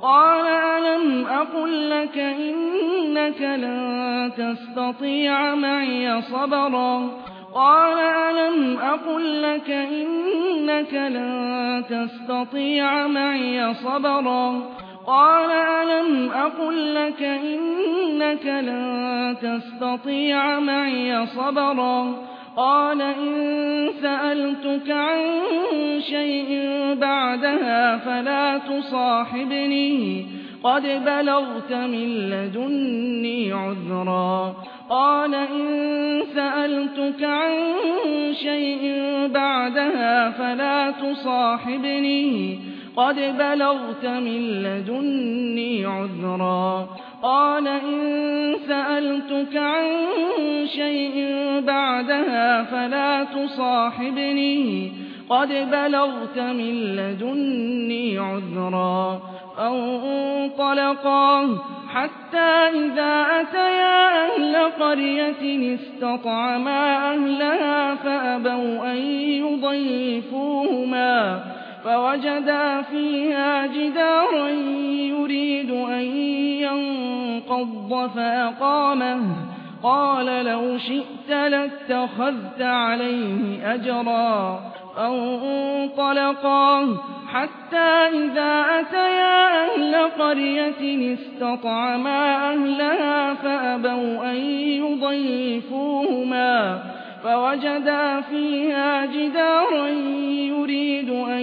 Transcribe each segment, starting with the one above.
قال ألم أقل لك إنك لن تستطيع معي صبرا قال ألم أقل لك إنك لن تستطيع معي صبرا قال ألم أقل لك إنك لن تستطيع معي صبرا قال إن سألتك عن شيء بعدها فلا تصاحبني قد بلغت من لدني عذرا قال إن سألتك عن شيء بعدها فلا تصاحبني قد بلغت من لدني عذرا قال إن سألتك عن شيء بعدها فلا تصاحبني قد بلغت من لدني عذرا فانطلقا حتى إذا أتيا أهل قرية استطعما أهلها فأبوا أن يضيفوهما فوجدا فيها جدارا يريد أن ينقض فأقامه قال لو شئت لاتخذت عليه أجرا فانطلقا حتى إذا أتيا أهل قرية استطعما أهلها فأبوا أن يضيفوهما فوجدا فيها جدارا يريد أن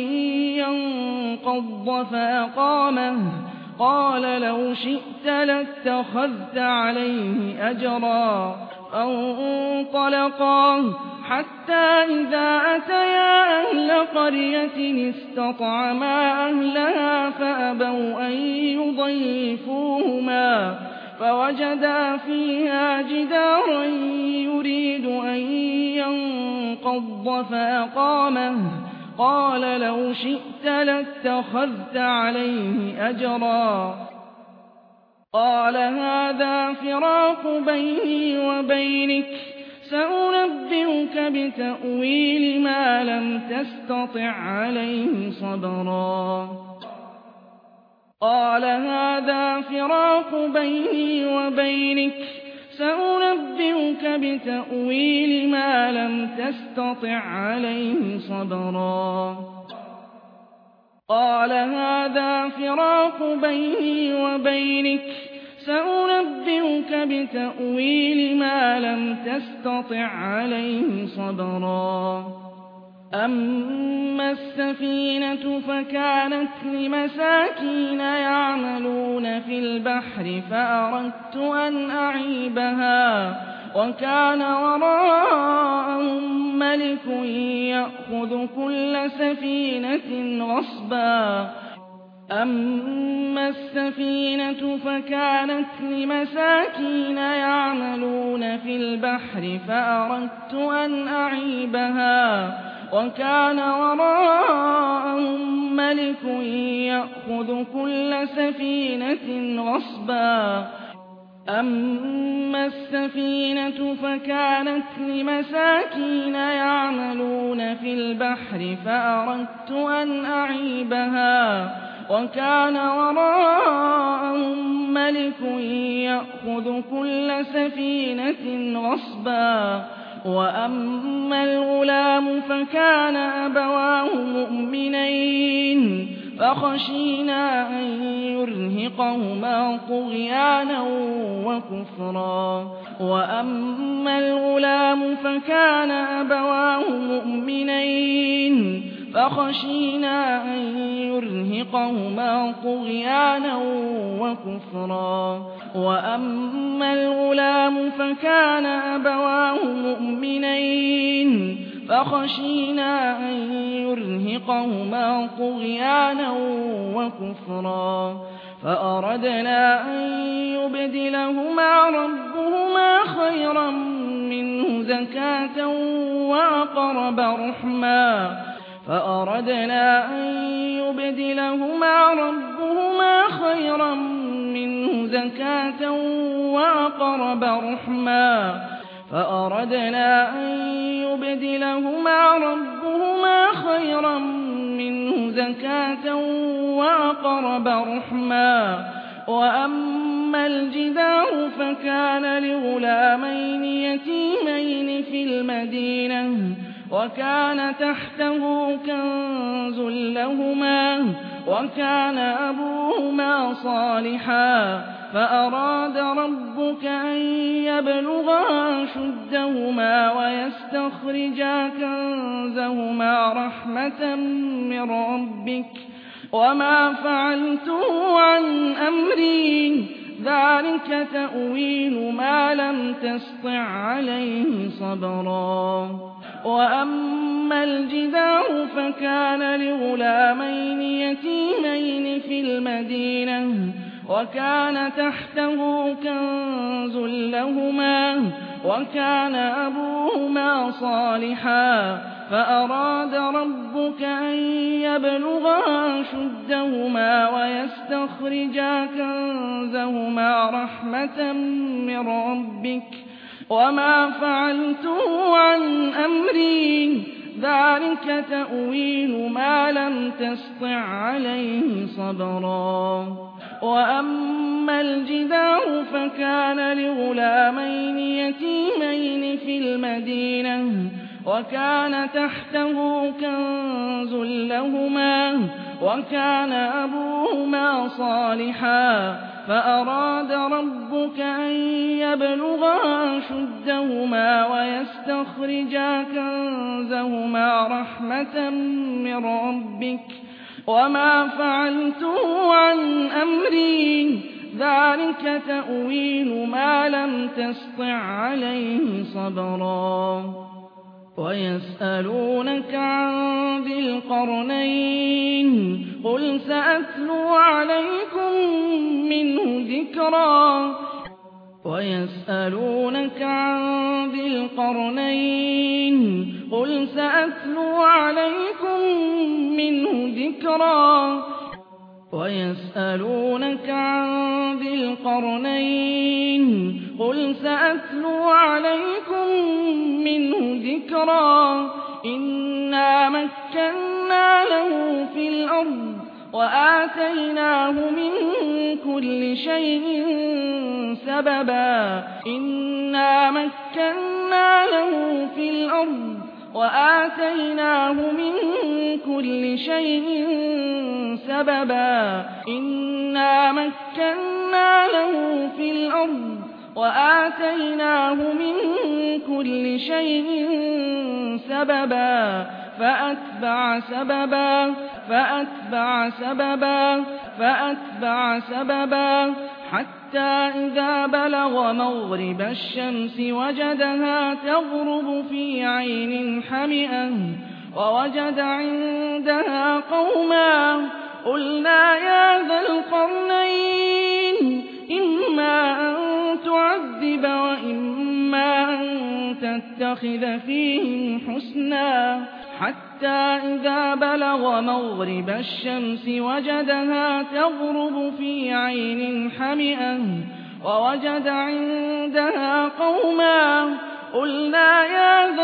ينقض فأقامه قال لو شئت لاتخذت عليه أجرا فانطلقا حتى إذا أتيا أهل قرية استطعما أهلها فأبوا أن يضيفوهما فوجدا فيها جدارا يريد أن ينقض فأقامه قال لو شئت لاتخذت عليه أجرا قال هذا فراق بيني وبينك سأنبئك بتأويل ما لم تستطع عليه صبرا قال هذا فراق بيني وبينك سأنبئك بتأويل ما لم تستطع عليه صبرا قال هذا فراق بيني وبينك سأنبئك بتأويل ما لم تستطع عليه صبرا أما السفينة فكانت لمساكين يعملون في البحر فأردت أن أعيبها وكان وراءهم ملك يأخذ كل سفينة غصبا أما السفينة فكانت لمساكين يعملون في البحر فأردت أن أعيبها وكان وراءهم ملك يأخذ كل سفينة غصبا أما السفينة فكانت لمساكين يعملون في البحر فأردت أن أعيبها وكان وراءهم ملك يأخذ كل سفينة غصبا وأما الغلام فكان أبواه مؤمنين فخشينا أن يرهقهما طغيانا وكفرا وأما الغلام فكان أبواه مؤمنين فخشينا أن يرهقهما طغيانا وكفرا وأما الغلام فكان أبواه مؤمنين فخشينا أن يرهقهما طغيانا وكفرا فأردنا أن يبدلهما ربهما خيرا منه زكاة وأقرب رحما فأردنا أن يبدلهما ربهما خيرا منه زكاة وأقرب رحما فأردنا أن يبدلهما ربهما خيرا منه زكاة وأقرب رحما وأما الجدار فكان لغلامين يتيمين في المدينة وكان تحته كنز لهما وكان أبوهما صالحا فأراد ربك أن يبلغا أشدهما ويستخرجا كنزهما رحمة من ربك وما فعلته عن أمري ذلك تأويل ما لم تسطع عليه صبرا وأما الجدار فكان لغلامين يتيمين في المدينة وكان تحته كنز لهما وكان أبوهما صالحا فأراد ربك أن يبلغا أشدهما ويستخرجا كنزهما رحمة من ربك وما فعلته عن أمري ذلك تأويل ما لم تسطع عليه صبرا وأما الجدار فكان لغلامين يتيمين في المدينة وكان تحته كنز لهما وكان أبوهما صالحا فأراد ربك أن يبلغا أشدهما ويستخرجا كنزهما رحمة من ربك وما فعلته عن أمري ذلك تأويل ما لم تسطع عليه صبرا ويسألونك عن ذي القرنين قل سأتلو عليكم منه ذكرا ويسألونك عن ذي القرنين قل سأتلو عليكم منه ذكرا ويسألونك عن ذي القرنين قل سأتلو عليكم منه ذكرا إنا مكنا له في الأرض وآتيناه من كل شيء سببا إنا مكنا له في الأرض وآتيناه من كل شيء سببا إنا مكنا له في الأرض وآتيناه من كل شيء سببا فأتبع سببا حتى إذا بلغ مغرب الشمس وجدها تغرب في عين حمئة ووجد عندها قوما قلنا يا ذا القرنين إما أن تعذب وإما أن تتخذ فيهم حسنا حتى إذا بلغ مغرب الشمس وجدها تغرب في عين حمئة ووجد عندها قوما قلنا يا ذا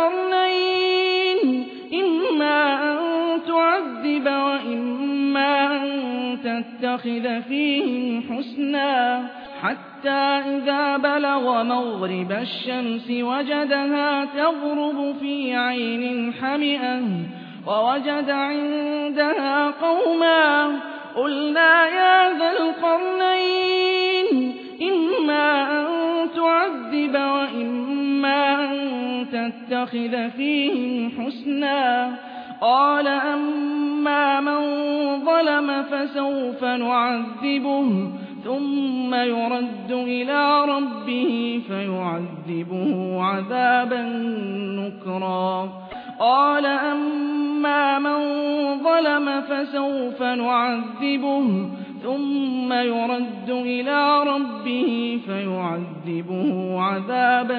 القرنين إما أن تعذب وإما أن تتخذ فيهم حسنا حتى إذا بلغ مغرب الشمس وجدها تغرب في عين حمئة ووجد عندها قوما قلنا يا ذا القرنين إما أن تعذب وإما أن تتخذ فيهم حسنا قال أما من ظلم فسوف نعذبه ثم يرد إلى ربه فيعذبه عذابا نكرا قال أما من ظلم فسوف نعذبه ثم يرد إلى ربه فيعذبه عذابا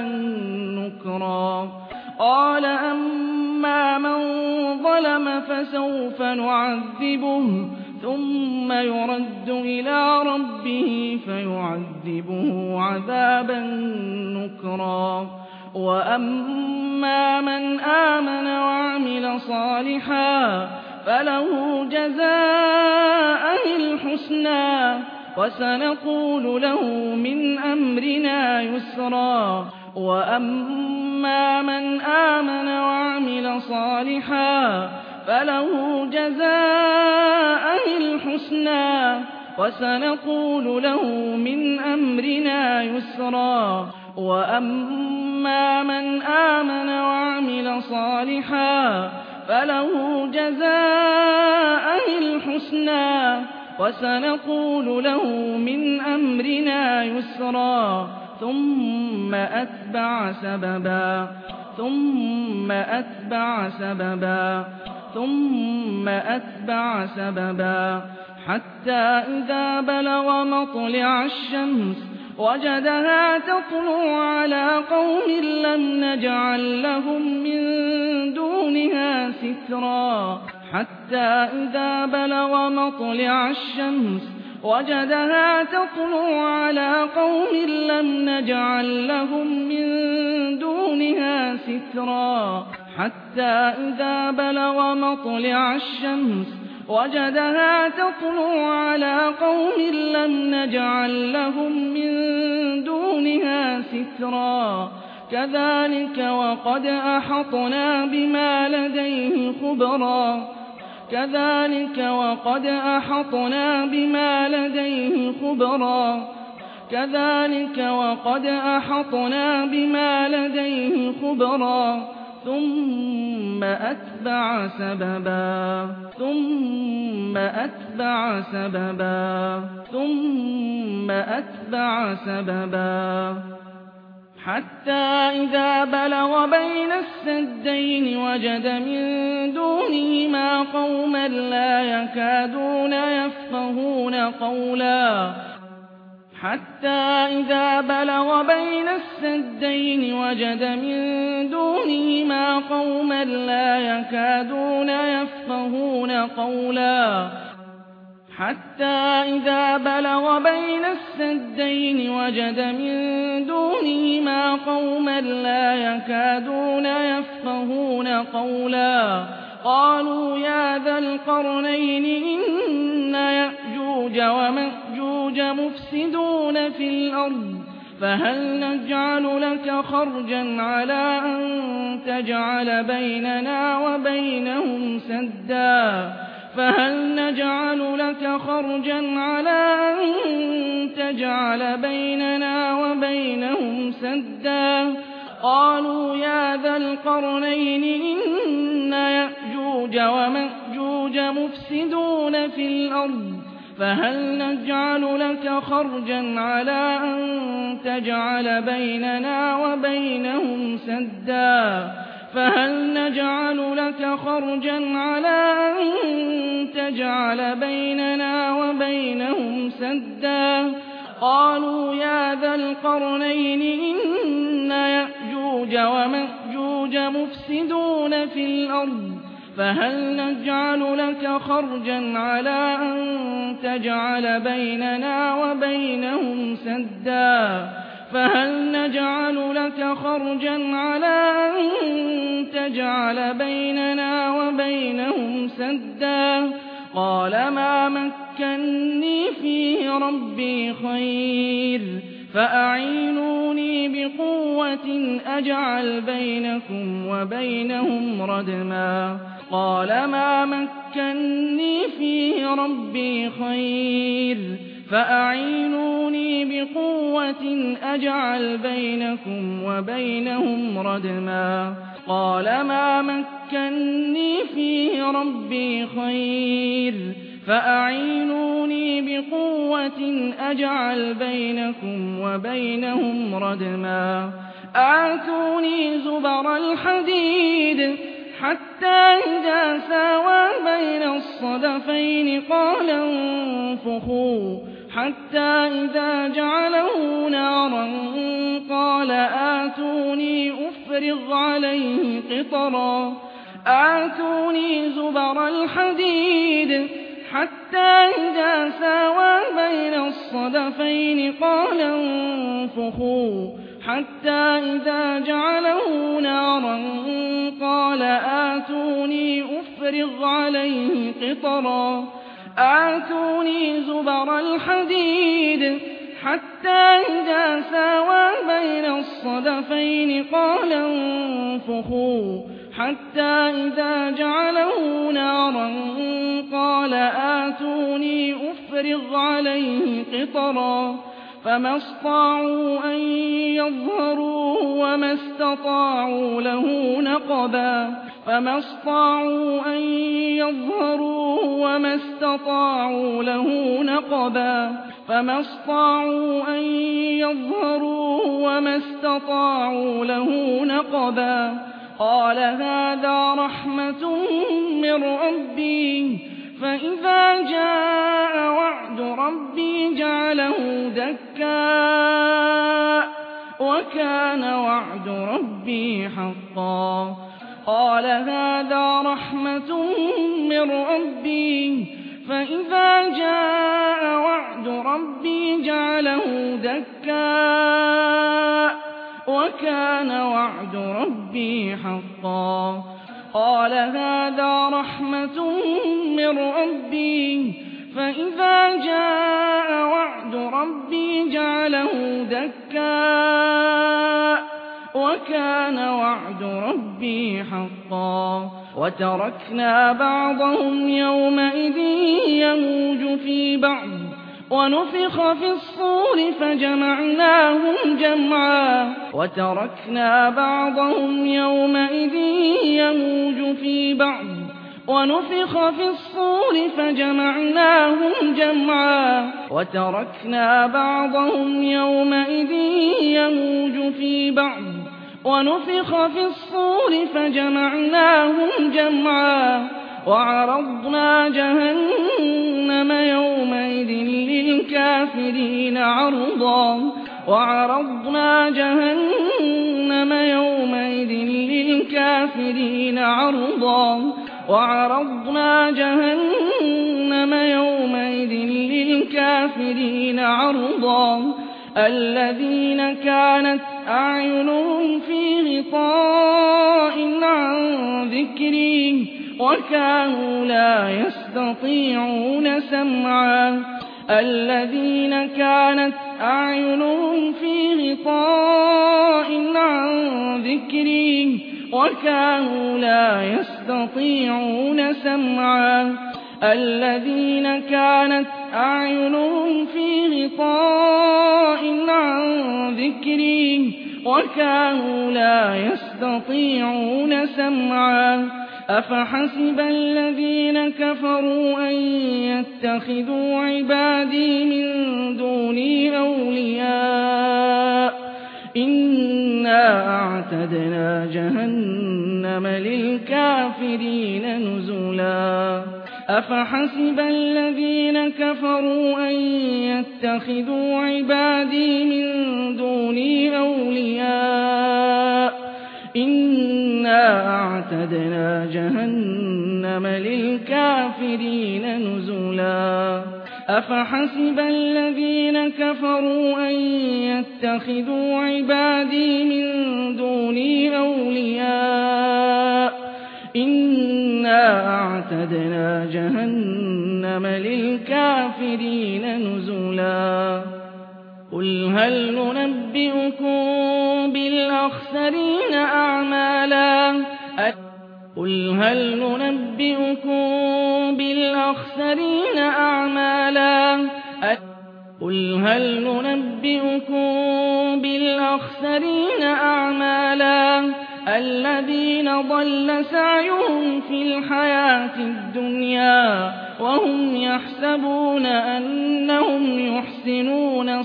نكرا قال أما من ظلم فسوف نعذبه ثم يرد إلى ربه فيعذبه عذابا نكرا وأما من آمن وعمل صالحا فله جزاء الحسنى وسنقول له من أمرنا يسرا وأما من آمن وعمل صالحا فله جزاء الحسنى وسنقول له من أمرنا يسرا وأما من آمن وعمل صالحا فله جزاء الحسنى وسنقول له من أمرنا يسرا ثم أتبع سببا ثم أتبع سببا ثم أتبع سببا حتى إذا بلغ مطلع الشمس وجدها تطلع على قوم لم نجعل لهم من دونها سترا حتى إذا بلغ مطلع الشمس وجدها تطلع على قوم لم نجعل لهم من دونها سترا حتى إذا بلغ مطلع الشمس وجدها تطلع على قوم لم نجعل لهم من دونها سترا كذلك وقد أحطنا بما لديه خبرا كذلك وقد أحطنا بما لديه خبرا كذلك وقد أحطنا بما لديه خبرا ثم أتبع سببا ثم أتبع سببا ثم أتبع سببا حتى إذا بلغ بين السدين وجد من دونهما قوما لا يكادون يفقهون قولا حتى إذا بلغ بين السدين وجد من دونهما قوما لا يكادون يفقهون قولا حتى إذا بلغ بين السدين وجد من دونهما قوما لا يكادون يفقهون قولا قالوا يا ذا القرنين إن يأجوج ومأجوج مفسدون في الأرض فهل نجعل لك خرجا على أن تجعل بيننا وبينهم سدا فهل نجعل لك خرجا على أن تجعل بيننا وبينهم سدا قالوا يا ذا القرنين إن يأجوج ومأجوج مفسدون في الأرض فهل نجعل لك خرجا على أن تجعل بيننا وبينهم سدا فهل نجعل لك خرجا على أن تجعل بيننا وبينهم سدا قالوا يا ذا القرنين إن يأجوج ومأجوج مفسدون في الأرض فهل نجعل لك خرجا على أن تجعل بيننا وبينهم سدا فهل نجعل لك خرجا على أن تجعل بيننا وبينهم سدا قال ما مكني فيه ربي خير فأعينوني بقوة أجعل بينكم وبينهم ردما قال ما مكني فيه ربي خير فأعينوني بقوة أجعل بينكم وبينهم ردما قال ما مكني فيه ربي خير فأعينوني بقوة أجعل بينكم وبينهم ردما آتوني زبر الحديد حتى إذا ساوى بين الصدفين قال انفخوا حتى إذا جعله نارا قال آتوني أفرغ عليه قطرا آتوني زبر الحديد حتى إذا ساوى بين الصدفين قال انفخوا حتى إذا جعله نارا قال آتوني أفرغ أفرغ عليه قطرا آتوني زبر الحديد حتى إذا ساوى بين الصدفين قال انفخوا حتى إذا جعله نارا قال آتوني أفرغ عليه قطرا فما استطاعوا أن يظهروه وما استطاعوا له نقبا قال هذا رحمة من ربي فإذا جاء وعد ربي جعله دكاء وكان وعد ربي حقا قال هذا رحمة من ربي فإذا جاء وعد ربي جعله دكاء وكان وعد ربي حقا قال هذا رحمة من ربي فإذا جاء وعد ربي جعله دكاء وكان وعد ربي حقا وتركنا بعضهم يومئذ يموج في بعض ونفخ في الصور فجمعناهم جمعا وتركنا بعضهم يومئذ يموج في بعض ونفخ في الصور فجمعناهم جمعا وعرضنا جهنم يومئذ للكافرين عرضا الذين كانت أعينهم في غطاء عن ذكري وكانوا لا يستطيعون سمعا الذين كانت أعينهم في غطاء عن ذكري وكانوا لا يستطيعون سمعا أفحسب الذين كفروا أن يتخذوا عبادي من دوني أولياء إنا أعتدنا جهنم للكافرين نزلا أفحسب الذين كفروا أن يتخذوا عبادي من دوني أولياء إنا أعتدنا جهنم للكافرين نزلا أفحسب الذين كفروا أن يتخذوا عبادي من دوني أولياء إنا أعتدنا جهنم للكافرين نزلا قل هل ننبئكم بالأخسرين أعمالا الذين ضل سعيهم في الحياة الدنيا وهم يحسبون أنهم يحسنون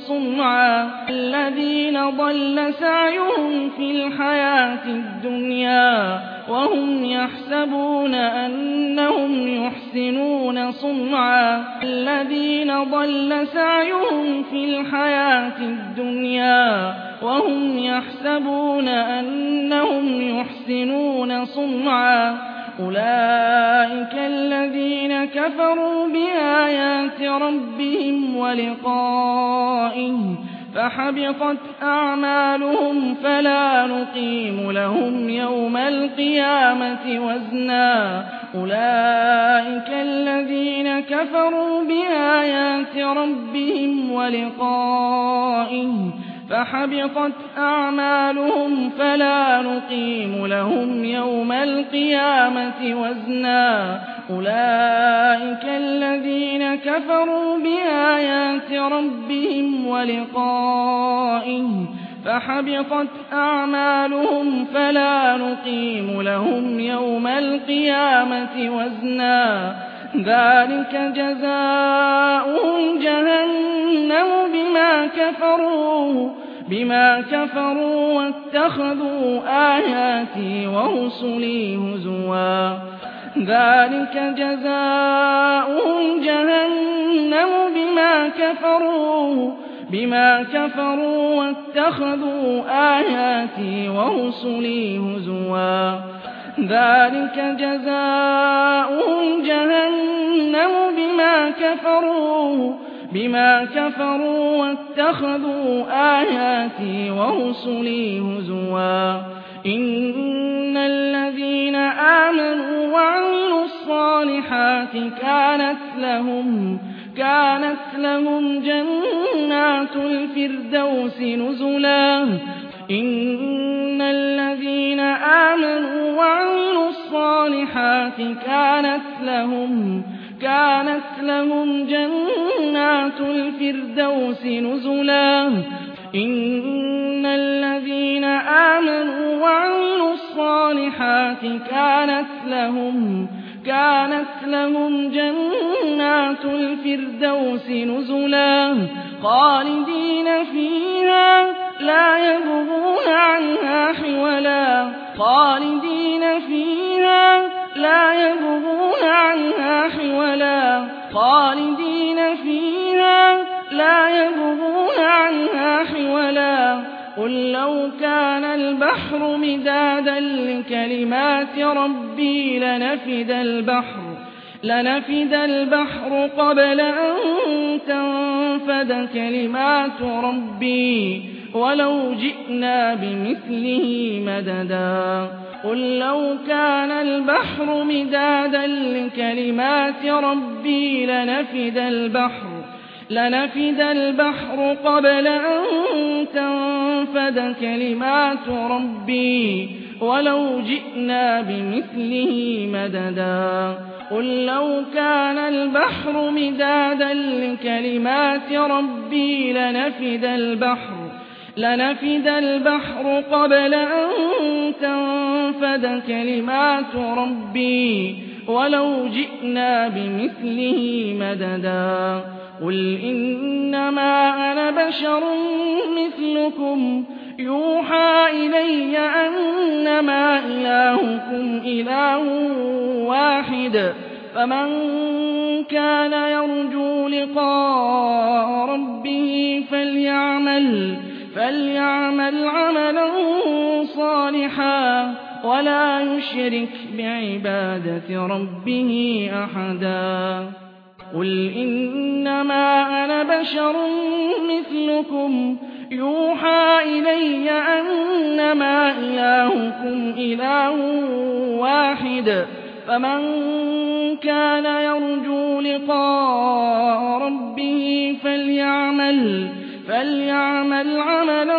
صنعا أولئك الذين كفروا بآيات ربهم ولقائه فحبطت أعمالهم فلا نقيم لهم يوم القيامة وزنا أولئك الذين كفروا بآيات ربهم ولقائه فحبطت أعمالهم فلا نقيم لهم يوم القيامة وزنا أولئك الذين كفروا بآيات ربهم ولقائه فحبطت أعمالهم فلا نقيم لهم يوم القيامة وزنا ذلك جزاؤهم جهنم بما كفروا واتخذوا آياتي ورسلي هزوا ذلك جزاؤهم جهنم بما كفروا واتخذوا آياتي ورسلي هزوا ذلك جزاؤهم جهنم بما كفروا واتخذوا آياتي ورسلي هزوا إن الذين آمنوا وعملوا الصالحات كانت لهم جنات الفردوس نزلا إن الذين آمنوا وعملوا الصالحات كانت لهم جنات الفردوس نزلا إن الذين آمنوا وعملوا الصالحات كانت لهم جنات الفردوس نزلا خالدين فيها لا يبغون عنها حولا خالدين فيها لا يبغون عنها حولا قل لو كان البحر مدادا لكلمات ربي لنفد البحر قبل أن تنفد كلمات ربي ولو جئنا بمثله مددا قل لو كان البحر مدادا لكلمات ربي لنفد البحر قبل أن تنفد كلمات ربي ولو جئنا بمثله مددا قل لو كان البحر مدادا لكلمات ربي لنفد البحر قبل أن تنفد كلمات ربي ولو جئنا بمثله مددا قل إنما أنا بشر مثلكم يوحى إلي أنما إلهكم إله واحد فمن كان يرجو لقاء ربه فليعمل عملا صالحا ولا يشرك بعبادة ربه أحدا قل إنما أنا بشر مثلكم يوحى إلي أنما إلهكم إله واحد فمن كان يرجو لقاء ربه فليعمل عملا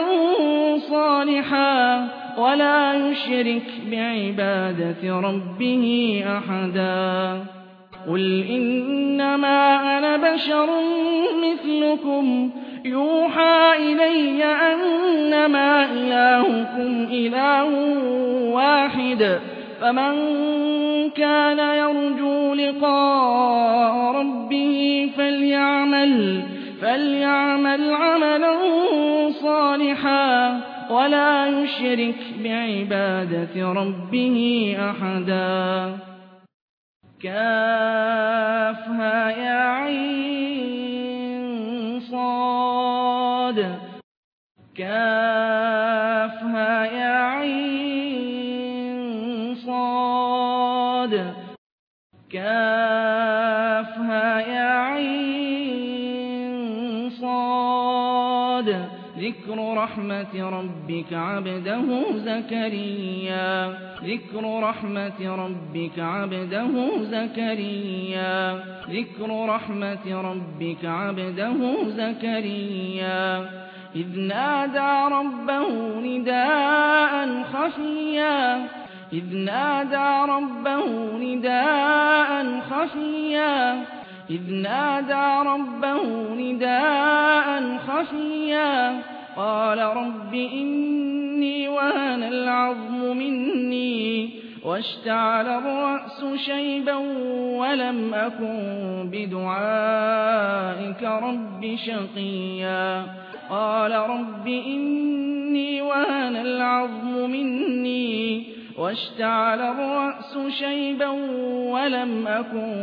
صالحا ولا يشرك بعبادة ربه أحدا قل إنما أنا بشر مثلكم يوحى إلي أنما إلهكم إله واحد فمن كان يرجو لقاء ربه فليعمل عملا صالحا ولا يشرك بعبادة ربه أحدا كافها يا عين صاد كافها يا عين صاد كافها يا عين صاد ذكر رحمة ربك عبده زكريا ذكر رحمة ربك عبده زكريا ذكر رحمة ربك عبده زكريا إذ نادى ربه نداء خفيا إذ نادى ربه نداء خفيا إذ نادى ربه نداء خفيا قال رب إني وهن العظم مني واشتعل الرأس شيبا ولم أكن بدعائك رب شقيا قال رب إني وهن العظم مني واشتعل الرأس شيبا ولم أكن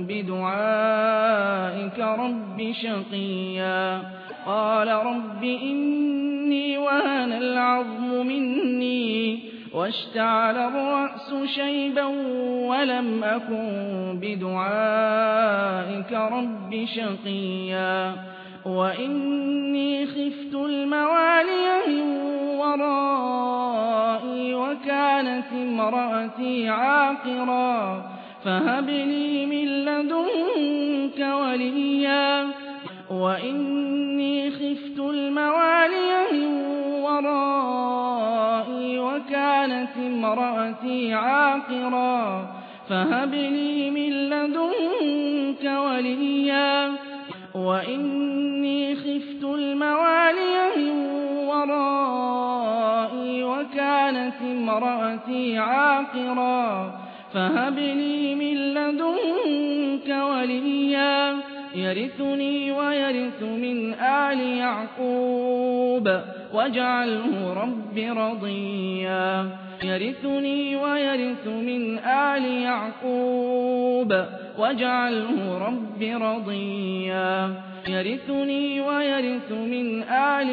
بدعائك رب شقيا قال رب إني وهن العظم مني واشتعل الرأس شيبا ولم أكن بدعائك رب شقيا وإني خفت الموالي من ورائي وكانت امرأتي عاقرا فهب لي من لدنك وليا وإني خفت الموالي من ورائي وكانت امرأتي عاقرا فهب لي من لدنك وليا وإني خفت الموالي من ورائي وكانت امرأتي عاقرا فهب لي من لدنك وليا يرثني ويرث من آل يعقوب واجعله رب رضيا يرثني ويرث من آل يعقوب واجعله رب رضيا يرثني ويرث من آل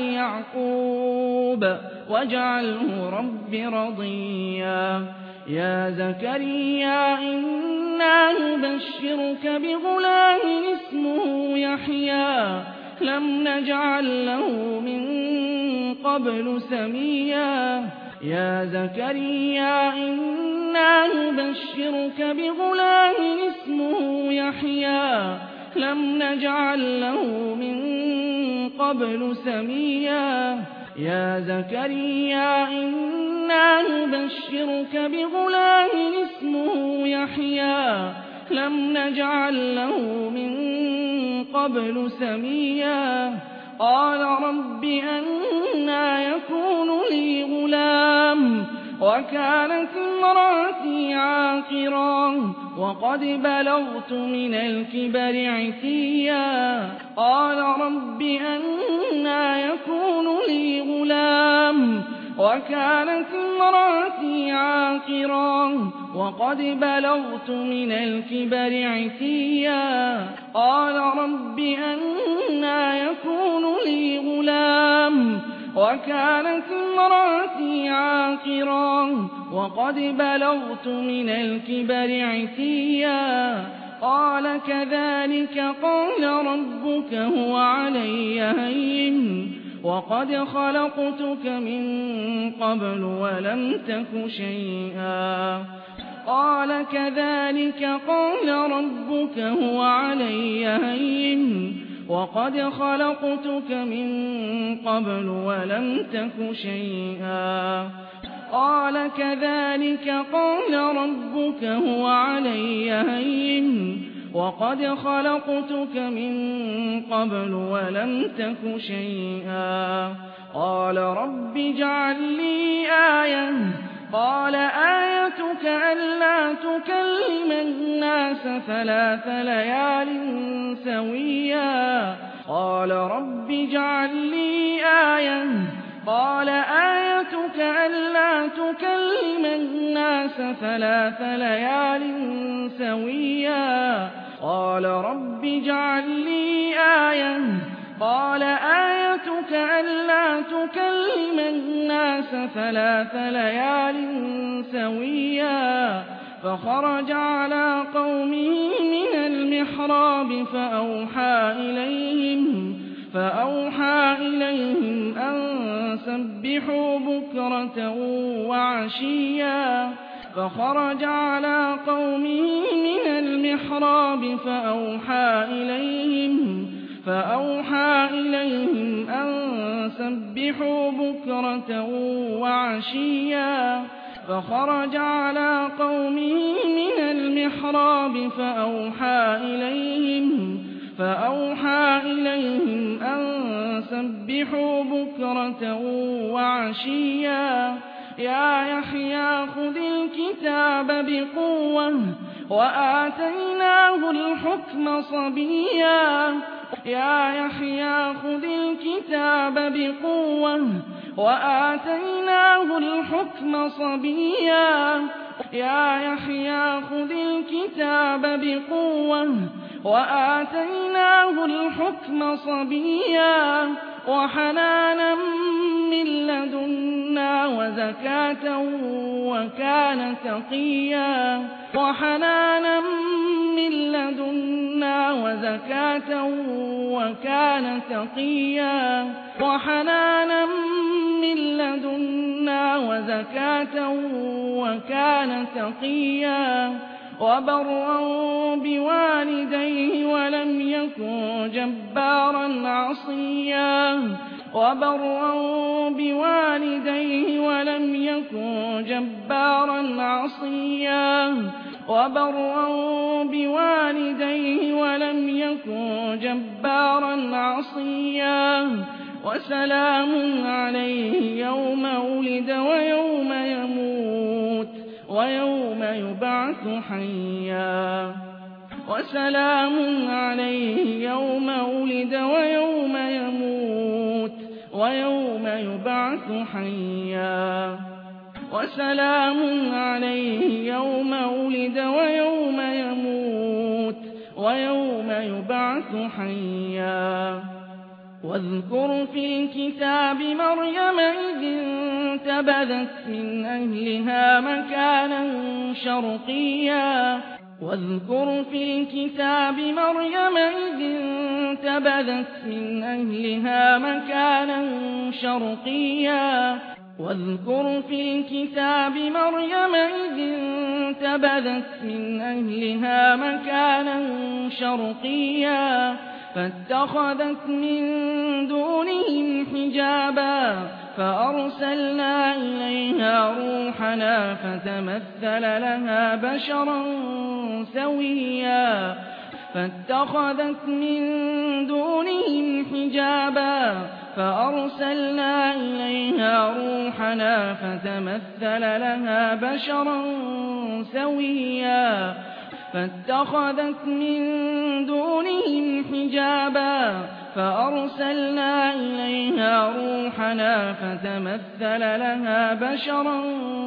يعقوب واجعله رب رضيا يا زكريا إنا نبشرك بغلام اسمه يحيى لم نجعل له من قبل سميا يا زكريا إنا نبشرك بغلام اسمه يحيى لم نجعل له من قبل سميا يا زكريا إنا نبشرك بغلام اسمه يحيى لم نجعل له من قبل سميا قال رب أنى يكون لي غلام وكانت امرأتي عاقرا وقد بلغت من الكبر عتيا قال رب أنى يكون لي غلام وكانت امرأتي عاقرا وقد بلغت من الكبر عتيا قال رب أنى يكون لي غلام وكانت امرأتي عاقرا وقد بلغت من الكبر عتيا قال كذلك قال ربك هو علي هين وقد خلقتك من قبل ولم تك شيئا قال كذلك قال ربك هو علي هين وقد خلقتك من قبل ولم تك شيئا قال كذلك قال ربك هو علي هين وقد خلقتك من قبل ولم تك شيئا قال رب اجعل لي آية قال آيتك ألا تكلم الناس 3 ليال سويا قال رب اجعل لي آية قال آيتك ألا تكلم الناس 3 ليال سويا قال رب اجعل لي آية قال آيتك ألا تكلم الناس 3 ليال سويا فخرج على قومه من المحراب فأوحى إليهم أن سبحوا بكرة وعشيا فخرج على قومه من المحراب فأوحى إليهم أن سبحوا بكرة وعشيا فخرج على قومه من المحراب فأوحى إليهم أن سبحوا بكرة وعشيا يا يحيى خذ الكتاب بقوة وآتيناه الحكم صبيا يا يحيى خذ الكتاب بقوة وآتيناه الحكم صبيا يا يحيى خذ الكتاب بقوة وآتيناه الحكم صبيا وحنانا من لدنا وزكاة وكان تقيا وحنانا من لدنا وزكاة وكان تقيا وحنانا من لدنا وزكاة وكان تقيا وبرا بوالديه ولم يكن جبارا عصيا وبرا بوالديه ولم يكن جبارا عصيا وبرا بوالديه ولم يكن جبارا عصيا وسلام عليه يوم ولد ويوم يموت ويوم يبعث حيا وسلام عليه يوم ولد ويوم يموت ويوم يبعث حيا وسلام عليه يوم ولد ويوم يموت ويوم يبعث حيا واذكر في الكتاب مريم إذ انتبذت من أهلها مكانا شرقيا واذكر في الكتاب مريم إذ انتبذت من أهلها مكانا شرقيا واذكر في الكتاب مريم إذ انتبذت من أهلها مكانا شرقيا فاتخذت من دونهم حجابا فأرسلنا إليها روحنا فتمثل لها بشرا سويا فاتخذت من دونهم حجابا فأرسلنا إليها روحنا فتمثل لها بشرا سويا فاتخذت من دونهم حجابا فأرسلنا إليها روحنا فتمثل لها بشرا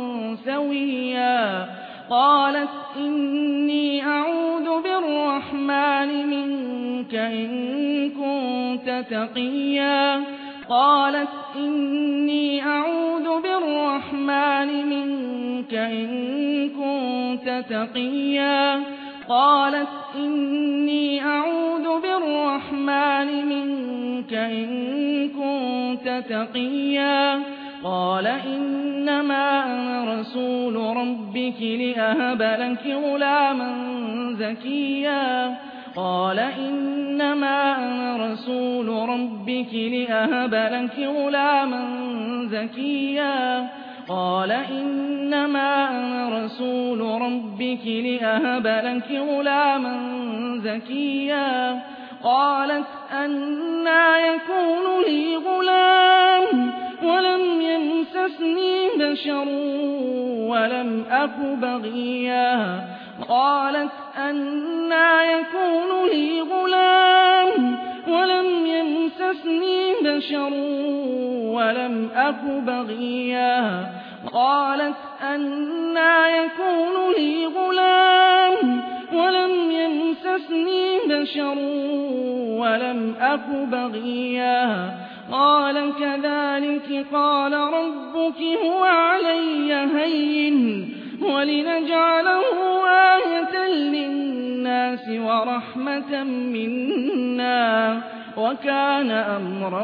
سويا قالت إني أعوذ بالرحمن منك إن كنت تقيا قالت إني أعوذ بالرحمن منك إن كنت تقيا قالت إني أعوذ بالرحمن منك إن كنت تقيا قال إنما أنا رسول ربك لأهب لك غلاما زكيا قال إنما أنا رسول ربك لأهب لك غلاما زكيا قال إنما أنا رسول ربك لأهب لك غلاما زكيا قالت أنى يكون لي غلام ولم يمسسني بشر ولم أك بغيا قالت أنى يكون لي غلام ولم يمسسني بشر ولم أك بغيا قالت أنى يكون لي غلام ولم يمسسني بشر ولم أك بغيا قال كذلك قال ربك هو علي هين ولنجعله آية للناس ورحمة منا وكان أمرا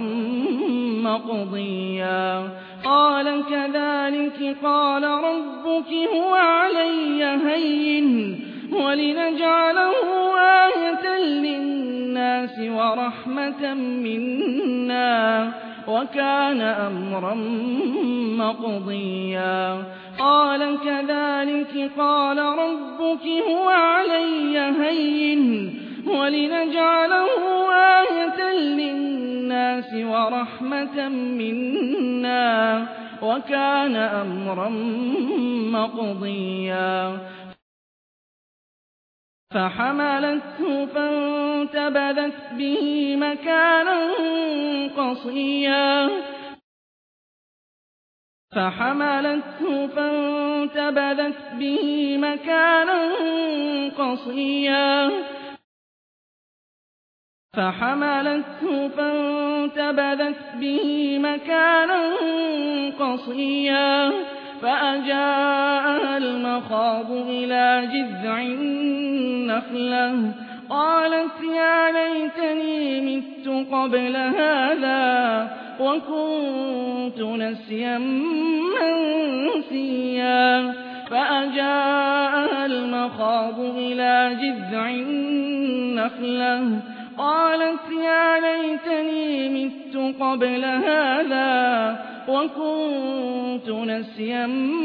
مقضيا قال كذلك قال ربك هو علي هين ولنجعله آية للناس ورحمة منا وكان أمرا مقضيا قال كذلك قال ربك هو علي هين ولنجعله آية للناس ورحمة منا وكان أمرا مقضيا فحملته فانتبذت به مكانا قصيا فحملته فانتبذت به مكانا قصيا فحملته فانتبذت به مكانا قصيا فأجاءها المخاض إلى جذع النخلة قالت يا ليتني مت قبل هذا وكنت نسيا منسيا فأجاءها المخاض إلى جذع النخلة قالت يا ليتني مت قبل هذا وكنت نسيا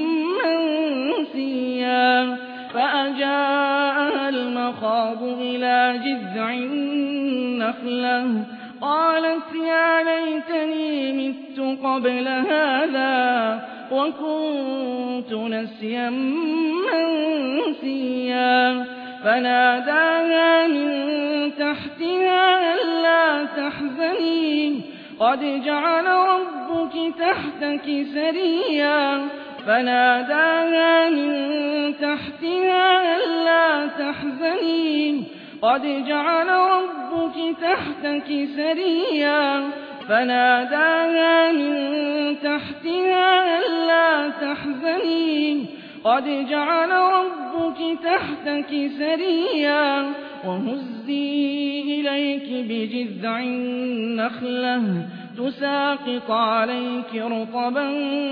منسيا فأجاءها المخاض إلى جذع النخلة قالت يا ليتني مت قبل هذا وكنت نسيا منسيا فناداها من تحتها ألا تحزني قد جعل ربك تحتك سريا فناداها من تحتها ألا تحزني قد جعل ربك تحتك سريا فناداها من تحتها ألا تحزني قد جعل ربك تحتك سريا وهزي إليك بجذع النخلة تساقط عليك رطبا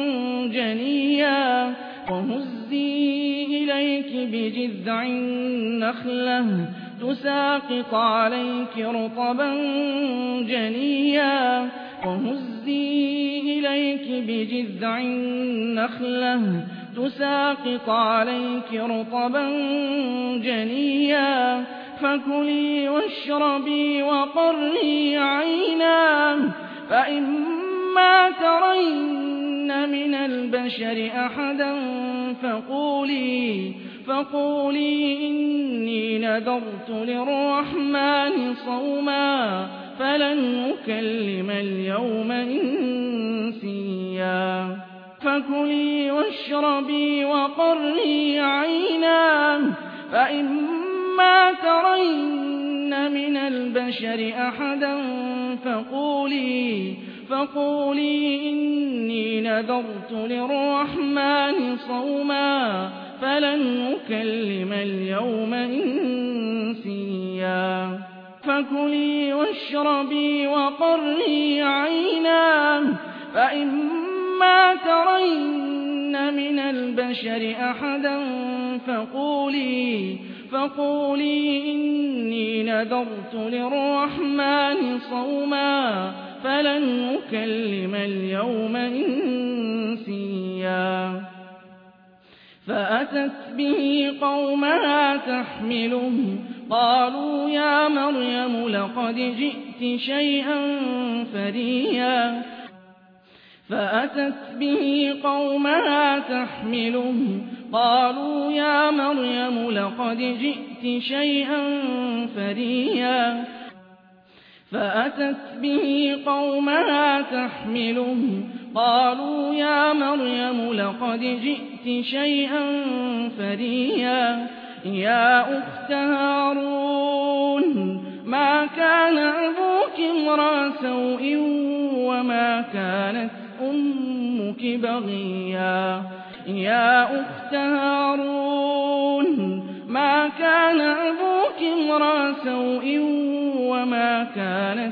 جنيا وهزي إليك بجذع النخلة تساقط عليك رطبا جنيا وهزي إليك بجذع النخلة تساقط عليك رطبا جنيا فكلي واشربي وقري عينا فإما ترين من البشر أحدا فقولي إني نذرت للرحمن صوما فلن نكلم اليوم إنسيا فكلي واشربي وقري عينا فإما ترين من البشر أحدا فقولي إني نذرت للرحمن صوما فلن نكلم اليوم إنسيا فكلي واشربي وقري عينا فإما ترين من البشر أحدا فقولي إني نذرت للرحمن صوما فلن نكلم اليوم إنسيا فأتت به قومها تحمله قالوا يا مريم لقد جئت شيئا فريا فأتت به قومها تحمله قالوا يا مريم لقد جئت شيئا فريا فأتت به قومها تحمله قالوا يا مريم لقد جئت شيئا فريا يا أخت هارون ما كان أبوك امرأ سوء وما كانت أمك بغيا يا أخت هارون ما كان أبوك امرأ سوء وما كانت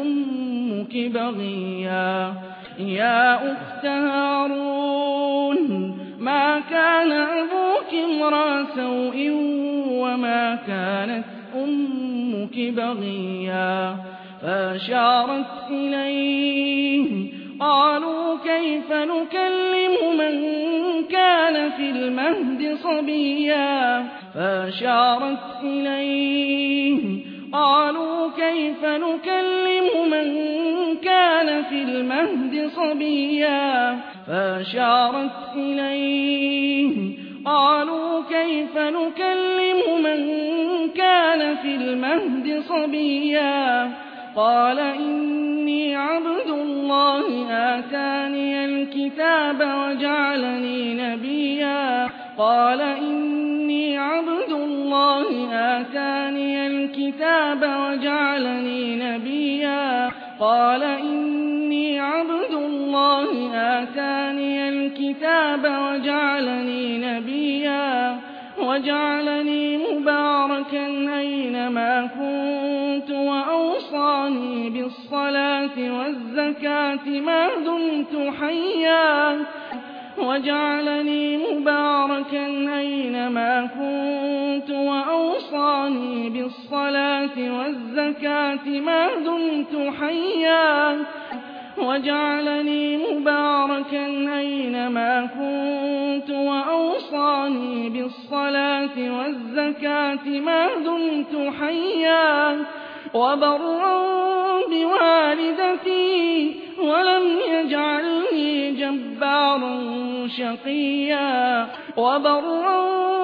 أمك بغيا يا أخت هارون ما كان أبوك امرأ سوء وما كانت أمك بغيا فأشارت إليه قالوا كيف نكلم من كان في المهد صبيا فأشارت إليه قالوا كيف نكلم من كان في المهد صبيا فأشارت إليه قالوا كيف نكلم من كان في المهد صبيا قال إني عبد الله آتاني الكتاب وجعلني نبيا قال إني عبد الله آتاني الكتاب وجعلني نبيا قال إني عبد الله آتاني الكتاب وجعلني نبيا وجعلني مباركا أينما كنت وأوصاني بالصلاة والزكاة ما دمت حيا وجعلني مباركا أينما كنت وأوصاني بالصلاة والزكاة ما دمت حيا وجعلني مباركا أينما كنت وأوصاني بالصلاة والزكاة ما دمت حيا وبرا بوالدتي ولم يجعلني جبارا شقيا وبرا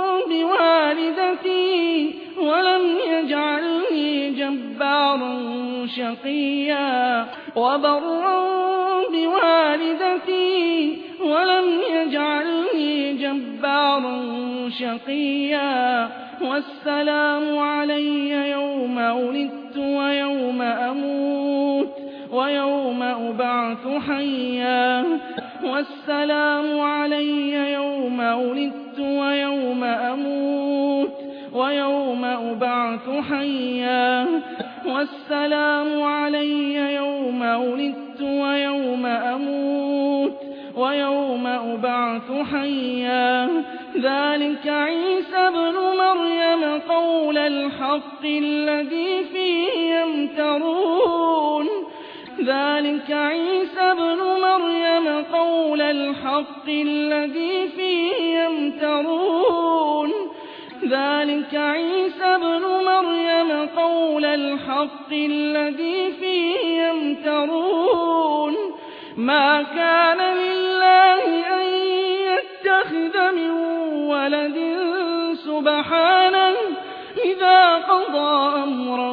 بوالدتي ولم يجعلني جبارا شقيا وبرا بوالدتي ولم يجعلني جبارا شقيا والسلام علي يوم ولدت ويوم أموت ويوم أبعث حيا والسلام علي يوم ولدت ويوم أموت ويوم أبعث حيا والسلام علي يوم ولدت ويوم أموت ويوم أبعث حيا ذلك عيسى ابن مريم قول الحق الذي فيه يمترون ذلك عيسى ابن مريم قول الحق الذي فيه يمترون ذلك عيسى ابن مريم قول الحق الذي فيه يمترون ما كان لله أن يتخذ من ولد سبحانه إذا قضى أمرا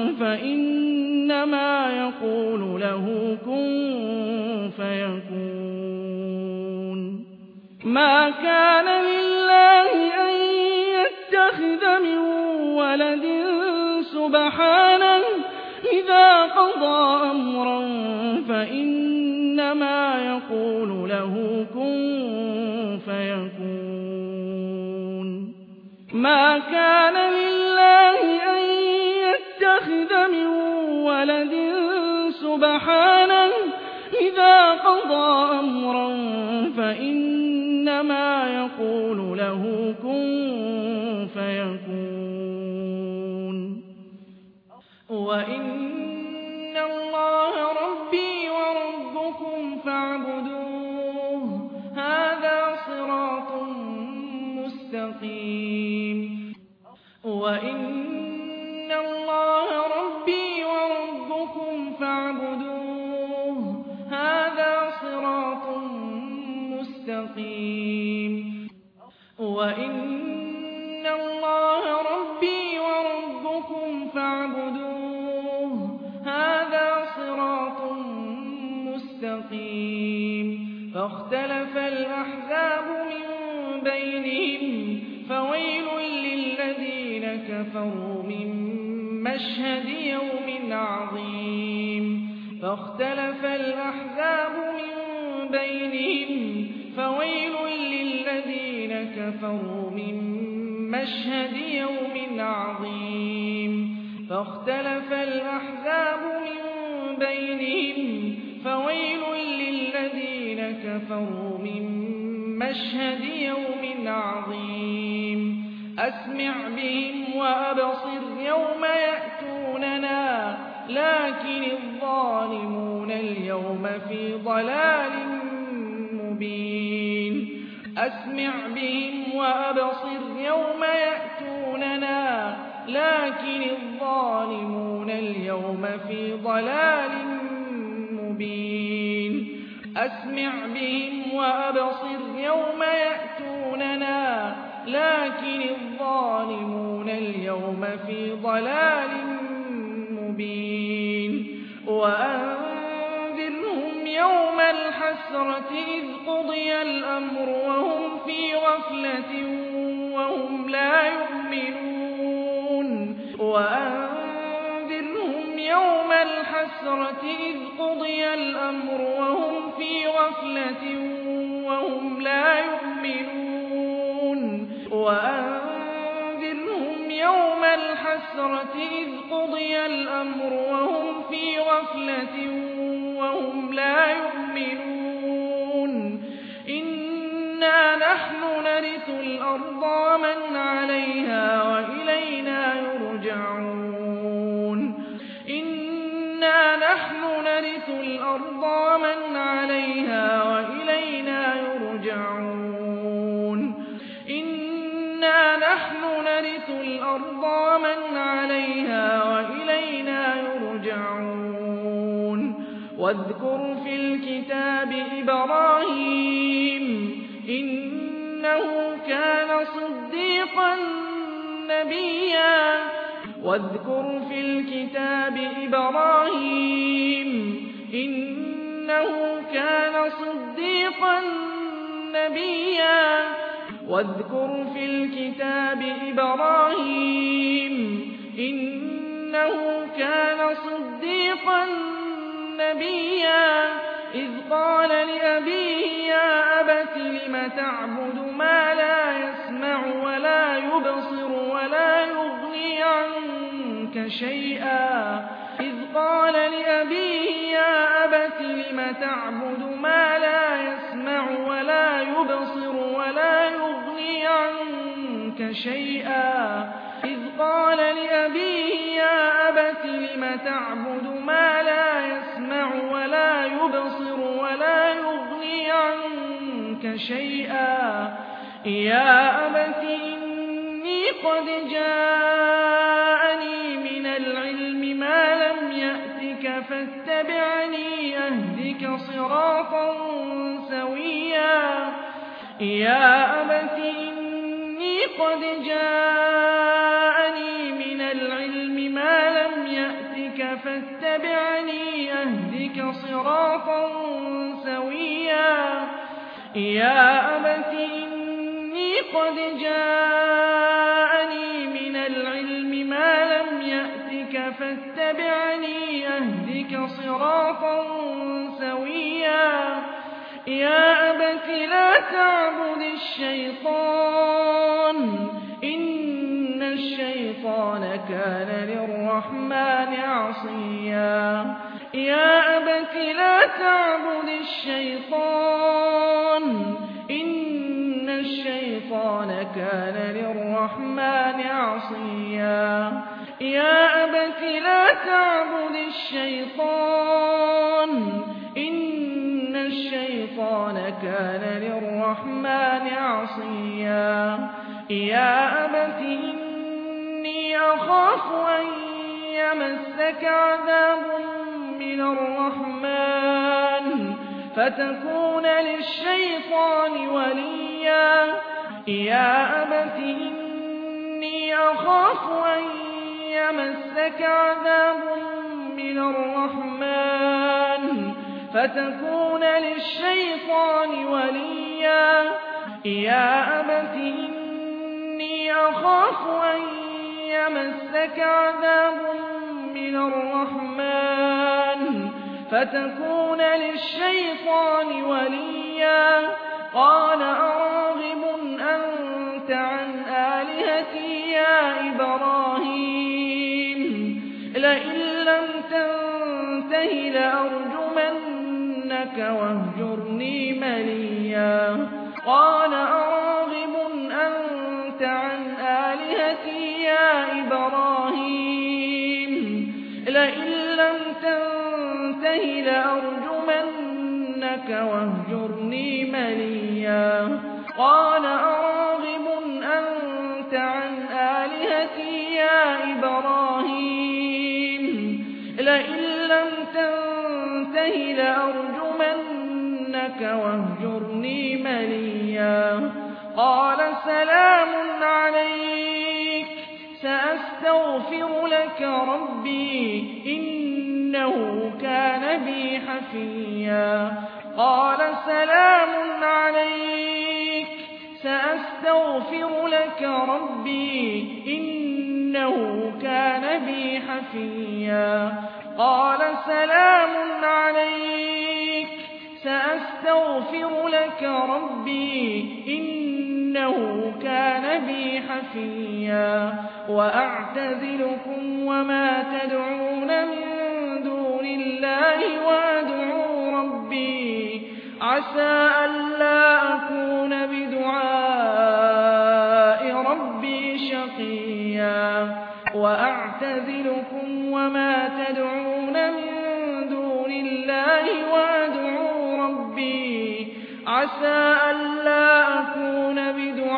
فإنما يقول له كن فيكون ما كان لله أن يتخذ من ولد سبحانه إذا قضى أمرا فإنما يقول له كن فيكون ما كان لله أن يتخذ من ولد سبحانه إذا قضى أمرا فإنما يقول له كن فيكون وإن الله ربي وربكم فاعبدوه هذا صراط مستقيم وإن الله ربي وربكم فاعبدوه هذا صراط مستقيم وإن الله ربي وربكم فاعبدوه هذا صراط مستقيم فاختلف الأحزاب من بينهم فويل للذين كفروا من مشهد يوم عظيم فاختلف الأحزاب من بينهم فويل للذين كفروا من مشهد يوم عظيم فاختلف الأحزاب من بينهم فويل للذين كفروا من مشهد يوم عظيم أسمع بهم وأبصر يوم يأتوننا لكن الظالمون اليوم في ضلال مبين أسمع بهم وأبصر يوم يأتوننا لكن الظالمون اليوم في ضلال مبين أسمع بهم وأبصر يوم يأتوننا لكن الظالمون اليوم في ضلال مبين وأنذرهم يوم الحسرة إذ قضي الأمر وهم في غفلة وهم لا يؤمنون وأنذرهم يوم الحسرة إذ قضي الأمر وهم في غفلة وهم لا يؤمنون وأنذرهم يوم الحسرة إذ قضي الأمر وهم في غفلة وهم لا يؤمنون إنا نحن نرث الأرض ومن عليها وإلينا يرجعون إنا نحن نرث الأرض ومن عليها وإلينا يرجعون إنا نحن نرث الأرض ومن عليها وإلينا يرجعون واذكر في الكتاب إبراهيم إنه كان صديقا نبيا واذكر في الكتاب إبراهيم إنه كان صديقا نبيا واذكر في الكتاب إبراهيم إنه كان صديقا نبيا إذ قال لأبيه يا أبت لم تعبد ما لا يسمع ولا يبصر ولا يغني عنك شيئا إذ قال لأبيه يا أبت لم تعبد ما لا يسمع ولا يبصر ولا يغني عنك شيئا إذ قال لأبيه يا أبت لم تعبد ما لا يسمع ولا يبصر ولا يغني عنك شيئا يا أبت إني قد جاءني من العلم ما لم يأتك فاتبعني أهدك صراطا سويا يا أبت إني قد جاءني من العلم ما لم يأتك فاتبعني أهدك صراطا سويا يا أبت إني قد جاءني من العلم ما لم يأتك فاتبعني أهدك صراطا سويا يا أبت لا تعبد الشيطان إن الشيطان كان للرحمن عصيا يا أبت لا تعبد الشيطان إن الشيطان كان للرحمن عصيا يا أبت لا تعبد الشيطان إن الشيطان كان للرحمن عصيا يا أبت إني أخاف أن يمسك عذاب من الرحمن فتكون للشيطان وليا يا أبت إني أخاف أن يمسك عذاب من الرحمن فتكون للشيطان وليا يا أبت إني أخاف أن يمسك عذاب من الرحمن فتكون للشيطان وليا قال أراغب أنت عن آلهتي يا إبراهيم لئن لم تنته تنته لأرجمنك واهجرني مليا قال أراغب أنت عن آلهتي يا إبراهيم لئن لم تنته لأرجمنك واهجرني مليا قال أراغب أنت عن آلهتي يا إبراهيم لئن لم تنته لأرجمنك واهجرني مليا قال سلام عليك سأستغفر لك ربي إنه كان بي حفيا قال سلام عليك سأستغفر لك ربي إنه كان بي حفيا قال سلام عليك سأستغفر لك ربي إنه كان بي حفيا وأعتزلكم وما تدعون من دون الله وأدعو ربي عسى ألا أكون بدعاء ربي شقيا وأعتزلكم وما تدعون من دون الله وأدعو ربي عسى ألا أكون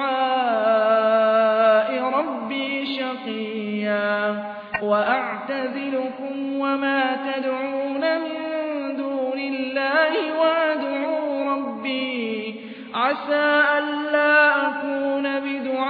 بدعاء ربي شقيا وأعتزلكم وما تدعون من دون الله وأدعو ربي عسى ألا أكون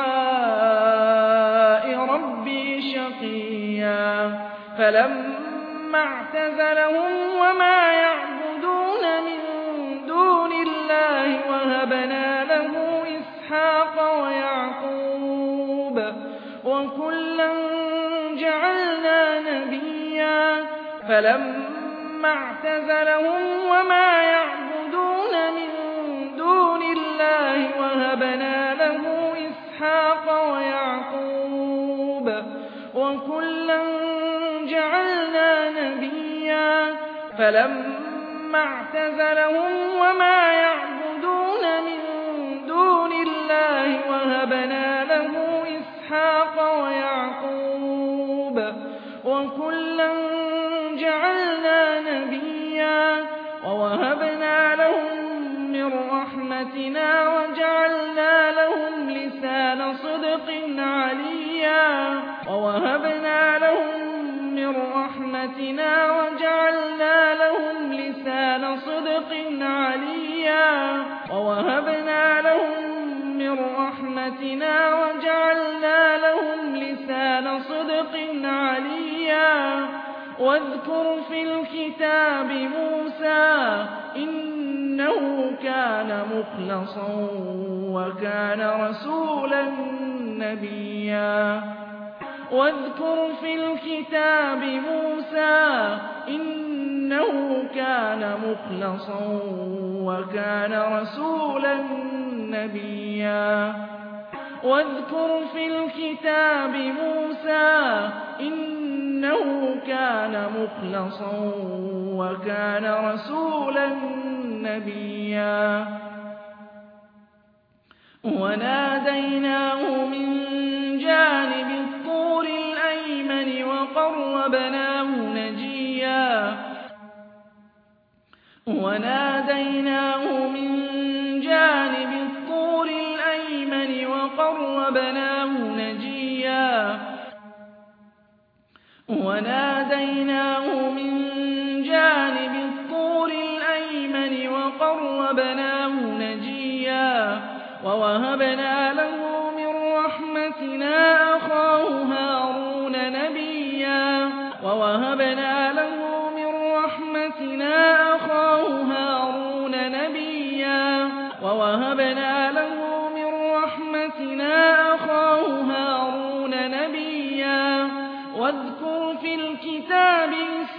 بدعاء ربي شقيا فلما اعتزلهم وما يعبدون من دون الله وهبنا له إسحاق ويعقوب وكلا جعلنا نبيا فلما اعتزلهم وما يعبدون من دون الله وهبنا له إسحاق ويعقوب وكلا جعلنا نبيا فلما اعتزلهم وما يعبدون من دون الله وهبنا له إسحاق ويعقوب وكلا جعلنا نبيا ووهبنا لهم من رحمتنا وجعلنا لهم لسان صدق عليا ووهبنا لهم من رحمتنا وجعلنا لهم لسان صدق عليا ووهبنا لهم من رحمتنا وجعلنا لهم لسان صدق عليا واذكر في الكتاب موسى إنه كان مخلصا وكان رسولا نبيا واذكر في الكتاب موسى إنه كان مخلصا وكان رسولا نبيا واذكر في الكتاب موسى إنه كان مخلصا وكان رسولا نبيا وناديناه من جانب الطور الأيمن وقربناه نجيا وناديناه من جانب الطور الأيمن وقربناه نجيا وناديناه من جانب الطور الأيمن وقربناه نجيا ووهبنا له من رحمتنا أخاه هارون نبيا ووهبنا له من رحمتنا أخاه هارون نبيا ووهبنا له من رحمتنا أخاه هارون نبيا واذكر في الكتاب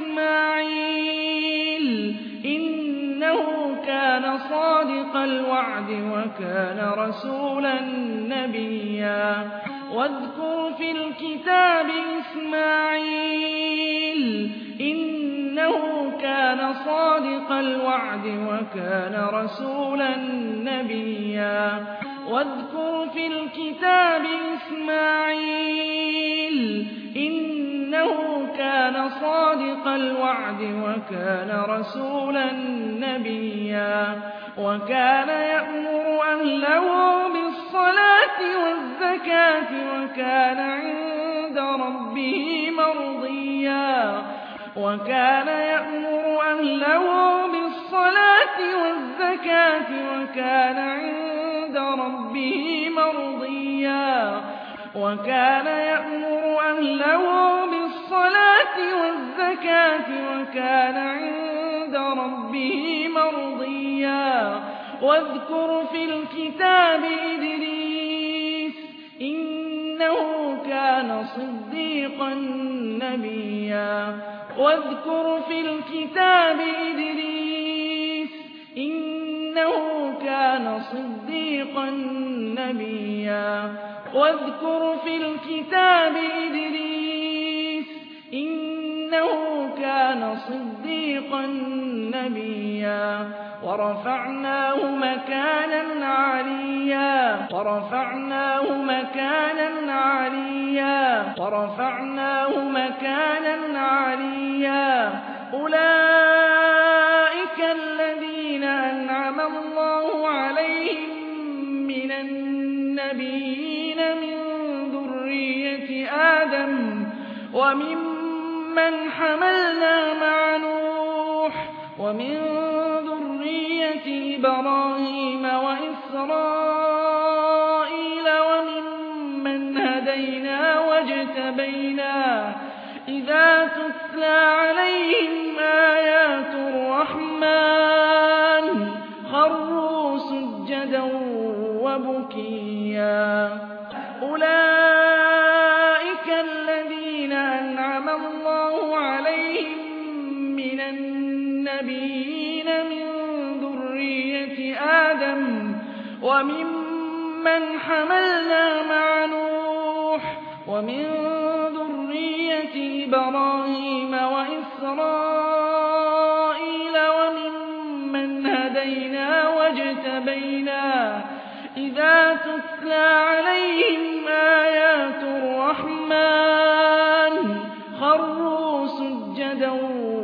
إسماعيل إنه كان صادق الوعد وكان رسولا نبيا واذكر في الكتاب إسماعيل إنه كان صادق الوعد وكان رسولا نبيا واذكر في الكتاب إسماعيل إنه كان صادق الوعد وكان رسولا نبيا وكان يأمر أهله بالصلاة والزكاة وكان عند ربه مرضيا وكان يأمر أهله بالصلاة والزكاة وكان عند ربه مرضيا وكان يأمر أهله بالصلاة والزكاة وكان عند ربه مرضيا واذكر في الكتاب إدريس إنه كان صديقا نبيا واذكر في الكتاب إدريس إنه كان صديقا نبيا واذكر في الكتاب إدريس إنه كان صديقا نبيا ورفعناه مكانا عليا ورفعناه مكانا عليا ورفعناه مكانا عليا أولئك الذين أنعم الله عليهم من النبيين من ذرية آدم وممن حملنا مع نوح ومن ذرية إبراهيم وإسرائيل وممن هدينا واجتبينا إذا تتلى عليهم آيات الرحمن خروا سجدا وبكيا أولئك الذين أنعم الله عليهم من النبيين من ذرية آدم وممن حملنا مع نوح ومن ذرية إبراهيم وإسرائيل وممن هدينا واجتبينا إذا تتلى عليهم آيات الرحمن خروا سجدا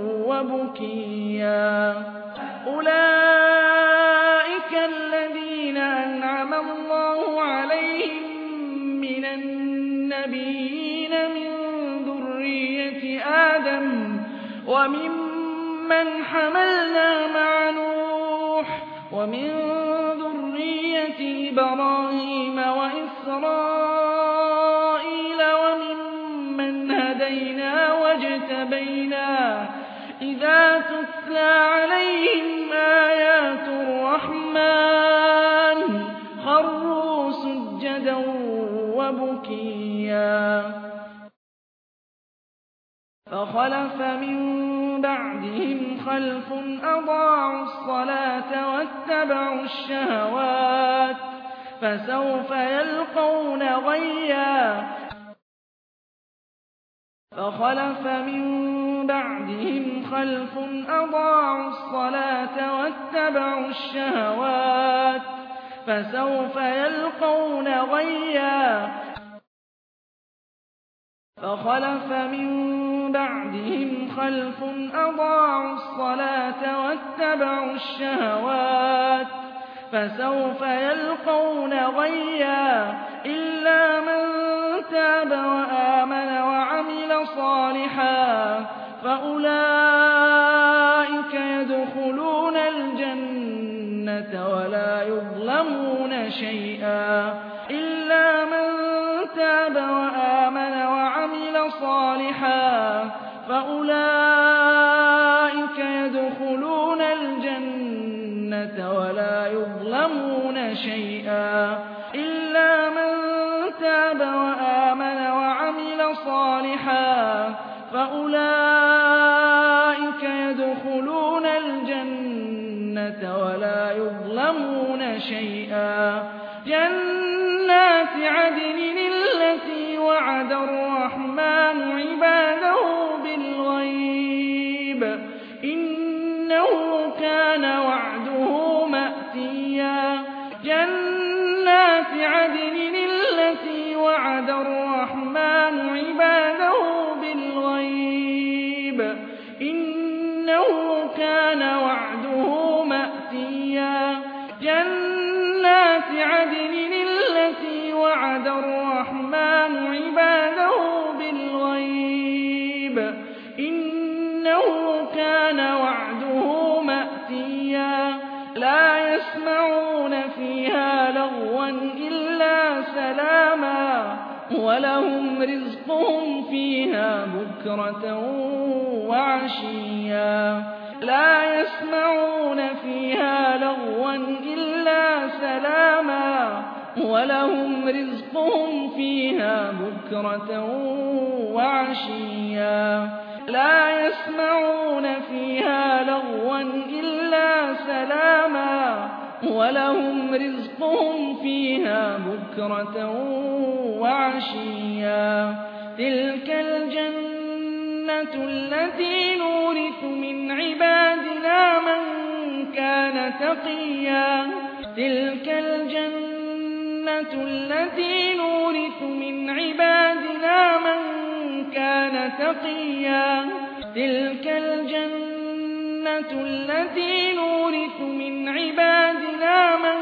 وبكيا أولئك الذين أنعم الله عليهم من النبيين من ذرية آدم وممن حملنا مع نوح ومن ذرية إبراهيم وإسرائيل وممن هدينا واجتبينا إذا تتلى عليهم آيات الرحمن خروا سجدا وبكيا فخلف من بعدهم خلف أضاعوا الصلاة واتبعوا الشهوات فسوف يلقون غيا فخلف من بعدهم خلف أضاعوا الصلاة واتبعوا الشهوات فسوف يلقون غيا فخلف من بعدهم خلف أضاعوا الصلاة واتبعوا الشهوات فسوف يلقون غيا إلا من تاب وآمن وعمل صالحا فأولئك يدخلون الجنة ولا يظلمون شيئا إلا من تاب وآمن وعمل صالحا فأولئك يدخلون الجنة ولا يظلمون شيئا إلا من تاب وآمن وعمل صالحا فأولئك يدخلون الجنة ولا يظلمون شيئا جنات عدن التي وعد الرحمن عباده بالغيب يسمعون فيها لغوا إلا سلاما ولهم رزقهم فيها بكرة وعشيا لا يسمعون فيها لغوا إلا سلاما ولهم رزقهم فيها بكرة وعشيا لا يسمعون فيها لغوا إلا سلاما ولهم رزقهم فيها بكرة وعشيا تلك الجنة التي نورث من عبادنا من كان تقيا تلك الجنة التي نورث من عبادنا من كان تقيا تلك الجنة التي نورث من عبادنا من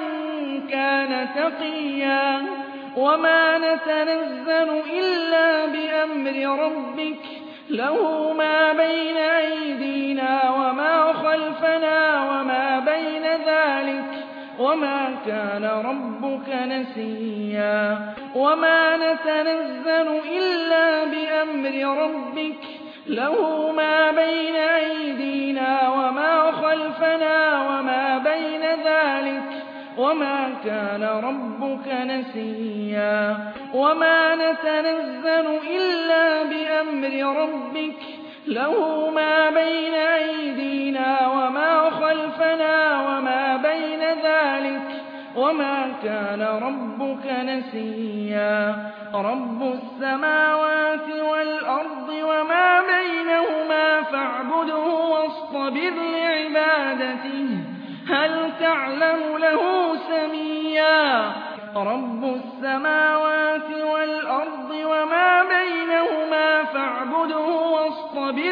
كان تقيا وما نتنزل إلا بأمر ربك له ما بين أيدينا وما خلفنا وما بين ذلك وما كان ربك نسيا وما نتنزل إلا بأمر ربك له ما بين أيدينا وما خلفنا وما بين ذلك وما كان ربك نسيا وما نتنزل إلا بأمر ربك له ما بين أيدينا وما خلفنا وما بين ذلك وما كان ربك نسيا رب السماوات والأرض وما بينهما فاعبده واصطبر لعبادته هل تعلم له سميا رب السماوات والأرض وما بينهما فاعبده واصطبر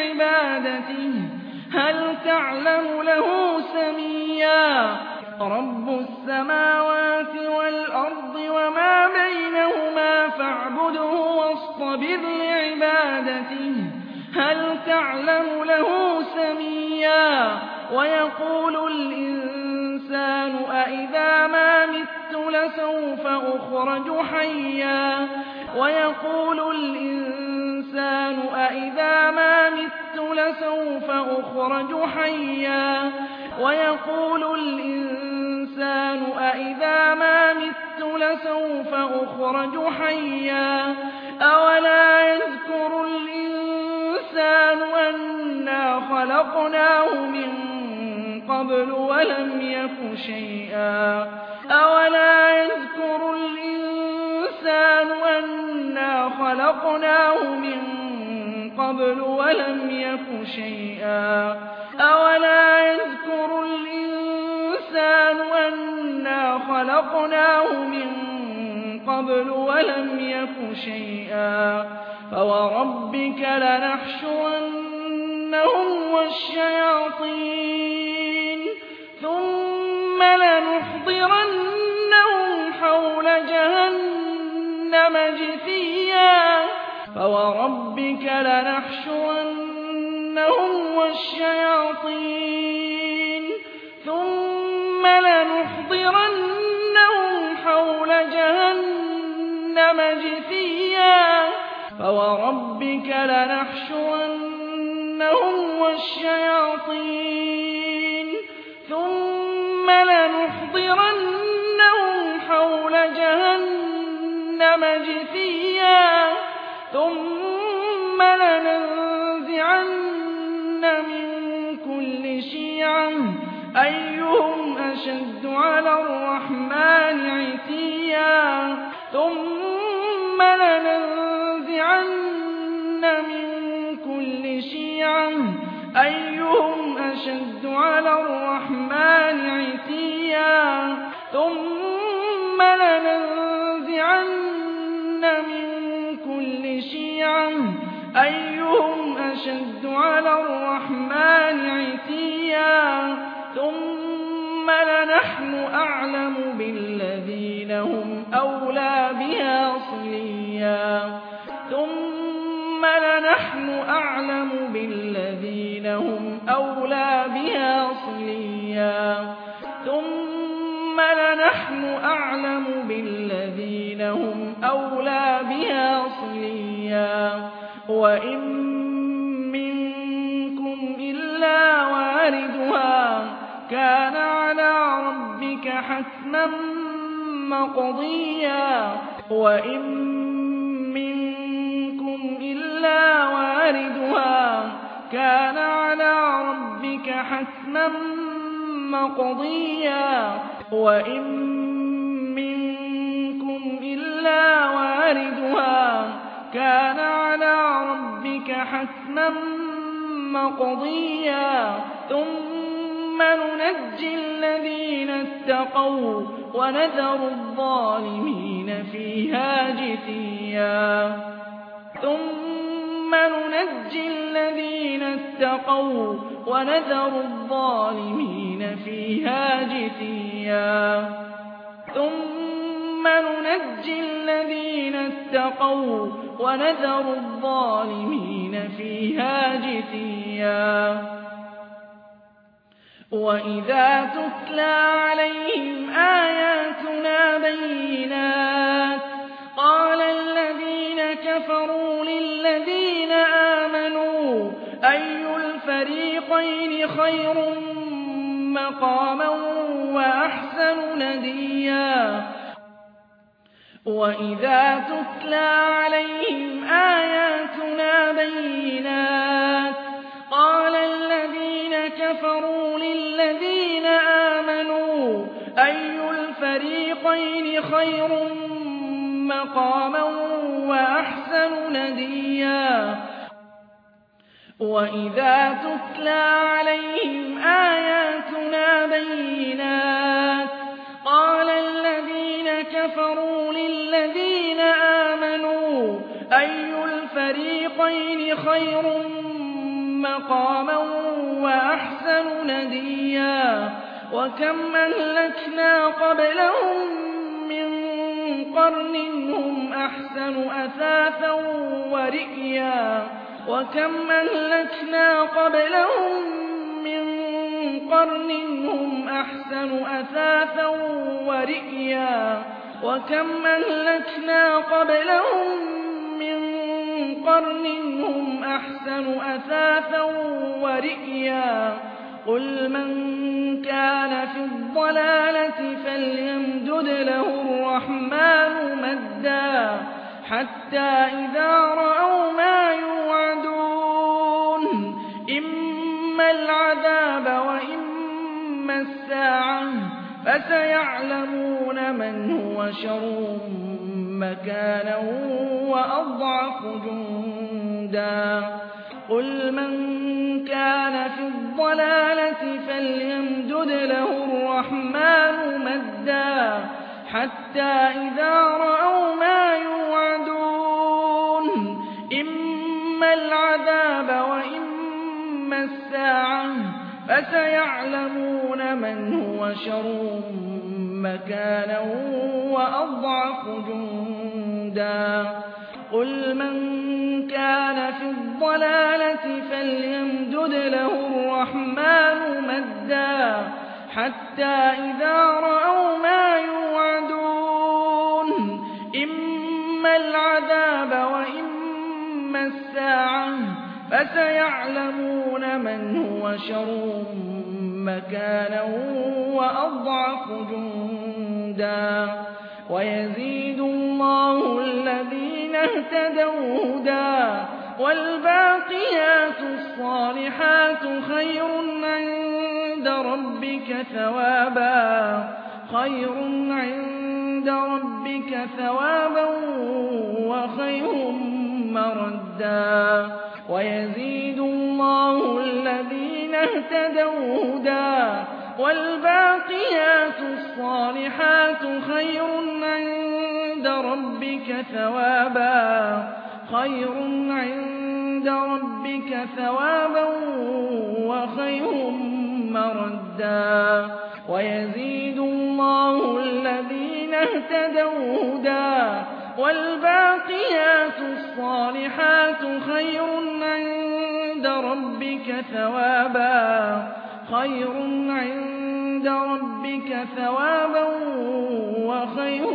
لعبادته هل تعلم له سميا رب السماوات والأرض وما بينهما فاعبده واصطبر لعبادته هل تعلم له سميا ويقول الإنسان أإذا ما مت لسوف أخرج حيا ويقول الإنسان أإذا ما مت لسوف أخرج حيا ويقول الإنسان أإذا ما مت لسوف أخرج حيا أولا يذكر الإنسان أنا خلقناه من قبل ولم يك شيئا أولا يذكر الإنسان أنا خلقناه من قبل ولم يك شيئا أولا يذكر الإنسان أنا خلقناه من قبل ولم يك شيئا فوربك لنحشرنهم والشياطين ثم لنحضرنهم حول جهنم جثيا فوربك لنحشرنهم والشياطين ثم لنحضرنهم حول جهنم جثيا فوربك لنحشرنهم والشياطين ثم لنحضرنهم حول جهنم جثيا ثم لننزعن من كل شيعة أيهم أشد على الرحمن عتيا ثم لننزعن من كل شيعة أيهم أشد على الرحمن عتيا ثم لننزعن من كل شيعة أيهم أشد على الرحمن عتيا ثم لنحن أعلم بالذين هم أولى بها صليا ثم لنحن أعلم بالذين هم أولى بها صليا أعلم بالذين هم أولى بها صليا وإن منكم إلا واردها كان على ربك حتما مقضيا وإن منكم إلا واردها كان على ربك حتما مقضيا وإن منكم إلا واردها كان على ربك حتما مقضيا ثم ننجي الذين اتقوا ونذر الظالمين فيها جثيا ثم ننجي الذين اتقوا ونذر الظالمين فيها جثيا ثم ننجي الذين اتقوا ونذر الظالمين فيها جثيا وإذا تتلى عليهم آياتنا بينات قال الذين كفروا للذين آمنوا أي الفريقين خير مقاما وأحسن نديا وإذا تتلى عليهم آياتنا بينات قال الذين كفروا للذين آمنوا أي الفريقين خير مقاما وأحسن نديا وإذا تتلى عليهم آياتنا بينات قال الذين كفروا للذين آمنوا أي الفريقين خير مقاما وأحسن نديا وكم أهلكنا قبلهم من قرن هم أحسن أثاثا ورئيا وكم أهلكنا قبلهم من قرن هم أحسن أثاثا ورئيا وكم أهلكنا قبلهم من قرن هم أحسن أثاثا ورئيا قل من كان في الضلالة فليمدد له الرحمن مدا حتى إذا رأوا ما يوعدون إما العذاب وإما الساعة فسيعلمون من هو شر مكانا وأضعف جندا قل من كان في الضلالة فليمدد له الرحمن مدا حتى إذا رأوا ما يوعدون إما العذاب وإما الساعة فسيعلمون من هو شر مكانا وأضعف جندا قل من كان في الضلالة فليمدد له الرحمن مدا حتى إذا رأوا ما يوعدون إما العذاب وإما الساعة فسيعلمون من هو شر مكانا وأضعف جندا ويزيد الله الذين اهتدوا هدى والباقيات الصالحات خير عند ربك ثوابا وخير مردا ويزيد الله الذين اهتدوا هدى والباقيات الصالحات خير عند ربك ثوابا وخير مردا ويزيد الله الذين اهتدوا هدى والباقيات الصالحات خير عند ربك ثوابا عند ربك ثوابا وخير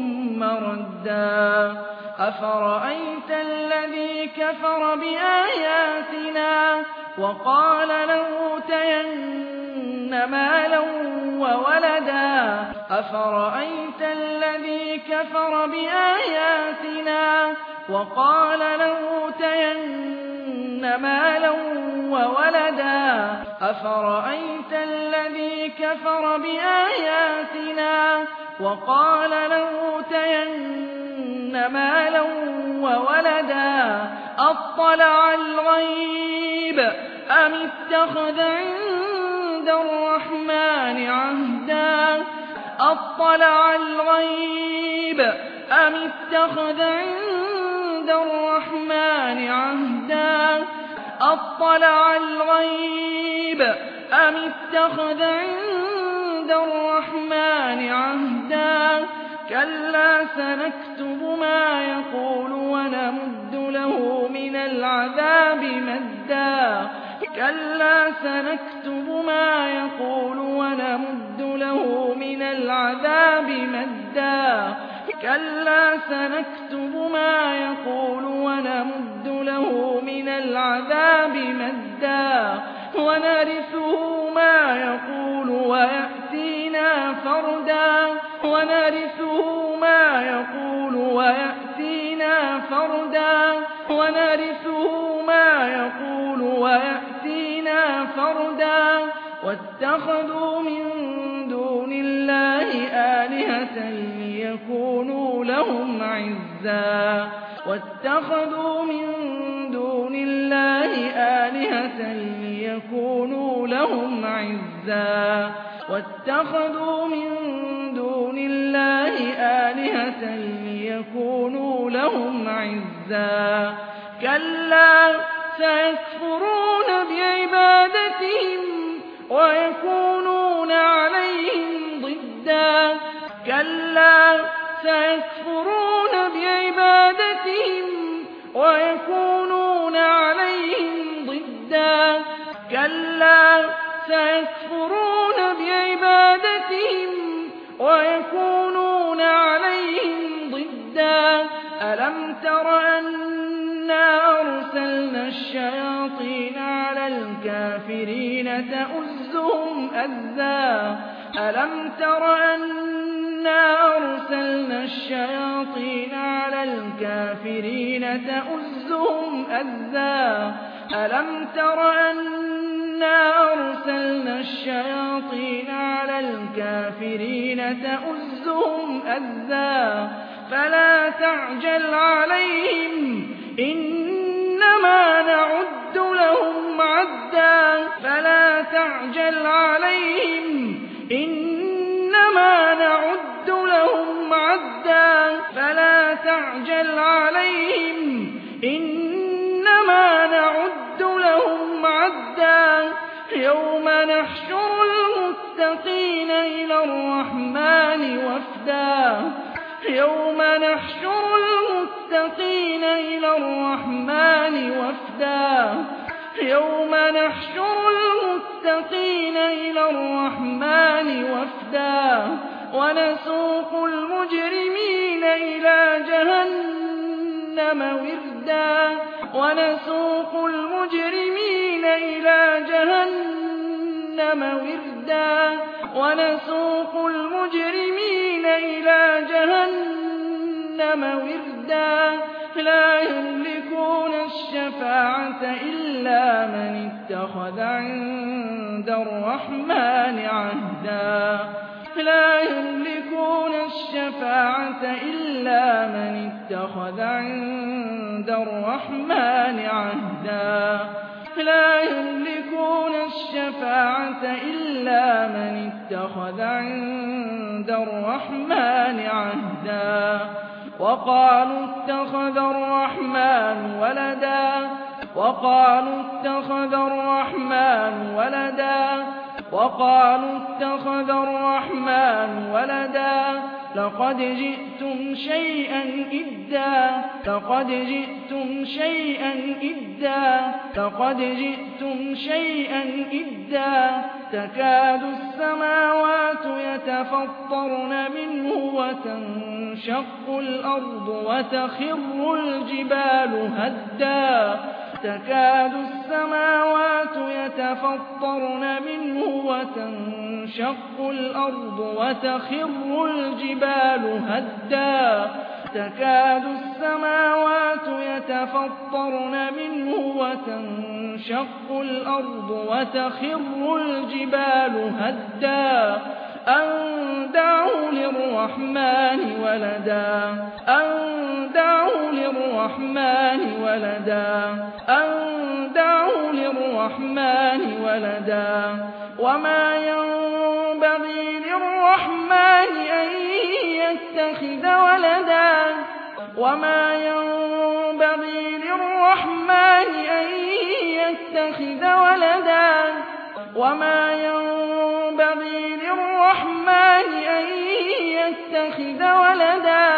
مردا أفرأيت الذي كفر بآياتنا وقال لأوتين مالا وولدا أفرأيت الذي كفر بآياتنا وقال لأوتين مالا وولدا أفرأيت الذي كفر بآياتنا وقال لأوتين مالا وولدا أطلع الغيب أم اتخذ عند الرحمن عهدا أطلع الغيب أم اتخذ عند الرحمن عهدا أطلع الغيب أم اتخذ عند الرحمن عهدا كلا سنكتب ما يقول ونمد له من العذاب مدا كلا سنكتب ما يقول ونمد له من العذاب مدا كلا سنكتب ما يقول ونمد له من العذاب مدا ونرثه ما يقول ويأتينا فردا ونرثه ما يقول ويأتينا فردا ونرثه ما يقول ويأتينا فردا واتخذوا من دون الله آلهة ليكونوا لهم عزا واتخذوا من دون الله آلهة ليكونوا لهم عزا واتخذوا من دون الله آلهة ليكونوا لهم عزا كلا سيكفرون بعبادتهم ويكونون عليهم ضدا كلا سيكفرون بعبادتهم ويكونون عليهم ضدا كلا سيكفرون بعبادتهم ويكونون عليهم ضدا ألم تر أنا أرسلنا الشياطين على الكافرين تؤزهم أزا ألم تر أنا أرسلنا الشياطين على الكافرين تؤزهم أزا ألم تر أنا أرسلنا الشياطين على الكافرين تؤزهم أزا فلا تعجل عليهم إنما نعد لهم عدا فلا تعجل عليهم إنما نعد لهم عدا فلا تعجل عليهم إنما نعد لهم عدا يوم نحشر المتقين إلى الرحمن وفدا يوم نحشر المتقين إلى الرحمن وفدا يوم نحشر المتقين إلى الرحمن وفدا ونسوق المجرمين إلى جهنم وردا ونسوق المجرمين إلى جهنم وردا ونسوق المجرمين إلى جهنم وردا لا يملكون الشفاعة إلا من اتخذ عند الرحمن عهدا لا يملكون الشفاعة إلا من اتخذ عند الرحمن عهدا لا يملكون الشفاعة إلا من اتخذ عند الرحمن عهدا وقالوا اتخذ الرحمن ولدا وقالوا اتخذ الرحمن ولدا وقالوا اتخذ الرحمن ولدا لقد جئتم شيئا إدا لقد جئتم شيئا إدا لقد جئتم شيئا إدا تكاد السماوات يتفطرن منه وتنشق الأرض وتخر الجبال هدا تكاد السماوات يتفطرن منه وتنشق الأرض وتخر الجبال هدا تكاد السماوات يتفطرن منه وتنشق الأرض وتخر الجبال هدا أن دعوا للرحمن ولدا أن دعوا للرحمن ولدا أن دعوا للرحمن ولدا وما ينبغي للرحمن أن يتخذ ولدا وما ينبغي للرحمن أن يتخذ ولدا وما ينبغي للرحمن أن يتخذ ولدا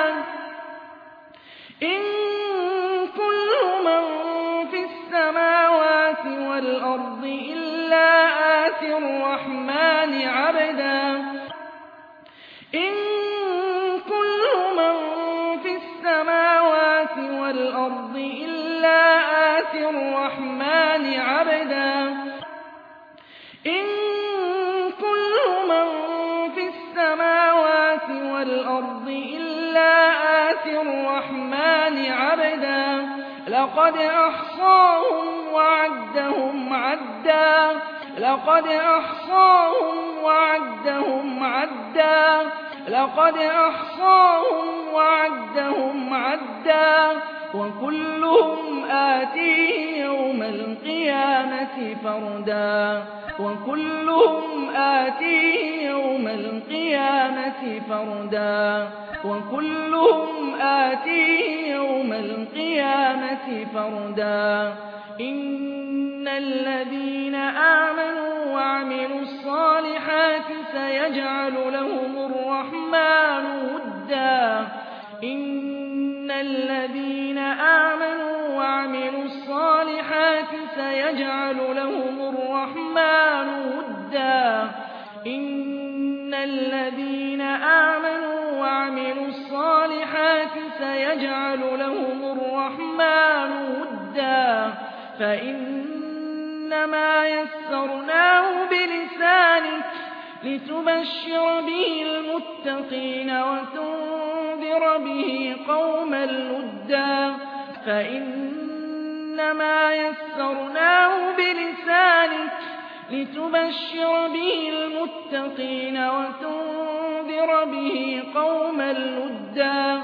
إن كل من في السماوات والأرض إلا آتي الرحمن عبدا إن كل من في السماوات والأرض إلا آتي الرحمن عبدا إن كل من في السماوات والأرض إلا آتي الرحمن عبدا لقد أحصاهم وعدهم عدا لقد أحصاهم وعدهم عدا لقد أحصاهم وعدهم عدا وكلهم آتيه يوم القيامة فردا وكلهم آتيه يوم القيامة فردا وكلهم آتيه يوم القيامة فردا إن الذين آمنوا وعملوا الصالحات سيجعل لهم الرحمن ودا إن الذين آمنوا وعملوا الصالحات سيجعل لهم الرحمن ودا إن الذين آمنوا وعملوا الصالحات سيجعل لهم الرحمن ودا فإنما يسرناه بلسانك لتبشر به المتقين وتنذر به قوما لدا فإنما يسرناه بلسانك لتبشر به المتقين وتنذر به قوما لدا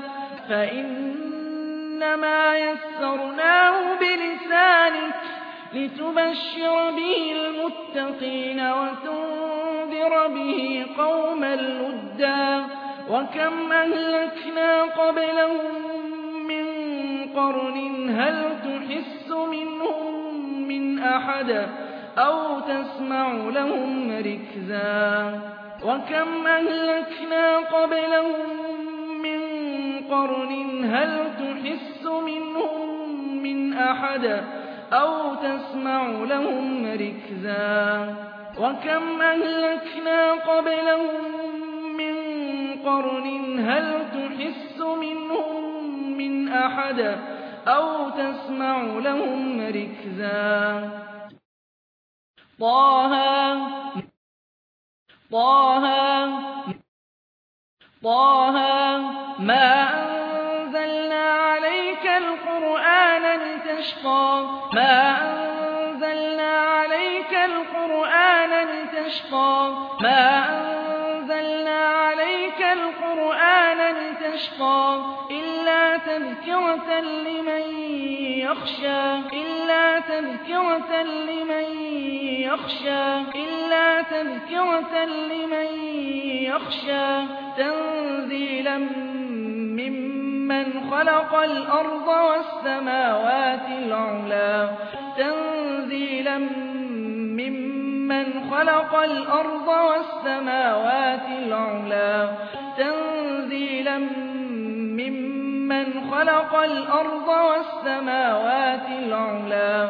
فإنما يسرناه بلسانك لتبشر به المتقين وتنذر به قوما لدا وكم أهلكنا قبلهم من قرن هل تحس منهم من أحد أو تسمع لهم ركزا وكم أهلكنا قبلهم من قرن هل تحس منهم من أحد أو تسمع لهم ركزا وكم أهلكنا قبلهم من قرن هل تحس منهم من أحد أو تسمع لهم ركزا طه ما أنزلنا عليك القرآن لتشقى ما أنزلنا عليك القرآن لتشقى ما أنزلنا عليك القرآن لتشقى إلا تذكرة لمن يخشى إلا تذكرة لمن يخشى إلا تذكرة لمن يخشى تنزيلا ممن خلق الأرض والسماوات العلى تنزيلا ممن خلق الأرض والسماوات العلى تنزيلا ممن خلق الأرض والسماوات العلى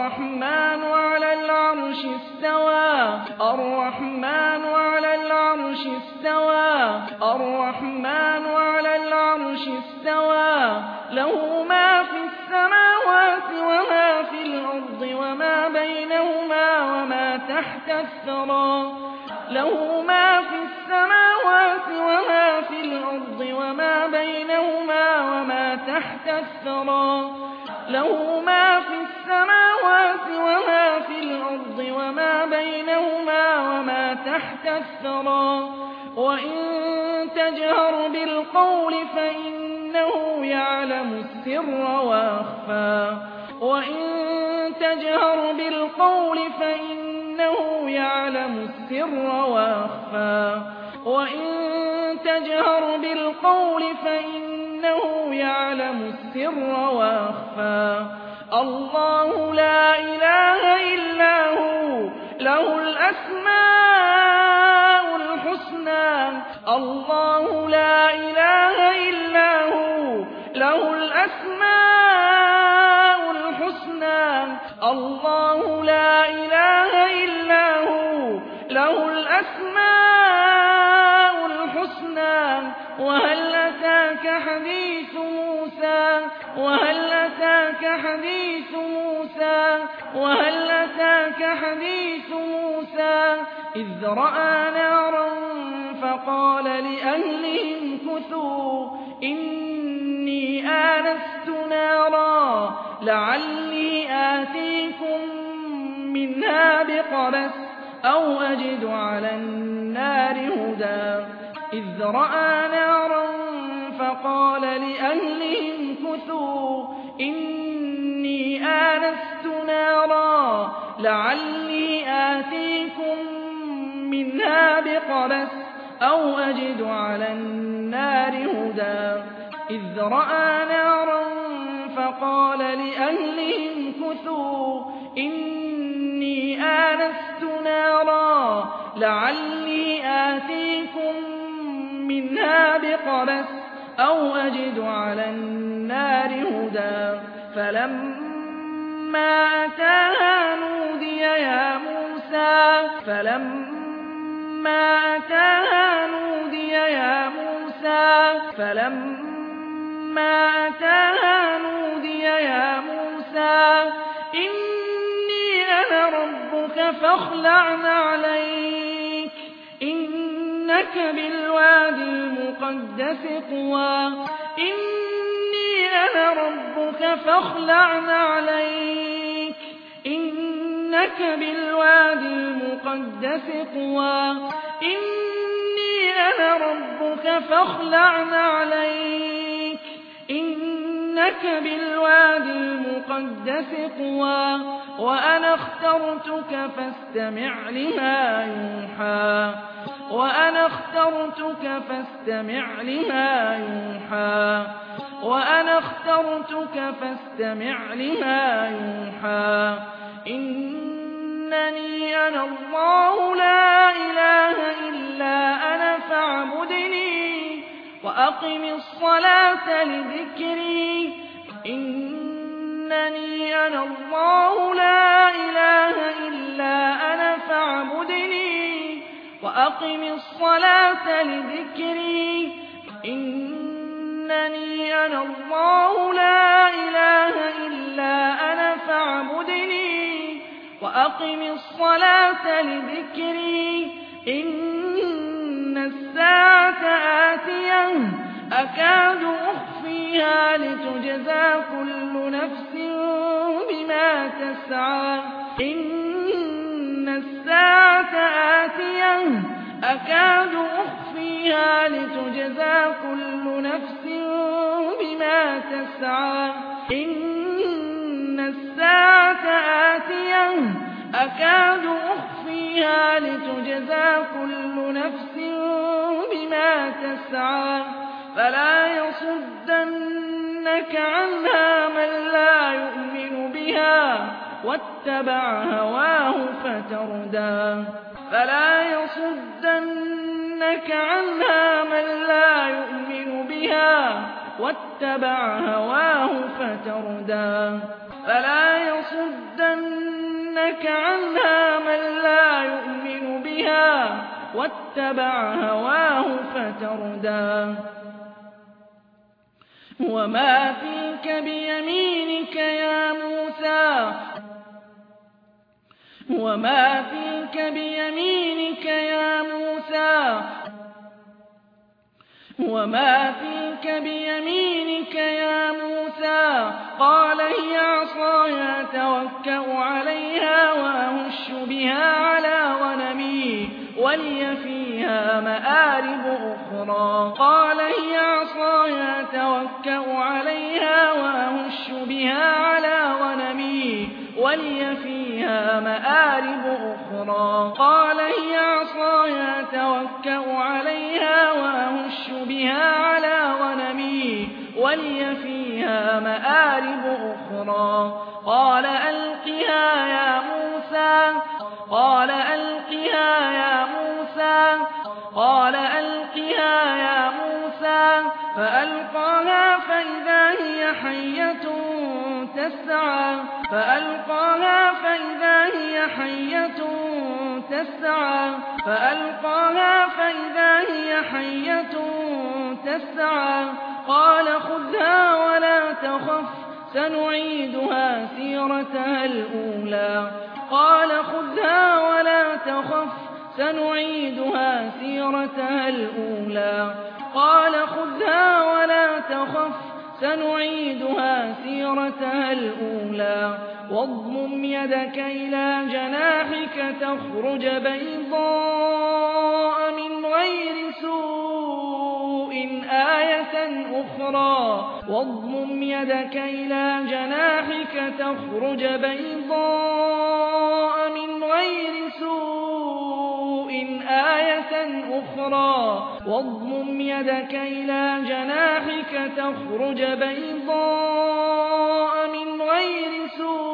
الرحمن على العرش استوى الرحمن على العرش العرش استوى الرحمن على العرش استوى له ما في السماوات وما في الأرض وما بينهما وما تحت الثرى له ما في السماوات وما في الأرض وما بينهما وما تحت الثرى له ما في السماوات وما في الأرض وما بينهما وما تحت الثرى وإن تجهر بالقول فإنه يعلم السر وأخفى وإن تجهر بالقول فإنه يعلم السر وأخفى وإن تجهر بالقول فإنه يعلم السر وأخفى الله لا إله إلا هو له الأسماء الحسنى الله لا إله إلا هو له الأسماء الحسنى الله لا إله إلا هو له الأسماء الحسنى وهل أتاك حديث موسى وهل أتاك حديث موسى وهل أتاك حديث موسى إذ رأى نارا فقال لأهلهم كثوا إني آنست نارا لعلي آتيكم منها بقبس أو أجد على النار هدى إذ رأى نارا فقال لأهلهم كثوا إني آنست نارا لعلي آتيكم منها بقبس أو أجد على النار هدى إذ رأى نارا فقال لأهلهم كثوا إني آنست نارا لعلي آتيكم منها بقبس أو أجد على النار هدى فلما أتاها نودي يا موسى فلما أتاها نودي يا موسى فلما أتاها نودي يا موسى إني أنا ربك فاخلع عليك إنك بالوادي المقدس طوى إني أنا ربك فاخلع عليك إنك بالوادي المقدس طوى إني أنا ربك فاخلع عليك إنك بالوادي المقدس طوى وأنا اخترتك فاستمع لما يوحى وأنا اخترتك فاستمع لما يوحى وأنا اخترتك فاستمع لما يوحى إنني أنا الله لا إله إلا أنا فاعبدني وأقم الصلاة لذكري إنني أنا الله لا إله إلا أنا فاعبدني وأقم الصلاة لذكري إنني أنا الله لا إله إلا أنا فاعبدني وأقم الصلاة لذكري إن الساعة آتية أكاد أخفيها لتجزى كل نفس بما تسعى إن الساعة آتية أكاد أخفيها لتجزى كل نفس بما تسعى إن الساعة آتية أكاد أخفيها لتجزى كل نفس بما تسعى فلا يصدنك عنها من لا يؤمن بها واتبع هواه فتردى فلا يصدنك عنها من لا يؤمن بها واتبع هواه فتردى فلا يصدنك عنها من لا يؤمن بها واتبع هواه فتردى وما تلك بيمينك يا موسى وما تلك بيمينك يا موسى وما تلك بيمينك يا موسى قال هي عصاي أتوكأ عليها وأهش بها على غنمي ولي فيها مآرب أخرى قال هي عصاي أتوكأ عليها وأهش بها على غنمي ولي فيها مآرب أخرى قال هي عصاي أتوكأ عليها وأهش بها على غنمي ولي فيها مآرب أخرى قال ألقها يا موسى قال ألقها يا موسى قال ألقها يا موسى فألقاها فإذا هي حية تسعى فألقاها فإذا هي حية تسعى فألقاها فإذا هي حية تسعى قال خذها ولا تخف سنعيدها سيرتها الأولى قال خذها ولا تخف سنعيدها سيرتها الأولى قال خذها ولا تخف سنعيدها سيرتها الأولى واضمم يدك إلى جناحك تخرج بيضاء من غير سوء آية أخرى واضمم يدك إلى جناحك تخرج بيضاء من غير سوء آية أخرى واضمم يدك إلى جناحك تخرج بيضاء من غير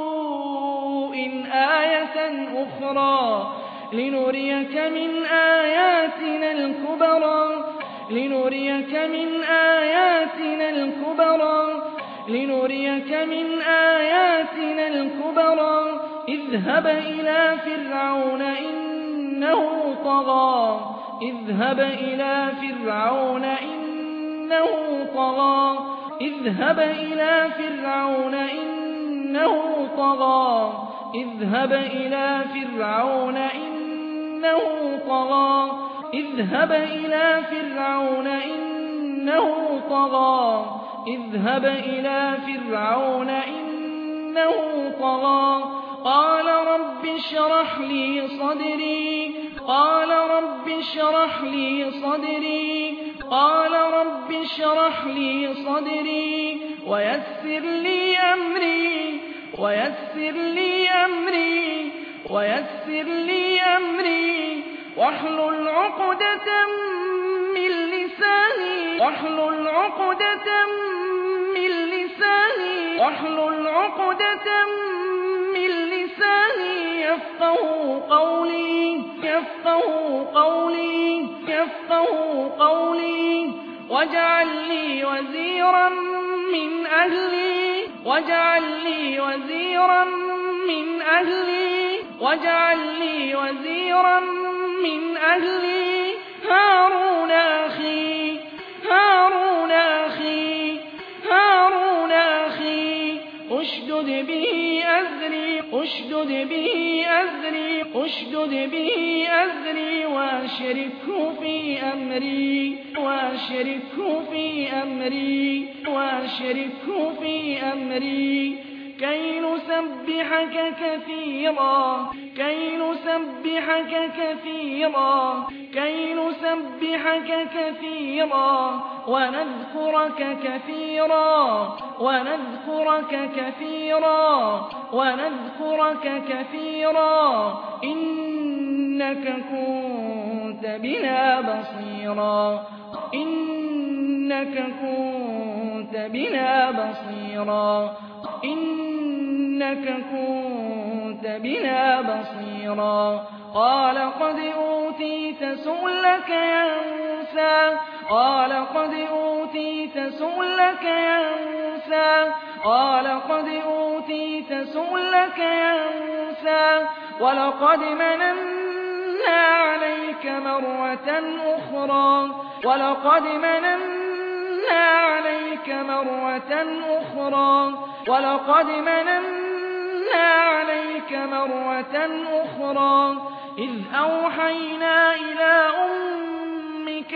سوء آية أخرى لنريك من آياتنا الكبرى لنريك من آياتنا الكبرى لنريك من آياتنا الكبرى اذهب إلى فرعون إنه طغى اذهب إلى فرعون إنه طغى اذهب إلى فرعون إنه طغى اذهب إلى فرعون إنه طغى اذهب إلى فرعون إنه طغى اذهب إلى فرعون إنه طغى قال رب اشرح لي صدري قال رب اشرح لي صدري قال رب اشرح لي صدري ويسر لي أمري ويسر لي أمري ويسر لي أمري واحلل عقدة من لساني واحلل عقدة من لساني واحلل عقدة من لساني يفقهوا قولي يفقهوا قولي يفقهوا قولي واجعل لي وزيرا من أهلي واجعل لي وزيرا من أهلي واجعل لي وزيرا من أهلي هارون أخي هارون أخي هارون أخي اشدد به أزري اشدد به أزري اشدد به أزري واشركه في أمري واشركه في أمري واشركه في أمري كي نسبحك كثيرا كي نسبحك كثيرا كي نسبحك كثيرا ونذكرك كثيرا ونذكرك كثيرا ونذكرك كثيرا إنك كنت بنا بصيرا إنك كنت بنا بصيرا إنك كنت بنا بصيرا قال قد أوتيت سؤلك يا موسى قال قد أوتيت سؤلك يا موسى قال قد أوتيت سؤلك يا موسى ولقد مننا عليك مرة أخرى ولقد مننا عليك مرة أخرى إذ أوحينا إلى أمك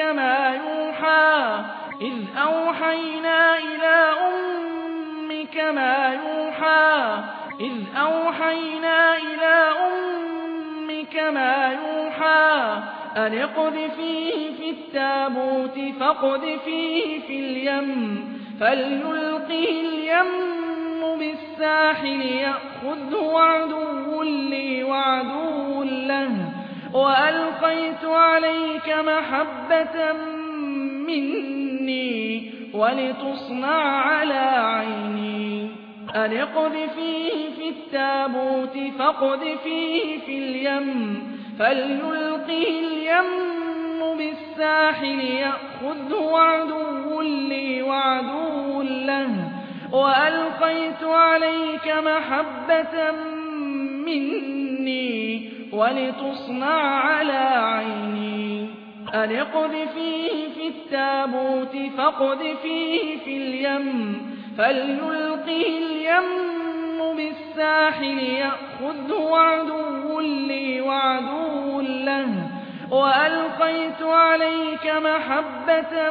ما يوحى أن اقذفيه في التابوت فاقذفيه في اليم فليلقه اليم بالساحل يأخذه عدو لي وعدو له وألقيت عليك محبة مني ولتصنع على عيني أن اقذفيه في التابوت فاقذفيه في اليم فليلقه اليم بالساحل يأخذه عدو لي وعدو له وألقيت عليك محبة مني ولتصنع على عيني أن اقذفيه في التابوت فاقذفيه في اليم فليلقه اليم بالساحل يأخذه عدو لي وعدو له وألقيت عليك محبة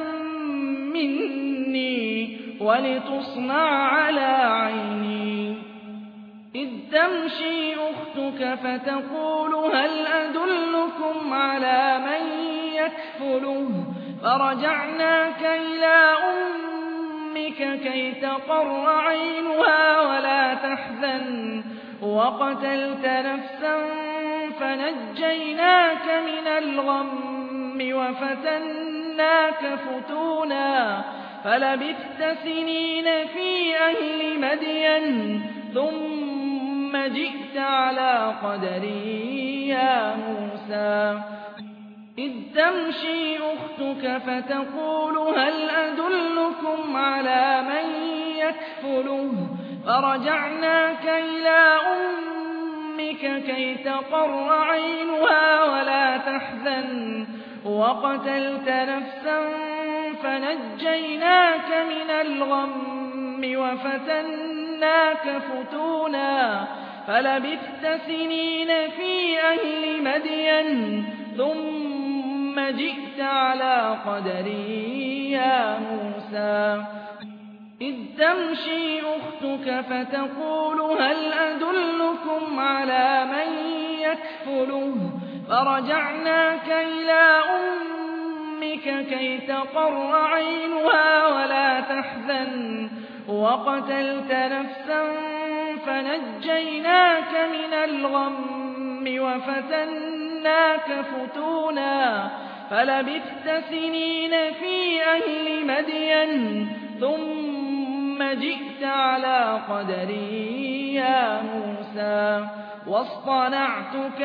مني ولتصنع على عيني إذ تمشي أختك فتقول هل أدلكم على من يكفله فرجعناك إلى أمك كي تقر عينها ولا تحزن وقتلت نفسا فنجيناك من الغم وفتناك فتونا فلبثت سنين في أهل مدين ثم جئت على قدري يا موسى إذ تمشي أختك فتقول هل أدلكم على من يكفله فرجعناك إلى أمك كي تقر عينها ولا تحزن وقتلت نفسا فنجيناك من الغم وفتناك فتونا فلبثت سنين في أهل مدين ثم جئت على قدري يا موسى إذ تمشي أختك فتقول هل أدلكم على من يكفله فرجعناك إلى أمك كي تقر عينها ولا تحزن وقتلت نفسا فنجيناك من الغم وفتناك فتونا فلبثت سنين في أهل مدين ثم جئت على قدري يا موسى واصطنعتك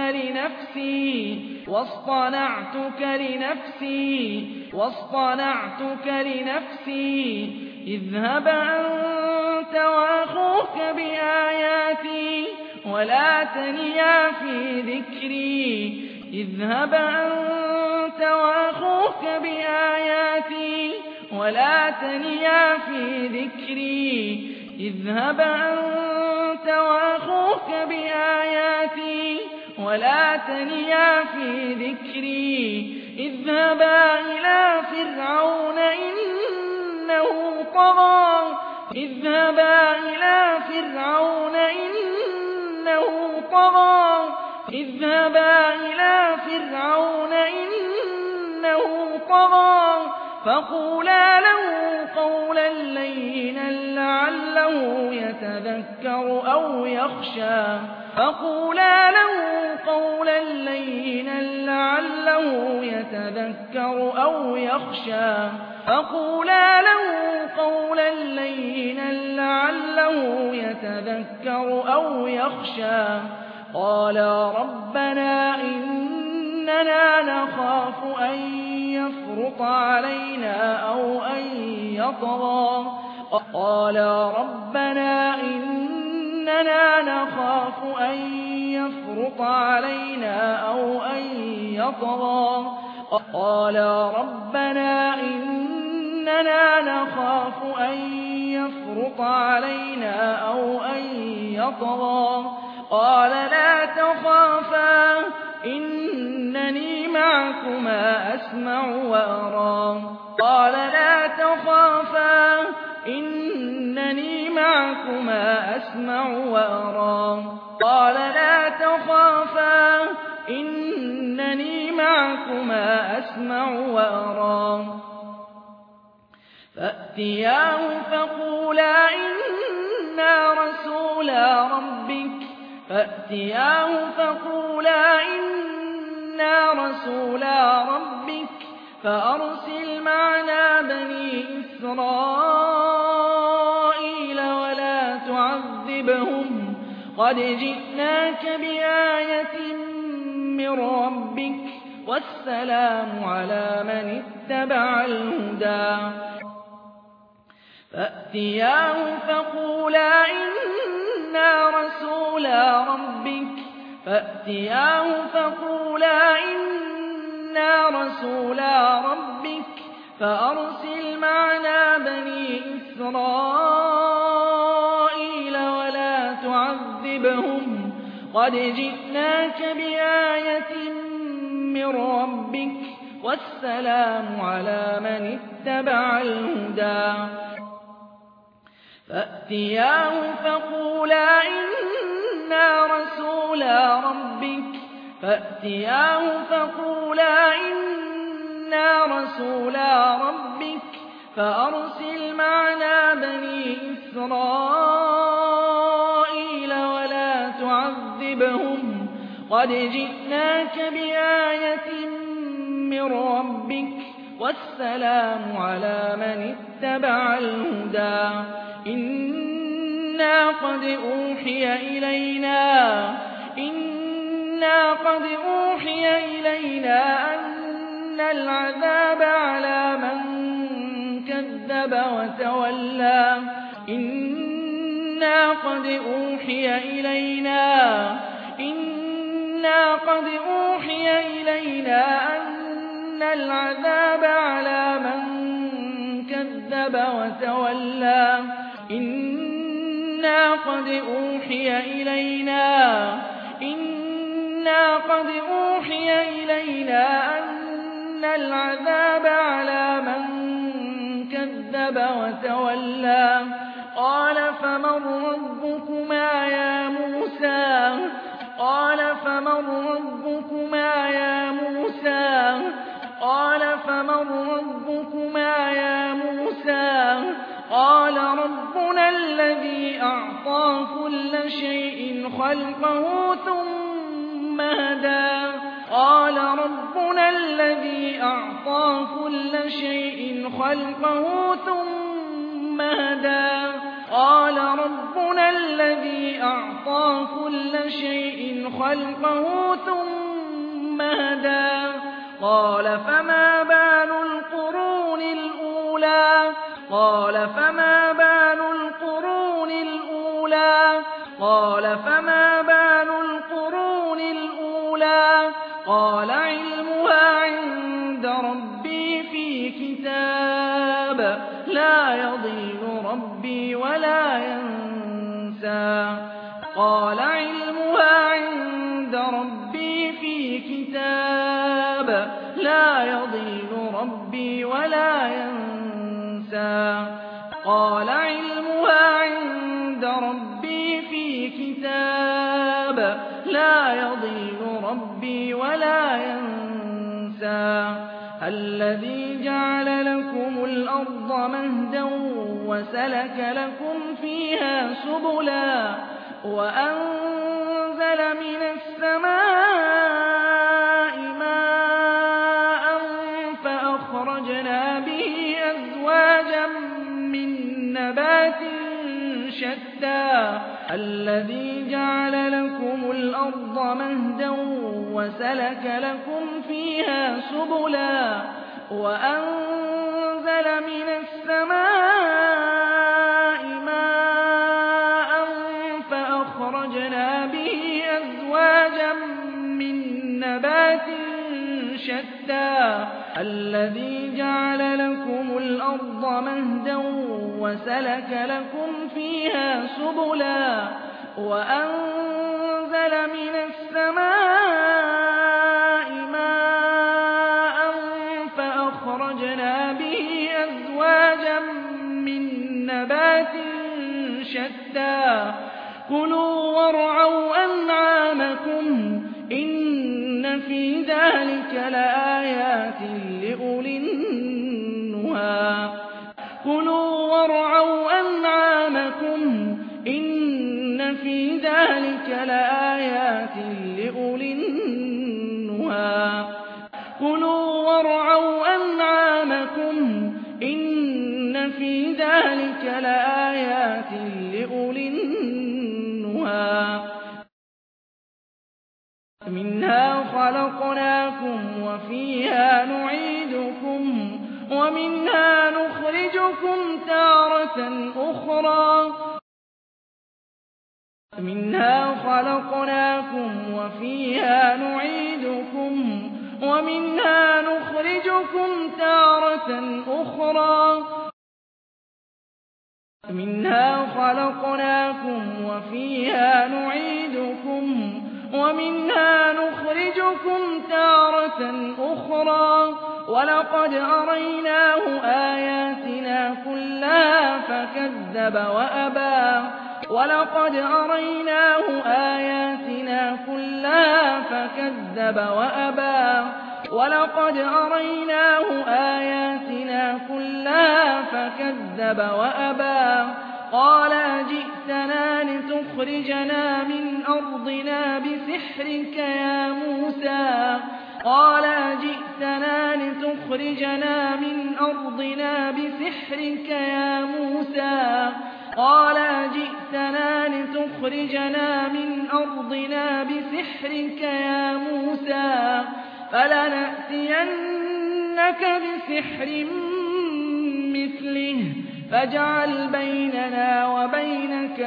لنفسي اذهب أنت وأخوك بآياتي ولا تنيا في ذكري اذهب أنت وأخوك بآياتي ولا تنيا في ذكري اذهبا إلى فرعون إنه طغى فقولا له قولا لينا لعله يتذكر أو يخشى قالا ربنا إننا نخاف أن يفرط علينا أو أن يطغى يطغى قالا ربنا إننا نخاف أن يفرط علينا أو أن يطغى قال لا تخافا إنني معكما أسمع وأرى قال لا تخافا إنني معكما أسمع وأرى قال لا تخافا إنني معكما أسمع وأرى فأتياه فقولا إنا رسولا ربك فأرسل معنا بني إسرائيل ولا تعذبهم قد جئناك بآية من ربك والسلام على من اتبع الهدى فأتياه فقولا إنا رسولا ربك فأرسل معنا بني إسرائيل ولا تعذبهم قد جئناك بآية من ربك والسلام على من اتبع الهدى فأتياه فقولا إنا رسولا ربك فأرسل معنا بني إسرائيل ولا تعذبهم قد جئناك بآية من ربك والسلام على من اتبع الهدى إنا قد أوحي إلينا أن العذاب على من كذب وتولى إنا قد أوحي إلينا أن العذاب على من كذب وتولى إنا قد أوحي إلينا أن العذاب على من كذب وتولى قال فمن ربكما يا موسى قال ربنا الذي أعطى كل شيء خلقه ثم هدى قال فما بال القرون الأولى قال علمها عند ربي في كتاب لا يضل ربي ولا ينسى الذي جعل لكم الأرض مهدا وسلك لكم فيها سبلا وأنزل من السماء ماء فأخرجنا به أزواجا من نبات شتى الذي جعل لكم الأرض مهدا وسلك لكم فيها سبلا وأنزل من السماء ماء فأخرجنا به أزواجا من نبات الذي جعل لكم الأرض مهدا وسلك لكم فيها سبلا وأنزل من السماء ماء فأخرجنا به أزواجا من نبات شتى كلوا وارعوا أنعامكم إن في ذلك لآيات لأولي النهى كلوا وارعوا أنعامكم إن في ذلك لآيات لأولي النهى كلوا وارعوا أنعامكم إن في ذلك لآيات لأولي النهى منها خلقناكم وفيها نعيدكم ومنها نخرجكم تارة أخرى منها خلقناكم وفيها نعيدكم ومنها نخرجكم تارة أخرى منها خلقناكم وفيها نعيدكم ومنها نخرجكم تارة أخرى ولقد أريناه آياتنا كلها فكذب وأبى ولقد أريناه آياتنا كلها فكذب وأبى ولقد أريناه آياتنا كلها فكذب وأبى قال أجئتنا لتخرجنا من أرضنا بسحرك يا موسى قال أجئتنا لتخرجنا من أرضنا بسحرك يا موسى قال أجئتنا لتخرجنا من أرضنا بسحرك يا موسى فلنأتينك بسحر مثله فاجعل بيننا وبينك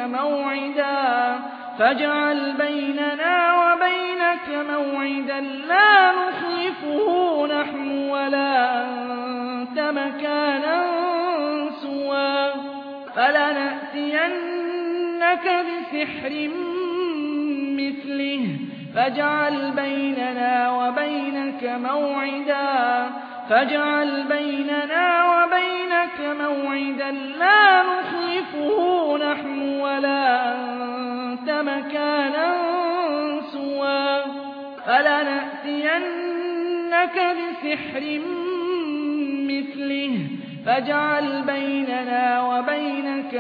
موعدا لا نخلفه نحن ولا أنت مكانا سوى فلنأتينك بسحر مثله فاجعل بيننا وبينك موعدا لا نخلفه نحن ولا أنت مكانا سوى فلنأتينك بسحر مثله فاجعل بيننا وبينك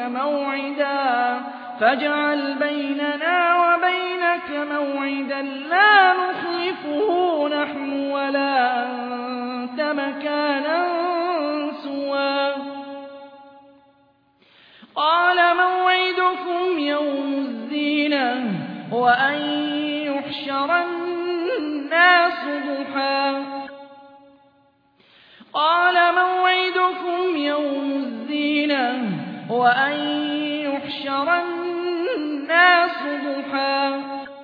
موعدا لا نخلفه نحن ولا أنت مكانا سوى قال موعدكم يوم الزينة وأن يحشر الناس ضحى قال موعدكم يوم الزينة وأن يحشر الناس ضحى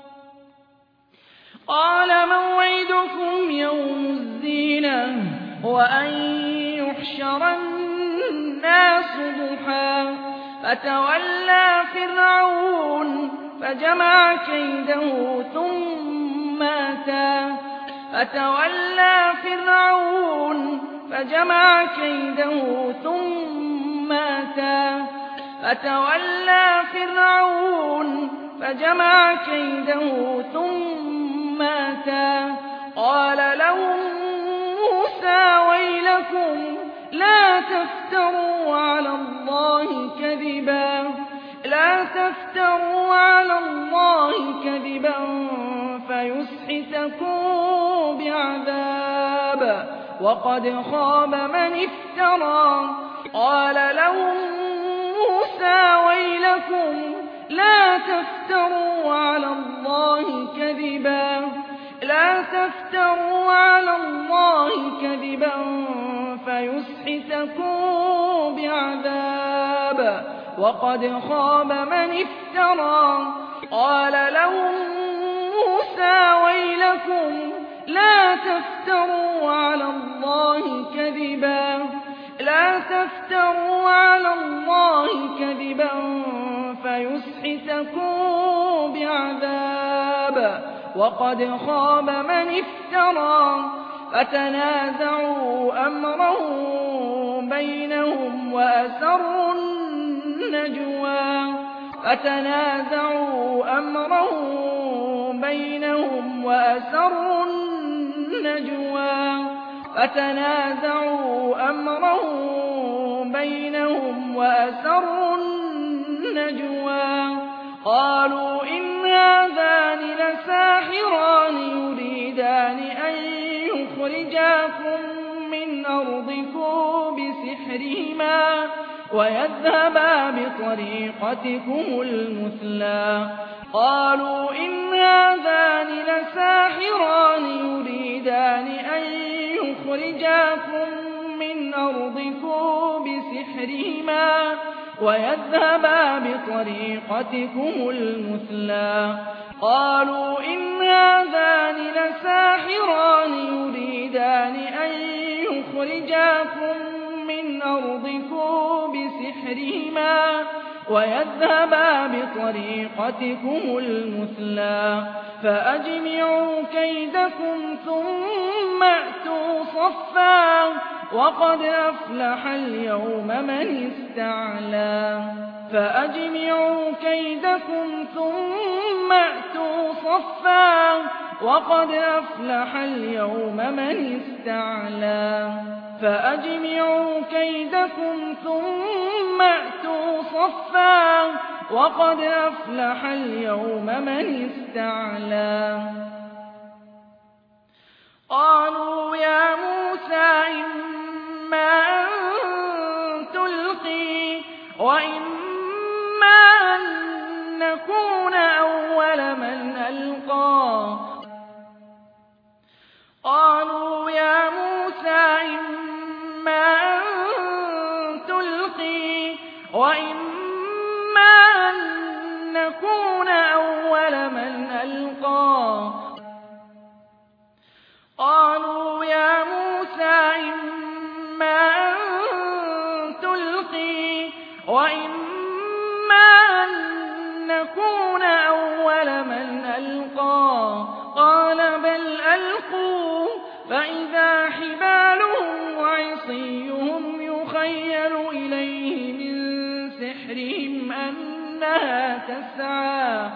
قال موعدكم يوم الزينة وأن يحشر الناس ضحى فتولى فرعون فجمع كيده ثم أتى قال لهم موسى ويلكم لا تفتروا على الله كذبا فيسحتكم بعذاب وقد خاب من افترى قال لهم موسى ويلكم لا تفتروا على الله كذبا فيسحتكم بعذاب وقد خاب من افترى قال لهم موسى ويلكم لا تفتروا على الله كذبا فيسحتكم بعذاب وقد خاب من افترى فتنازعوا أمرهم بينهم وأسروا النجوى قالوا إن هذان لساحران يريدان أن يخرجاكم من أرضكم بسحرهما ويذهبا بطريقتكم المثلى قالوا إن هذان لساحران يريدان أن يخرجاكم من أرضكم بسحرهما ويذهبا بطريقتكم المثلى فأجمعوا كيدكم ثم أتوا صفا وقد أفلح اليوم من استعلى قالوا يا موسى إما أن تلقي وإما أن نكون أول من ألقى قال بل ألقوا فإذا حبالهم وعصيهم يخيل إليه من سحرهم أنها تسعى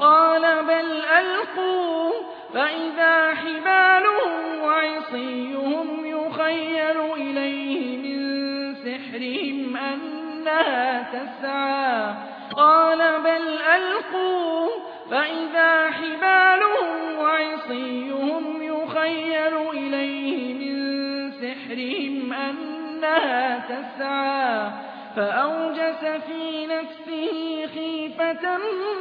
قال بل ألقوا فإذا حبالهم وعصيهم يخيل إليه من سحرهم أنها تسعى فأوجس في نفسه خيفة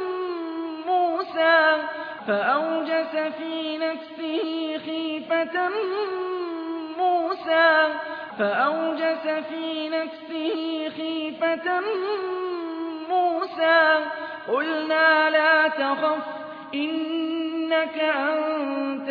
موسى قلنا لا تخف إنك أنت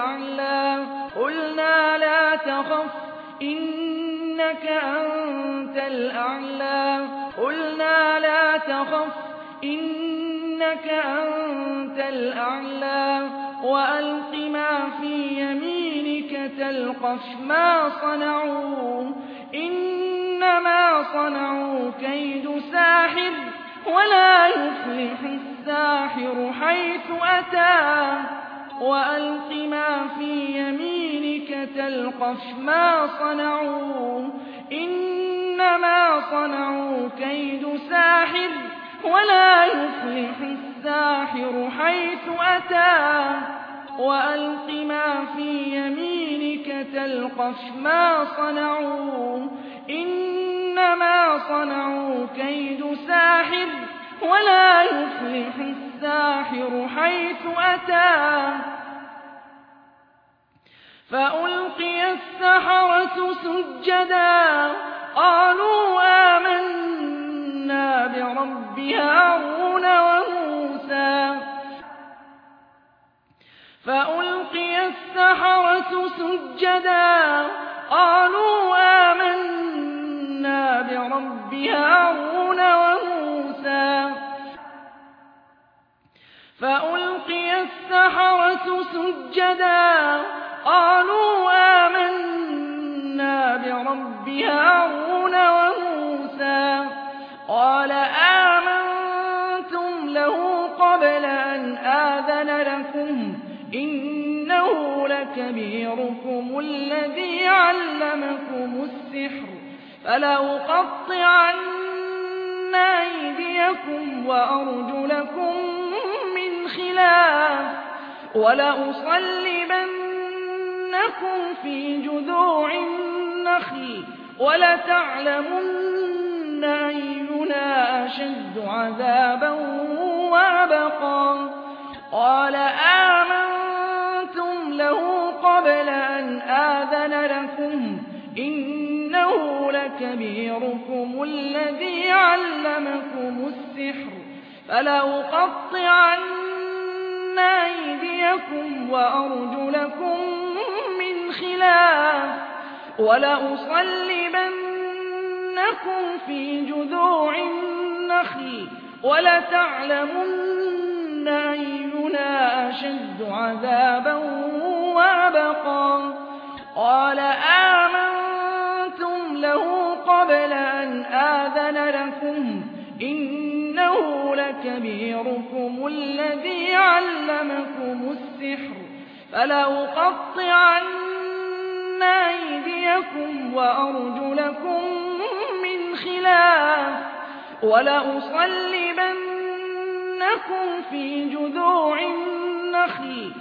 الأعلى وألق ما في يمينك تلقف ما صنعوا إنما صنعوا كيد ساحر ولا يفلح الساحر حيث أتى وألق ما في يمينك تلقف ما صنعوا إنما صنعوا كيد ساحر ولا يفلح الساحر حيث أتى وألق ما في يمينك تلقف ما صنعوا إنما صنعوا كيد ساحر ولا يفلح الساحر حيث أتى فألقي السحرة سجدا قالوا آمنا برب هارون وموسى فألقي السحرة سُجَّدًا قَالُوا آمَنَّا بِرَبِّ هَارُونَ وَمُوسَىٰ فَأُلْقِيَ السَّحَرَةُ سُجَّدًا قَالُوا آمَنَّا بِرَبِّ هَارُونَ وَمُوسَىٰ قَالَ آمَنتُمْ لَهُ قَبْلَ أَنْ آذَنَ لَكُمْ إِنَّهُ لَكَبِيرُكُمُ الَّذِي عَلَّمَكُمُ السِّحْرَ فَلَأُقَطِّعَنَّ أَيْدِيَكُمْ وَأَرْجُلَكُم مِّنْ خِلَافٍ وَلَأُصَلِّبَنَّكُمْ فِي جُذُوعِ النَّخْلِ وَلَتَعْلَمُنَّ أَيُّنَا أَشَدُّ عَذَابًا وَأَبْقَىٰ قَالَ آمَنتُمْ لَهُ قَبْلَ أَنْ آذَنَ لَكُمْ إِنَّهُ لَكَبِيرُكُمُ الَّذِي عَلَّمَكُمُ السِّحْرَ فَلَأُقَطِّعَنَّ أَيْدِيَكُمْ وَأَرْجُلَكُم مِّنْ خِلَافٍ وَلَأُصَلِّبَنَّكُمْ فِي جُذُوعِ النَّخْلِ وَلَتَعْلَمُنَّ أَيُّنَا أَشَدُّ عَذَابًا وَأَبْقَىٰ قَالَ آمَنتُمْ لَهُ قَبْلَ أَنْ آذَنَ لَكُمْ إِنَّهُ لَكَبِيرُكُمُ الَّذِي عَلَّمَكُمُ السِّحْرَ فَلَأُقَطِّعَنَّ أَيْدِيَكُمْ وَأَرْجُلَكُم مِّنْ خِلَافٍ وَلَأُصَلِّبَنَّكُمْ فِي جُذُوعِ النَّخْلِ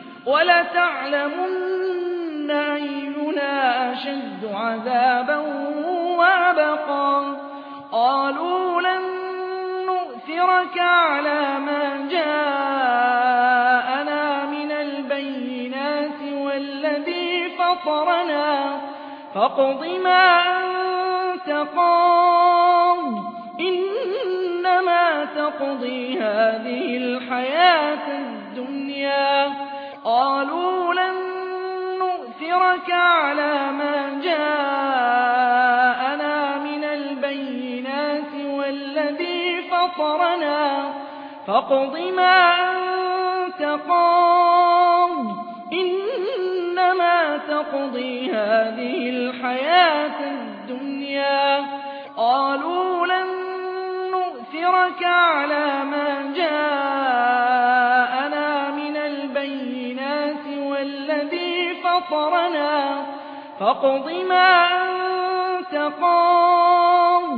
وَلَتَعْلَمُنَّ أَيُّنَا أَشَدُّ عَذَابًا وَأَبْقَىٰ قَالُوا لَن نُّؤْثِرَكَ عَلَىٰ مَا جَاءَنَا مِنَ الْبَيِّنَاتِ وَالَّذِي فَطَرَنَا فَاقْضِ مَا أَنتَ قَاضٍ إِنَّمَا تَقْضِي هَٰذِهِ الْحَيَاةَ الدُّنْيَا قَالُوا لَن نُّؤْثِرَكَ عَلَىٰ مَا جَاءَنَا مِنَ الْبَيِّنَاتِ وَالَّذِي فَطَرَنَا فَاقْضِ مَا أَنتَ قَاضٍ إِنَّمَا تَقْضِي هَٰذِهِ الْحَيَاةَ الدُّنْيَا قَالُوا لَن نُّؤْثِرَكَ عَلَىٰ مَا جَاءَنَا مِنَ الْبَيِّنَاتِ وَالَّذِي فَطَرَنَا فَاقْضِ مَا أَنتَ قَاضٍ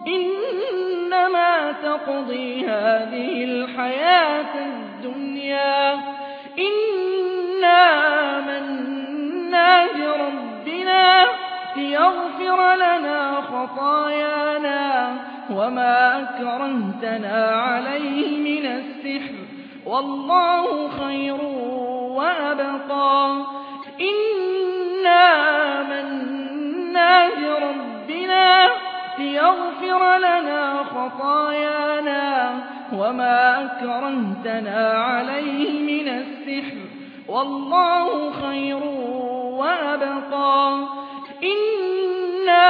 إِنَّمَا تَقْضِي هَٰذِهِ الْحَيَاةَ الدُّنْيَا إِنَّا آمَنَّا بِرَبِّنَا لِيَغْفِرَ لَنَا خَطَايَانَا وَمَا أَكْرَهْتَنَا عَلَيْهِ مِنَ السِّحْرِ وَاللَّهُ خَيْرٌ وَأَبْقَىٰ إِنَّا آمَنَّا بِرَبِّنَا لِيَغْفِرَ لَنَا خَطَايَانَا وَمَا أَكْرَهْتَنَا عَلَيْهِ مِنَ السِّحْرِ وَاللَّهُ خَيْرٌ وَأَبْقَىٰ إِنَّا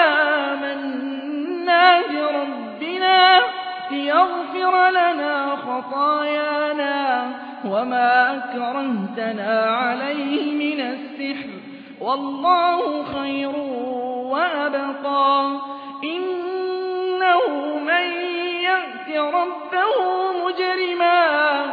آمَنَّا بِرَبِّنَا لِيَغْفِرَ لَنَا خَطَايَانَا وَمَا أَكْرَهْتَنَا عَلَيْهِ مِنَ السِّحْرِ وَاللَّهُ خَيْرٌ وَأَبْقَىٰ إِنَّهُ مَن يَأْتِ رَبَّهُ مُجْرِمًا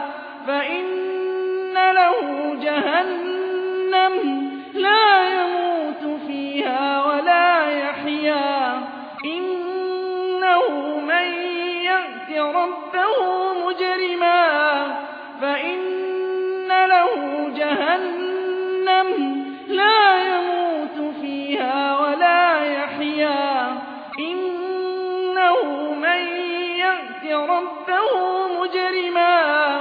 فَإِنَّ لَهُ جَهَنَّمَ لَا يَمُوتُ فِيهَا وَلَا يَحْيَىٰ إِنَّهُ مَن يَأْتِ رَبَّهُ مُجْرِمًا فَإِنَّ لَهُ جَهَنَّمَ لَا يَمُوتُ فِيهَا وَلَا يَحْيَىٰ إِنَّهُ مَن يَأْتِ رَبَّهُ مُجْرِمًا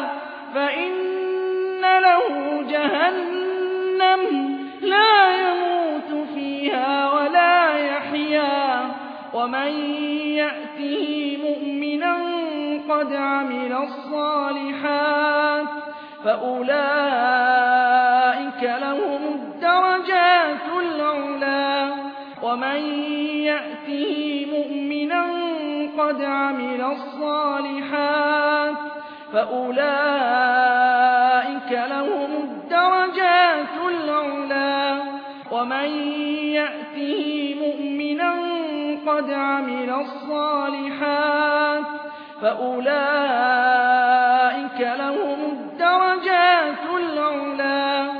فَإِنَّ لَهُ جَهَنَّمَ لَا يَمُوتُ فِيهَا وَلَا يَحْيَىٰ وَمَن يَأْتِهِ مُؤْمِنًا قَدْ عَمِلَ الصَّالِحَاتِ فَأُولَٰئِكَ لَهُمُ الدَّرَجَاتُ ومن يأته مؤمنا قد عمل الصالحات فأولئك لهم الدرجات العلى ومن يأته مؤمنا قد عمل الصالحات فأولئك لهم الدرجات العلى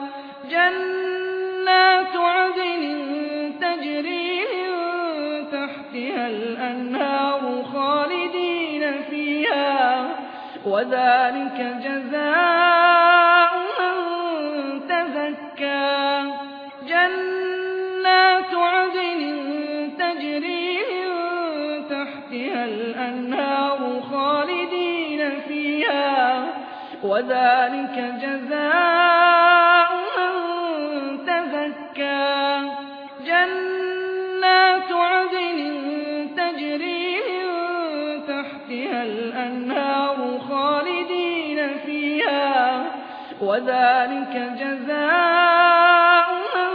جنات عدن تجري من تحتها الأنهار خالدين فيها وذلك جزاء من تزكى جنات عدن تجري من تحتها الأنهار خالدين فيها وذلك جزاء من تزكى جنات عدن تجري من تحتها الأنهار خالدين فيها وذلك جزاء من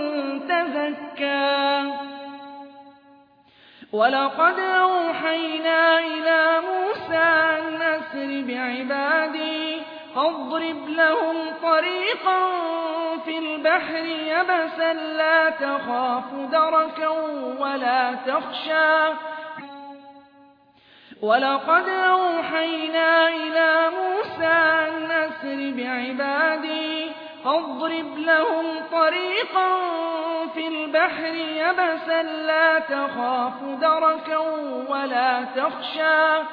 تزكى ولقد أوحينا إلى موسى أن أسر بعبادي فاضرب لهم طريقا في البحر يبسا لا تخاف دركا ولا تخشى ولقد أوحينا إلى موسى أن أسر بعبادي فاضرب لهم طريقا في البحر يبسا لا تخاف دركا ولا تخشى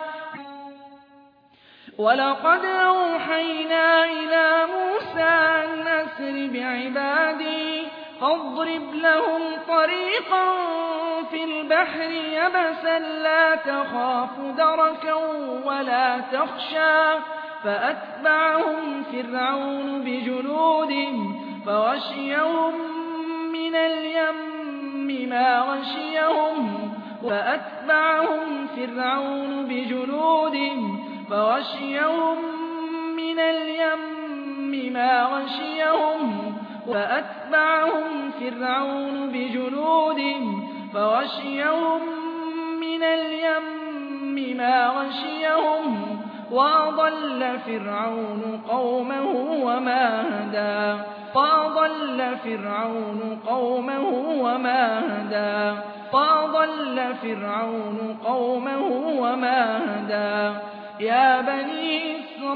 ولقد أوحينا إلى موسى أن أسر بعبادي فاضرب لهم طريقا في البحر يبسا لا تخاف دركا ولا تخشى فأتبعهم فرعون بجنوده فغشيهم من اليم ما غشيهم فأتبعهم فرعون بجنوده فغشيهم من اليم ما غشيهم فأتبعهم فرعون بجنوده فغشيهم من اليم ما غشيهم وأضل فرعون قومه وما هدى وأضل فرعون قومه وما هدى وأضل فرعون قومه وما هدى يا بني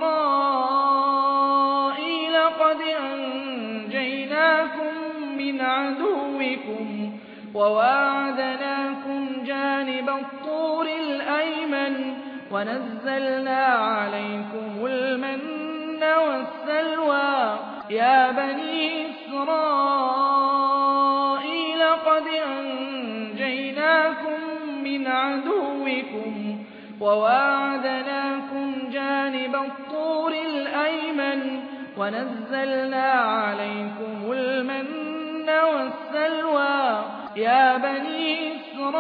إسرائيل قد أنجيناكم من عدوكم وواعدناكم جانب الطور الأيمن ونزلنا عليكم المن والسلوى يا بني إسرائيل قد أنجيناكم من عدوكم وواعدناكم جانب الطور الأيمن ونزلنا عليكم المن والسلوى يا بني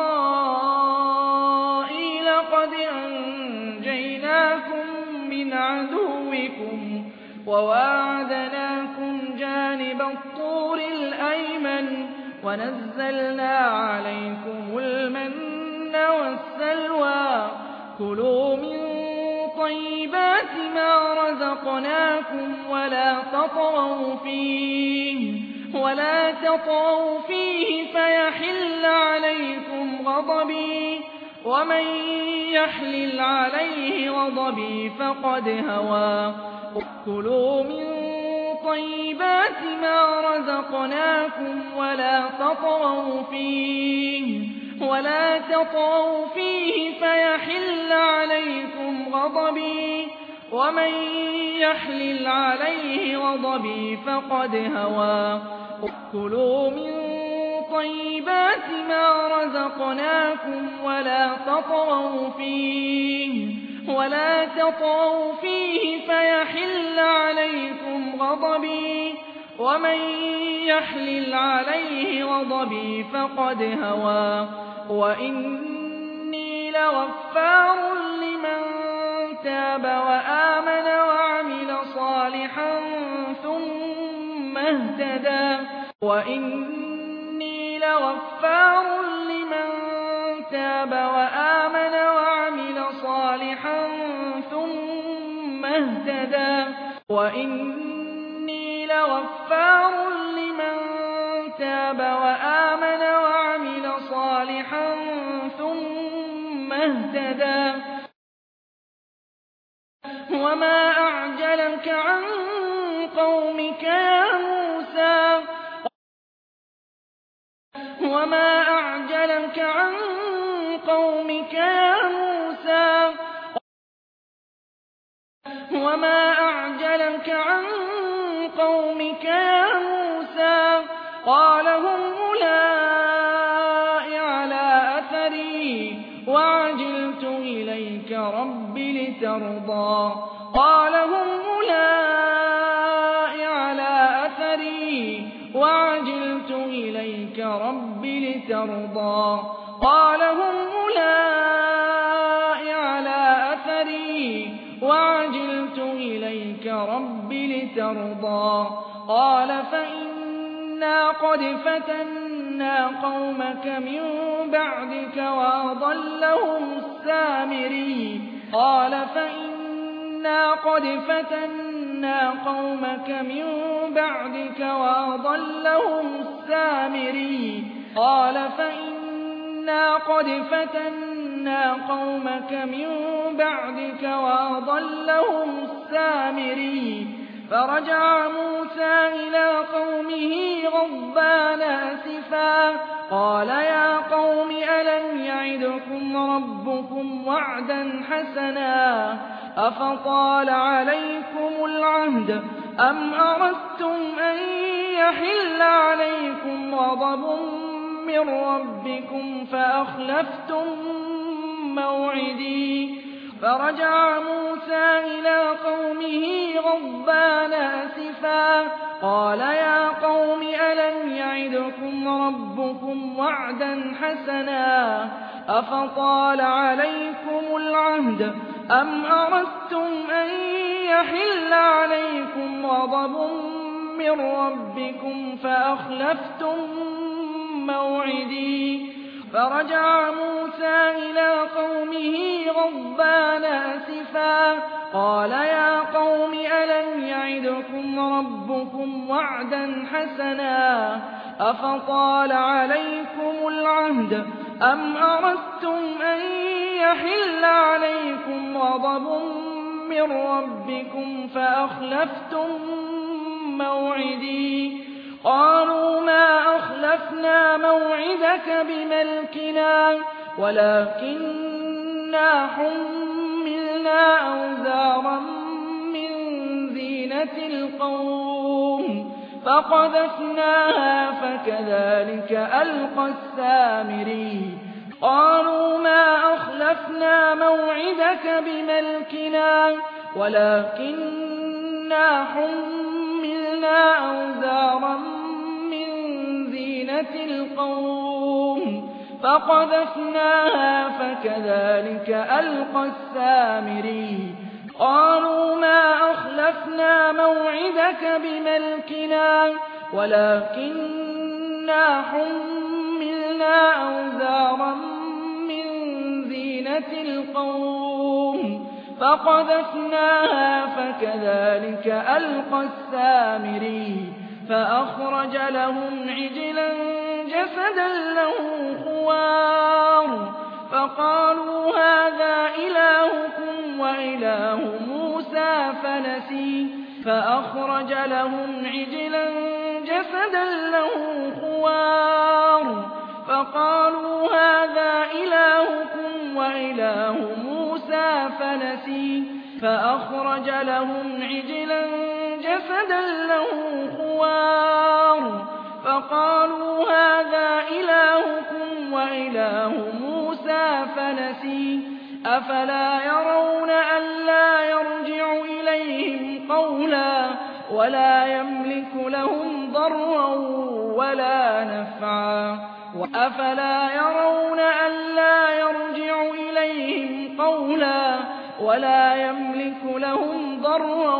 إسرائيل قد أنجيناكم من عدوكم وواعدناكم جانب الطور الأيمن ونزلنا عليكم المن والسلوى كلوا من طيبات ما رزقناكم ولا تطغوا فيه فيحل عليكم غضبي ومن يحلل عليه غضبي فقد هوى كلوا من طيبات ما رزقناكم ولا تطغوا فيه فيحل عليكم غضبي ومن يحلل عليه غضبي فقد هوى كلوا من طيبات ما رزقناكم ولا تطغوا فيه فيحل عليكم غضبي ومن يحلل عليه غضبي فقد هوى وإني لغفار لمن تاب وآمن وعمل صالحا ثم اهتدى وإني لَغَفَّارٌ لِّمَن تَابَ وَآمَنَ وَعَمِلَ صَالِحًا ثُمَّ اهْتَدَىٰ وَإِنِّي لَغَفَّارٌ لِّمَن تَابَ وَآمَنَ وَعَمِلَ صَالِحًا ثُمَّ اهْتَدَىٰ وَمَا أَعْجَلَكَ عَن قَوْمِكَ يَا مُوسَىٰ وَمَا أَعْجَلَكَ عَن قَوْمِكَ يَا مُوسَىٰ وَمَا أَعْجَلَكَ عَن قَوْمِكَ يَا مُوسَىٰ قَالَ هُمْ أُولَاءِ عَلَىٰ أَثَرِي وَعَجِلْتُ إِلَيْكَ رَبِّ لِتَرْضَىٰ قَالَ هُمْ أُولَاءِ عَلَىٰ أَثَرِي وَعَجِلْتُ إِلَيْكَ رَبِّ لِتَرْضَىٰ قَالَ هُمْ أُولَاءِ عَلَىٰ أَثَرِي وَعَجِلْتُ إِلَيْكَ رَبِّ لِتَرْضَىٰ قَالَ فَإِنَّا قَدْ فَتَنَّا قَوْمَكَ مِن بَعْدِكَ وَأَضَلَّهُمُ السَّامِرِيُّ قَالَ فَإِنَّا قَدْ فَتَنَّا قَوْمَكَ مِن بَعْدِكَ وَأَضَلَّهُمُ السَّامِرِيُّ قَالَ فَإِنَّا قَدْ فَتَنَّا قَوْمَكَ مِن بَعْدِكَ وَأَضَلَّهُمُ السَّامِرِيُّ فَرَجَعَ مُوسَىٰ إِلَىٰ قَوْمِهِ غَضْبَانَ أَسِفًا قَالَ يَا قَوْمِ أَلَمْ يَعِدْكُمْ رَبُّكُمْ وَعْدًا حَسَنًا أَفَطَالَ عَلَيْكُمُ الْعَهْدُ أَمْ أَرَدتُّمْ أَن يَحِلَّ عَلَيْكُمْ غَضَبٌ مِّن رَّبِّكُمْ فَأَخْلَفْتُم مَّوْعِدِي فَرَجَعَ مُوسَىٰ إِلَىٰ قَوْمِهِ غَضْبَانَ أَسِفًا قَالَ يَا قَوْمِ أَلَمْ يَعِدْكُمْ رَبُّكُمْ وَعْدًا حَسَنًا أَفَطَالَ عَلَيْكُمُ الْعَهْدُ أَمْ أَرَدتُّمْ أَن يَحِلَّ عَلَيْكُمْ غَضَبٌ مِّن رَّبِّكُمْ فَأَخْلَفْتُم مَّوْعِدِي فَرَجَعَ مُوسَىٰ إِلَىٰ قَوْمِهِ غَضْبَانَ أَسِفًا قَالَ يَا قَوْمِ أَلَمْ يَعِدْكُمْ رَبُّكُمْ وَعْدًا حَسَنًا أَفَطَالَ عَلَيْكُمُ الْعَهْدُ أَمْ أَرَدتُّمْ أَن يَحِلَّ عَلَيْكُمْ غَضَبٌ مِّن رَّبِّكُمْ فَأَخْلَفْتُم مَّوْعِدِي قَالُوا مَا أَخْلَفْنَا مَوْعِدَكَ بِمَلْكِنَا وَلَٰكِنَّا حُمِّلْنَا أَوْزَارًا مِّن زِينَةِ الْقَوْمِ فَقَذَفْنَاهَا فَكَذَٰلِكَ أَلْقَى السَّامِرِيُّ قَالُوا مَا أَخْلَفْنَا مَوْعِدَكَ بِمَلْكِنَا وَلَٰكِنَّا حُمِّلْنَا أَوْزَارًا مِّن زِينَةِ الْقَوْمِ فَقَذَفْنَاهَا فَكَذَٰلِكَ أَلْقَى السَّامِرِيُّ قَالُوا مَا أَخْلَفْنَا مَوْعِدَكَ بِمَلْكِنَا وَلَٰكِنَّا حُمِّلْنَا أَوْزَارًا مِّن زِينَةِ الْقَوْمِ فَقَذَفْنَاهَا فَكَذَٰلِكَ أَلْقَى السَّامِرِيُّ فَأَخْرَجَ لَهُمْ عِجْلًا جَسَدًا لَّهُ خُوَارٌ فَقَالُوا هَٰذَا إِلَٰهُكُمْ وَإِلَٰهُ مُوسَىٰ فَنَسِيَ فَأَخْرَجَ لَهُمْ عِجْلًا جَسَدًا لَّهُ خُوَارٌ فَقَالُوا هَٰذَا إِلَٰهُكُمْ وَإِلَٰهُ مُوسَىٰ فَنَسِيَ فَأَخْرَجَ لَهُمْ عِجْلًا جَسَدًا لَّهُ خُوَارٌ فَقَالُوا هَٰذَا إِلَٰهُكُمْ وَإِلَٰهُ مُوسَىٰ فَنَسِيَ أَفَلَا يَرَوْنَ أَلَّا يَرْجِعُ إِلَيْهِمْ قَوْلًا وَلَا يَمْلِكُ لَهُمْ ضَرًّا وَلَا نَفْعًا أَفَلَا يَرَوْنَ أَلَّا يَرْجِعُ إِلَيْهِمْ قَوْلًا وَلَا يَمْلِكُ لَهُمْ ضَرًّا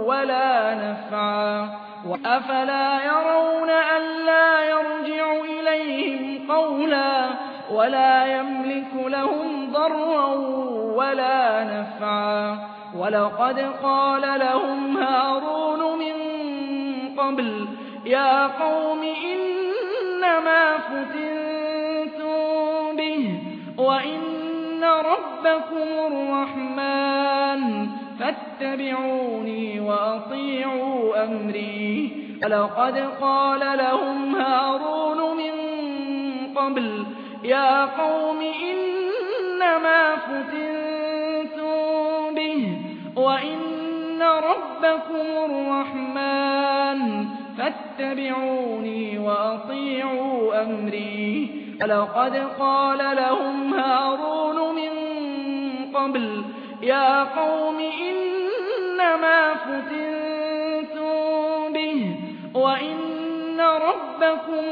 وَلَا نَفْعًا أَفَلَا يَرَوْنَ أَلَّا يَرْجِعُ إِلَيْهِمْ إليهم قولا ولا يملك لهم ضرا ولا نفعا ولقد قال لهم هارون من قبل يا قوم إنما فتنتم به وإن ربكم الرحمن فاتبعوني وأطيعوا أمري ولقد قال لهم هارون من قبل يا قوم إنما فتنتم به وإن ربكم الرحمن فاتبعوني وأطيعوا أمري ولقد قال لهم هارون من قبل يا قوم إنما فتنتم به وإن ربكم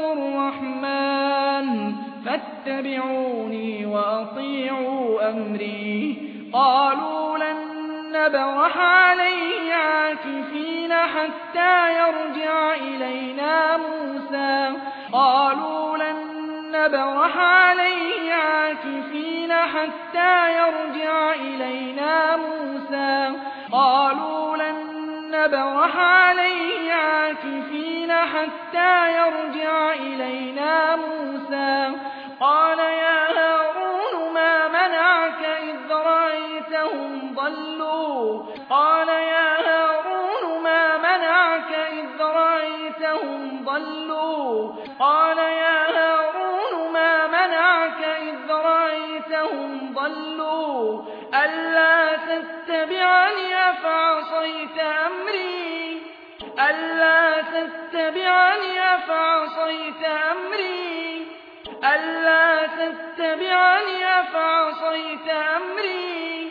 الرحمن فاتبعوني وأطيعوا أمري قالوا لن نبرح عليه عاكفين حتى يرجع إلينا موسى قالوا لن نبرح عليه عاكفين حتى يرجع إلينا موسى قالوا لن نبرح عليه عاكفين حتى يرجع إلينا موسى قال يا هارون ما منعك إذ رأيتهم ضلوا قال يا هارون ما منعك إذ رأيتهم ضلوا قال يا هارون ما منعك إذ رأيتهم ضلوا ألا تتبعني أفعصيت أمري ألا تتبعني أفعصيت أمري ألا تتبعني أفعصيت أمري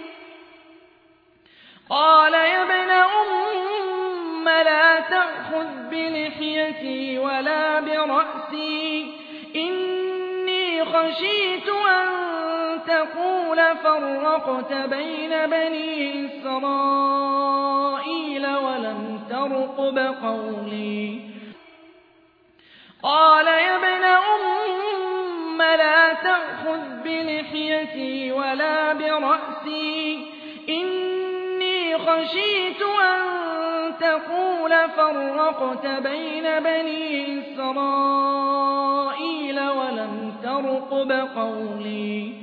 قال يا ابن أم لا تأخذ بلحيتي ولا برأسي إني خشيت أن تقول فرقت بين بني إسرائيل ولم ترقب قولي قال يا ابن أم لا تأخذ بلحيتي ولا برأسي إني خشيت أن تقول فرقت بين بني إسرائيل ولم ترقب قولي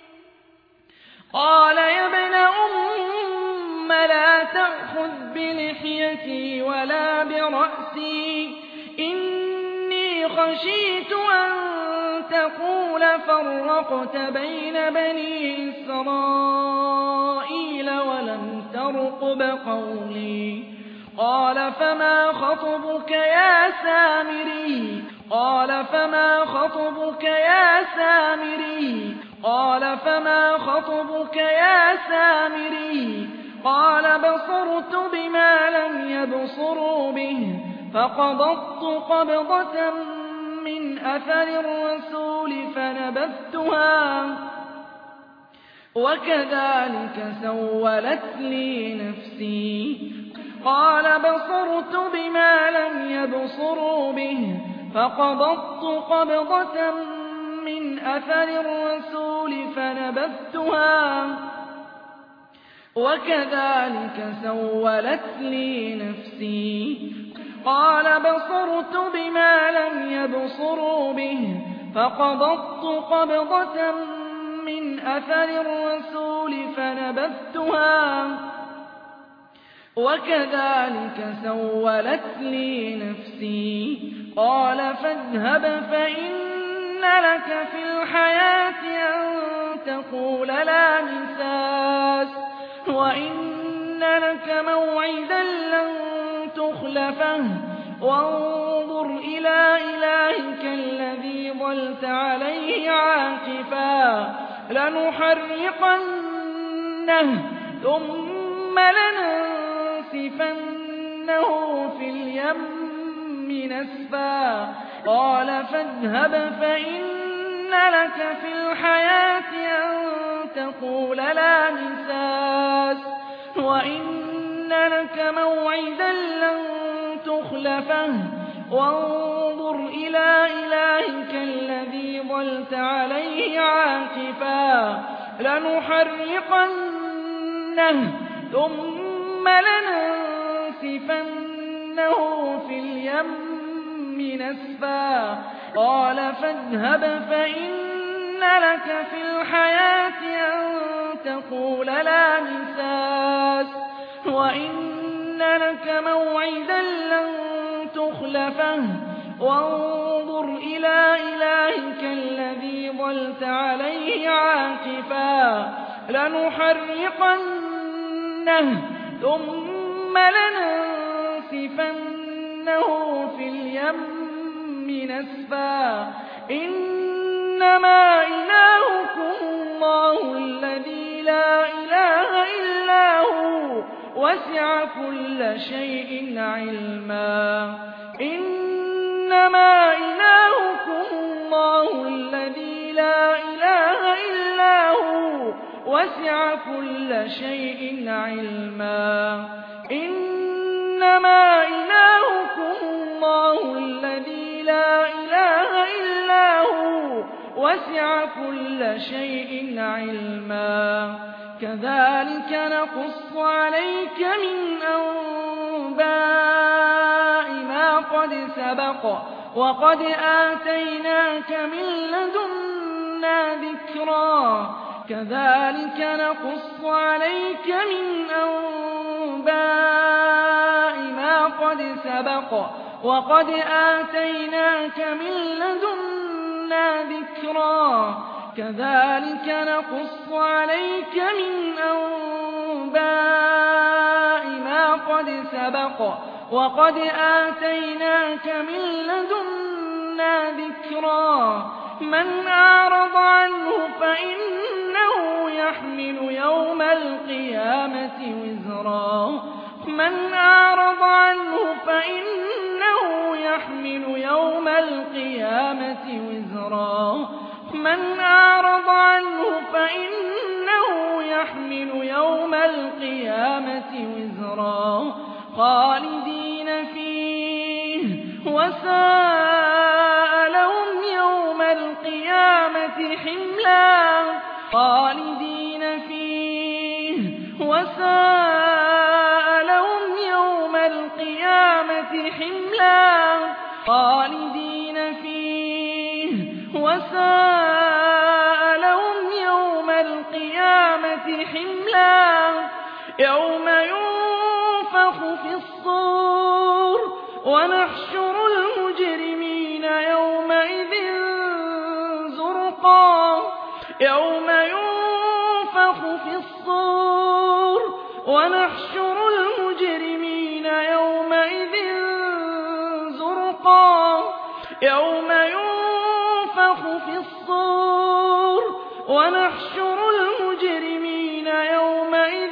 قال يا ابن أم لا تأخذ بلحيتي ولا برأسي إني خشيت أن تقول فرقت بين بني إسرائيل ولم ترقب قولي قال فما خطبك يا سامري قال فما خطبك يا سامري قال فما خطبك يا سامري قال بصرت بما لم يبصروا به فقبضت قبضة من أثر الرسول فنبذتها وكذلك سولت لي نفسي قال بصرت بما لم يبصروا به فقبضت قبضة من أثر الرسول فنبذتها وكذلك سولت لي نفسي قال بصرت بما لم يبصروا به فقبضت قبضة من أثر الرسول فنبذتها وكذلك سولت لي نفسي قال فاذهب فإن لك في الحياة أن تقول لا مساس وإن لك موعدا لن تخلفه وانظر إلى إلهك الذي ظلت عليه عاكفا لنحرقنه ثم لننسفنه في اليم نسفا قال فاذهب فإن لك في الحياة أن تقول لا مساس وإن لك موعدا لن تخلفه وانظر إلى إلهك ظلت عليه عاكفا لنحرقنه ثم لننسفنه في اليم نسفا قال فاذهب فإن لك في الحياة أن تقول لا مساس وإن لك موعدا لن تخلفه وانظر إلى إلهك الذي ظلت عليه عاكفا لنحرقنه ثم لننسفنه في اليم نسفا إنما إلهكم الله الذي لا إله إلا هو وسع كل شيء علما إنما إلهكم الله الذي لا إله إلا هو وسع كل شيء علما إنما إلهكم الله الذي لا إله إلا هو وسع كل شيء علما كذلك نقص عليك من أنباء ما قد سبق وقد آتيناك من لدنا ذكرا كذلك نقص عليك من أنباء ما قد سبق وقد آتيناك من لدنا ذكرا كذلك نقص عليك من أنباء ما قد سبق وقد آتيناك من لدنا ذكرا من أعرض عنه فإنه يحمل يوم القيامة وزرا من أعرض عنه فإنه يحمل يوم القيامة وزرا من أعرض عنه فإنه يحمل يوم القيامة وزرا خالدين فيه وساء لهم يوم القيامة حملا خالدين فيه وساء لهم يوم القيامة حملا خالدين فيه وساء لهم يوم القيامة حملا يوم ينفخ في الصور ونحشر المجرمين يومئذ زرقا يوم ينفخ في الصور ونحشر المجرمين يومئذ زرقا يوم ينفخ في الصور ونحشر المجرمين يومئذ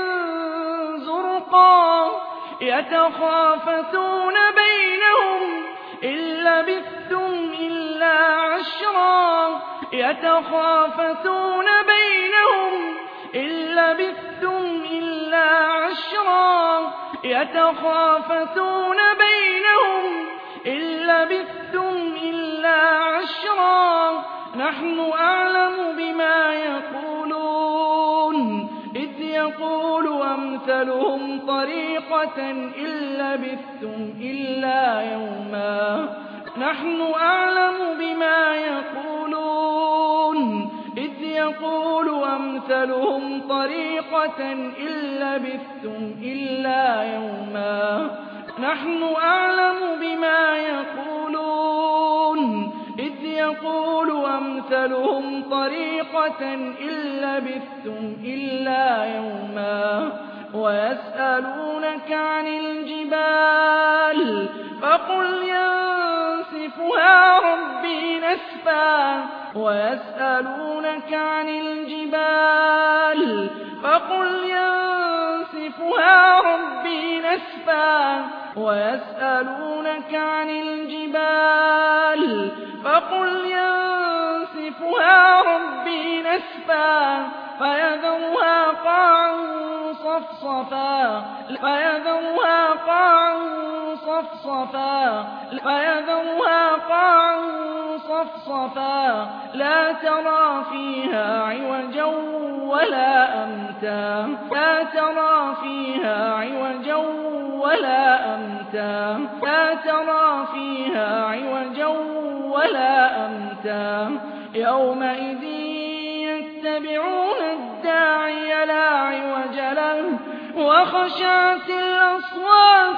زرقا يتخافتون بينهم إن لبثتم إلا عشرا يتخافتون بينهم إن لبثتم إلا عشرا يتخافتون بينهم إن لبثتم إلا عشرا نحن أعلم بما يقولون إذ يقول أمثلهم طريقة إن لبثتم إلا يوما نحن أعلم بما يقولون إذ يقول أمثلهم طريقة إن لبثتم إلا يوما نحن أعلم بما يقولون إذ يقول أمثلهم طريقة إن لبثتم إلا يوما ويسألونك عن الجبال فقل ينسفها ربي نسفا ويسألونك عن الجبال فقل ينسفها ربي نسفا ويسألونك عن الجبال فقل ينسفها ربي نسفا فيذرها قاعا صفصفا صفصفا فيذرها قاعا صفصفا لا ترى فيها عوجا ولا أمتا لا ترى فيها عوجا ولا أمتا لا ترى فيها عوجا ولا أمتا يومئذ يتبعون الداعي لا عوج له وخشعت الأصوات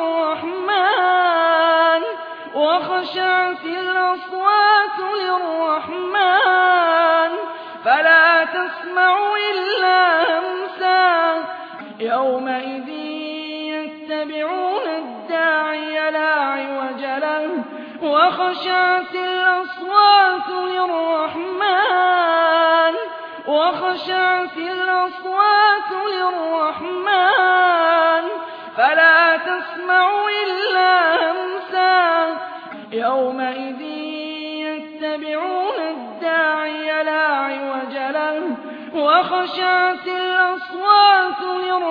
للرحمن فلا تسمع إلا همسا يومئذ يتبعون الداعي لا عوج له وخشعت الأصوات للرحمن فلا تسمع إلا همسا يومئذ يتبعون الداعي لا عوج له وخشعت الأصوات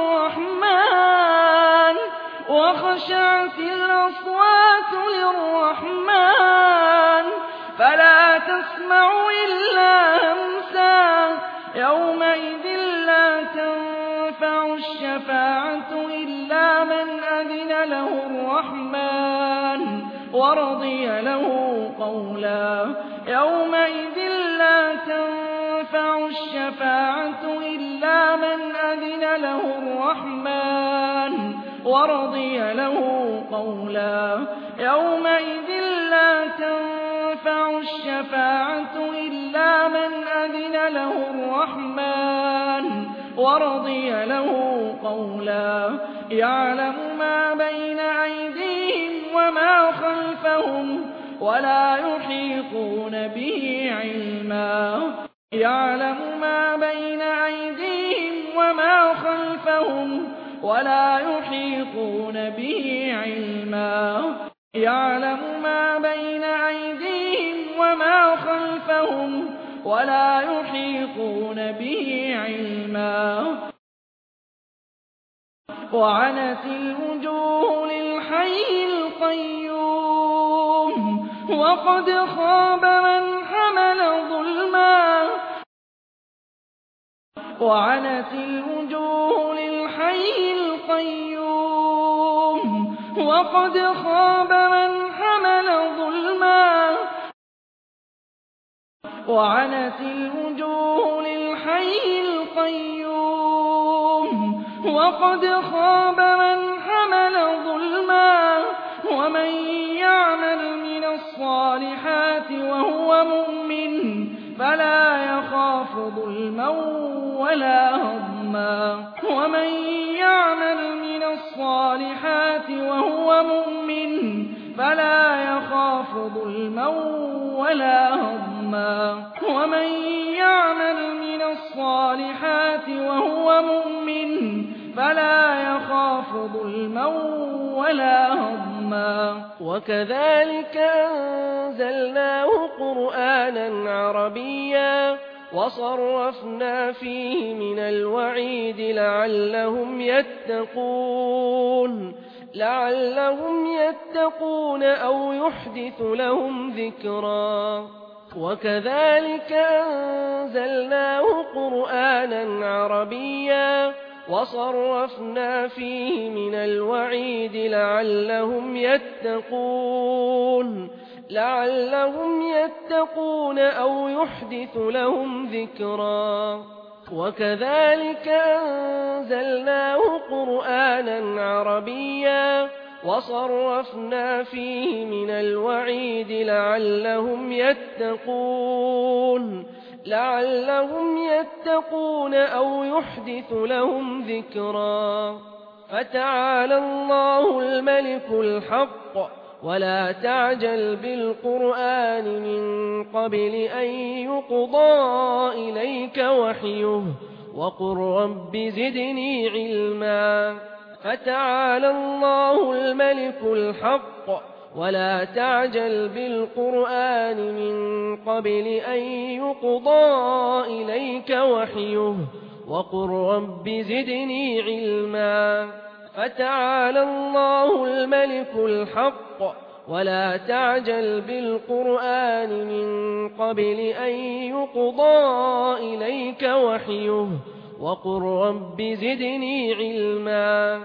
للرحمن فلا تسمع إلا همسا يومئذ لا تنفع الشفاعة إلا من أذن له الرحمن ورضي له قولا يومئذ لا تنفع الشفاعة إلا من أذن له الرحمن ورضي له قولا يومئذ لا تنفع الشفاعة إلا من أذن له الرحمن ورضي له قولا يعلم ما بين أيديهم وما خلفهم ولا يحيطون به علما يعلم ما بين أيديهم وما خلفهم ولا يحيطون به علما يعلم ما بين أيديهم وما خلفهم ولا يحيطون به علما وعنت الوجوه للحي القيوم وقد خاب من حمل ظلما وعنت الوجوه للحي القيوم وقد خاب من حمل ظلما وعنت الوجوه للحي القيوم وقد خاب من حمل ظلما ومن يعمل من الصالحات وهو مؤمن فلا يخاف ظلما ولا هضما ومن يعمل من الصالحات وهو مؤمن فلا يخاف ظلما ولا هضما ومن يعمل من الصالحات وهو مؤمن فلا يخاف ظلما ولا هضما وكذلك أنزلناه قرآنا عربيا وصرفنا فيه من الوعيد لعلهم يتقون أو يحدث لهم ذكرا وكذلك أنزلناه قرآنا عربيا وصرفنا فيه من الوعيد لعلهم يتقون أو يحدث لهم ذكرا وكذلك أنزلناه قرآنا عربيا وصرفنا فيه من الوعيد لعلهم يتقون أو يحدث لهم ذكرا فتعالى الله الملك الحق ولا تعجل بالقرآن من قبل أن يقضى إليك وحيه وقل رب زدني علما فتعالى الله الملك الحق ولا تعجل بالقرآن من قبل أن يقضى إليك وحيه وقل رب زدني علما فتعالى الله الملك الحق ولا تعجل بالقرآن من قبل أن يقضى إليك وحيه وقل رب زدني علما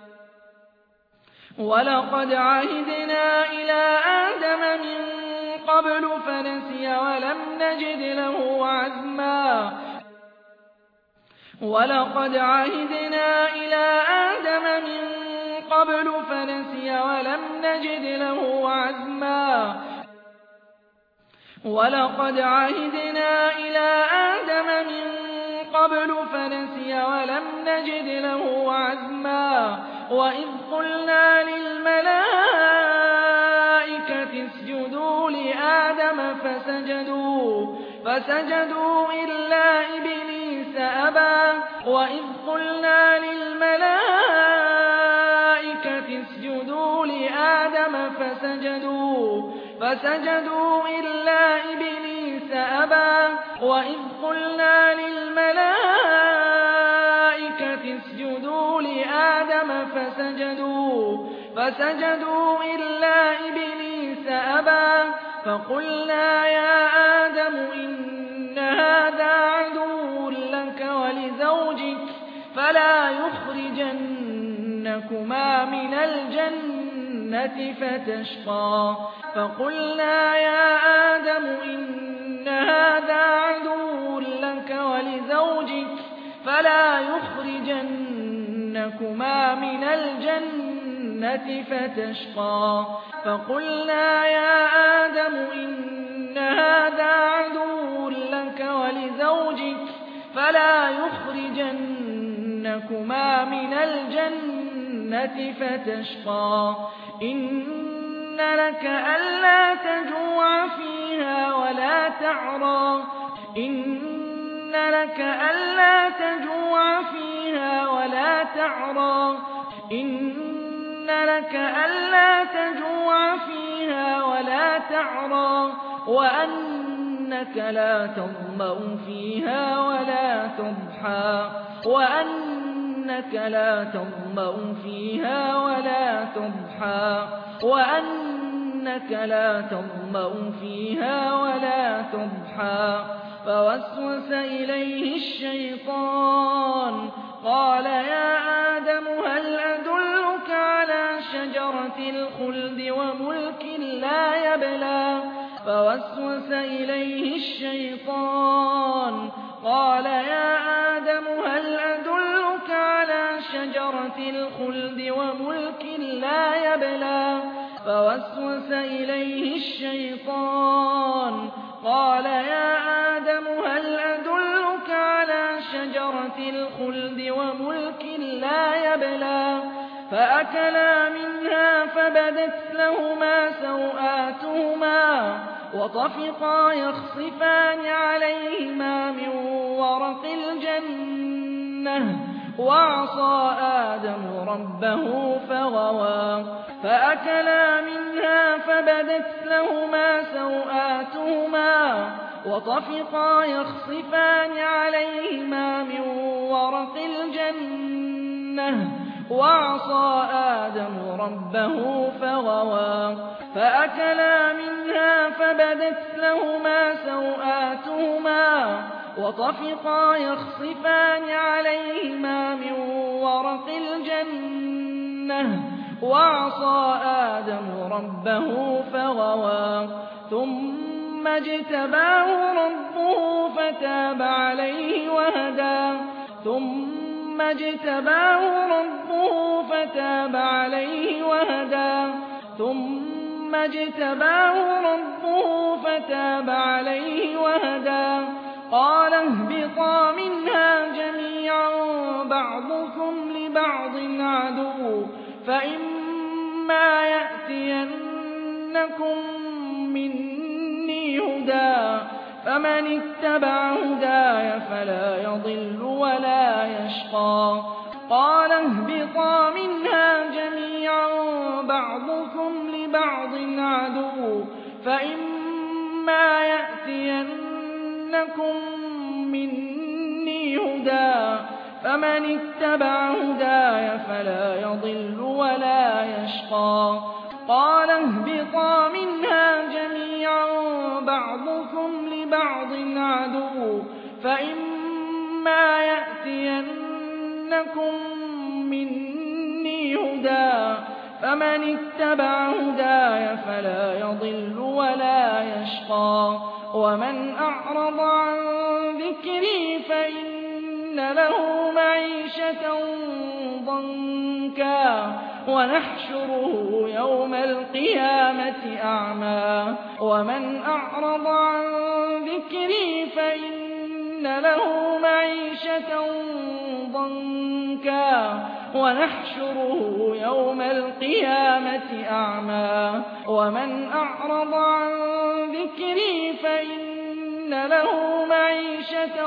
ولقد عهدنا إلى آدم من قبل فنسي ولم نجد له عزما ولقد عهدنا إلى آدم من قبل فنسي ولم نجد له عزما ولقد عهدنا إلى آدم من قبل فنسي ولم نجد له عزما وإذ قلنا للملائكة اسجدوا لآدم فسجدوا إلا إبليس أبى وإذ قلنا للملائكة اسجدوا لآدم فسجدوا إلا إبليس أبى وإذ قلنا للملائكة اسجدوا لآدم فسجدوا إلا إبليس أبى فقلنا يا آدم إن هذا عدو لك ولزوجك فلا يخرجنكما من الجنة فتشقى فقلنا يا آدم إن هذا عدو لك ولزوجك فلا يخرجنكما من الجنة فتشقى فقلنا يا آدم إن هذا عدو لك ولزوجك فلا يخرجنكما من الجنة فتشقى إن لك ألا تجوع فيها ولا تعرى إن لك ألا تجوع فيها ولا تعرى إن لك ألا تجوع فيها ولا تعرى وأنك لا تظمأ فيها ولا تضحى وأنك لا تظمأ فيها ولا تضحى وأنك لا تظمأ فيها ولا تضحى فوسوس إليه الشيطان قال يا آدم هل أدلك على شجرة الخلد وملك لا يبلى فوسوس إليه الشيطان قال يا آدم هل أدلك على شجرة الخلد وملك لا يبلى فوسوس إليه الشيطان قال يا آدم هل أدلك على شجرة الخلد وملك لا يبلى فأكلا منها فبدت لهما سوآتهما وطفقا يخصفان عليهما من ورق الجنة وعصى آدم ربه فغوى فأكلا منها فبدت لهما سوآتهما وطفقا يخصفان عليهما من ورق الجنة وعصى آدم ربه فغوى فأكلا منها فبدت لهما سوآتهما وطفقا يخصفان عليهما من ورق الجنة وعصى آدم ربه فغوى ثم اجتباه ربه فتاب عليه وهدى ثم اجتباه ربه فتاب عليه وهدى ثم اجتباه ربه فتاب عليه وهدى قال اهبطا منها جميعا بعضكم لبعض عدو فإما يأتينكم مني هدى فمن اتبع هداي فلا يضل ولا يشقى قال اهبطا منها جميعا بعضكم لبعض عدو فإما يأتينكم مني هدى فمن اتبع هداي فلا يضل ولا يشقى قال اهبطا منها جميعا بعضكم لبعض عدو فإما يأتينكم مني هدى فمن اتبع هداي فلا يضل ولا يشقى ومن أعرض عن ذكري فإن له معيشة ضنكا ونحشره يوم القيامة أعمى ومن أعرض عن ذكري فإن له معيشة ضنكا ونحشره يوم القيامة أعمى ومن أعرض عن ذكري فإن له معيشة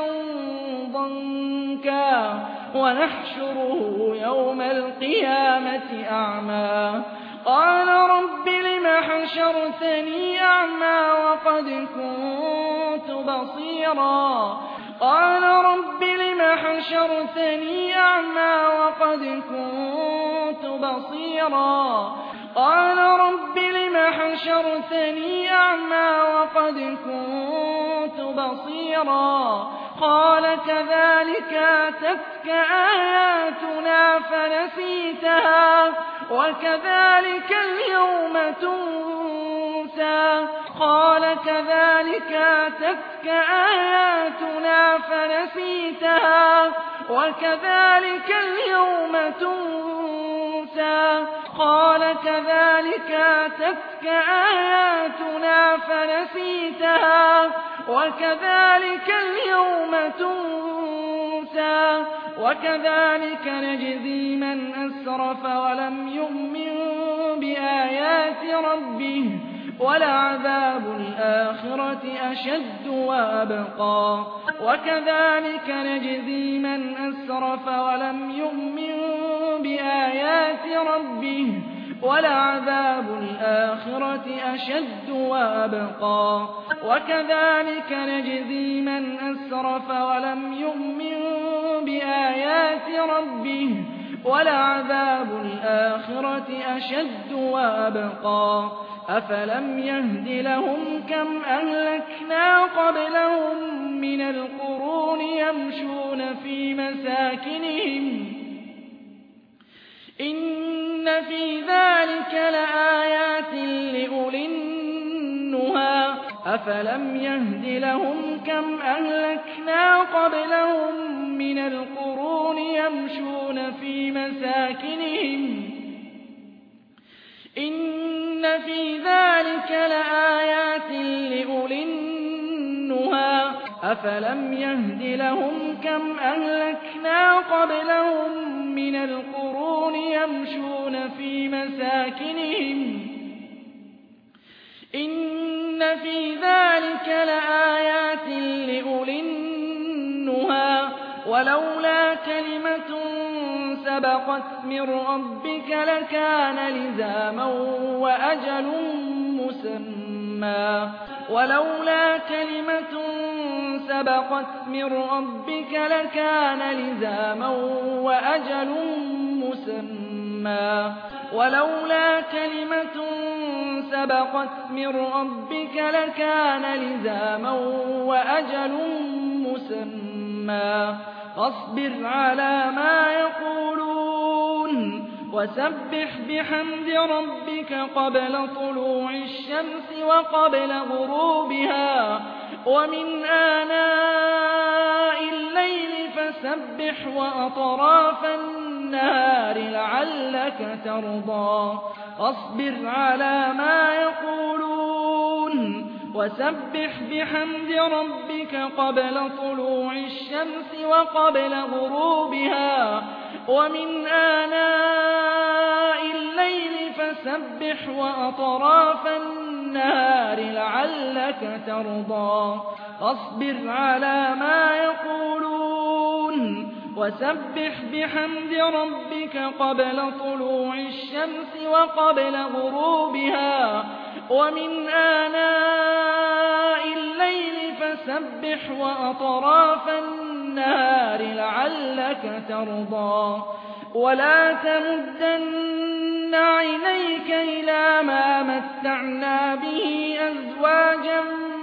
ضنكا ونحشره يوم القيامة أعمى قال رب لم حشرتني أعمى وقد كنت بصيرا قال رب لم حشرتني أعمى وقد كنت بصيرا قال رب لم حشرتني أعمى وقد كنت بصيرا قال كذلك أتتك آياتنا فنسيتها وكذلك اليوم تنسى قال كذلك أتتك آياتنا فنسيتها وكذلك اليوم تنسى قال كذلك أتتك آياتنا فنسيتها وكذلك اليوم تنسى وكذلك نجزي من أسرف ولم يؤمن بآيات ربه ولعذاب الآخرة أشد وأبقى وكذلك نجزي من أسرف ولم يؤمن بآيات ربه ولعذاب الآخرة أشد وأبقى وكذلك نجزي من أسرف ولم يؤمن بآيات ربه ولعذاب الآخرة أشد وأبقى أفلم يهد لهم كم أهلكنا قبلهم من القرون يمشون في مساكنهم إن في ذلك لآيات لأولي النهى أفلم يهد لهم كم أهلكنا قبلهم من القرون يمشون في مساكنهم إن في ذلك لآيات لأولي النهى أفلم يهد لهم كم أهلكنا قبلهم من القرون يمشون في مساكنهم إن في ذلك لآيات لأولي النهى ولولا كلمة سبقت من ربك لكان لزاما وأجل مسمى ولولا كلمة سبقت من ربك لكان لزاما وأجل مسمى ولولا كلمة سبقت من ربك لكان لزاما وأجل مسمى فاصبر على ما يقولون وسبح بحمد ربك قبل طلوع الشمس وقبل غروبها ومن آناء الليل فسبح وأطراف النهار لعلك ترضى فاصبر على ما يقولون وسبح بحمد ربك قبل طلوع الشمس وقبل غروبها ومن آناء الليل فسبح وأطراف النهار لعلك ترضى فاصبر على ما يقولون وسبح بحمد ربك قبل طلوع الشمس وقبل غروبها ومن آناء الليل فسبح وأطراف النهار لعلك لك ترضى ولا تمدن عينيك إلى ما متعنا به أزواجا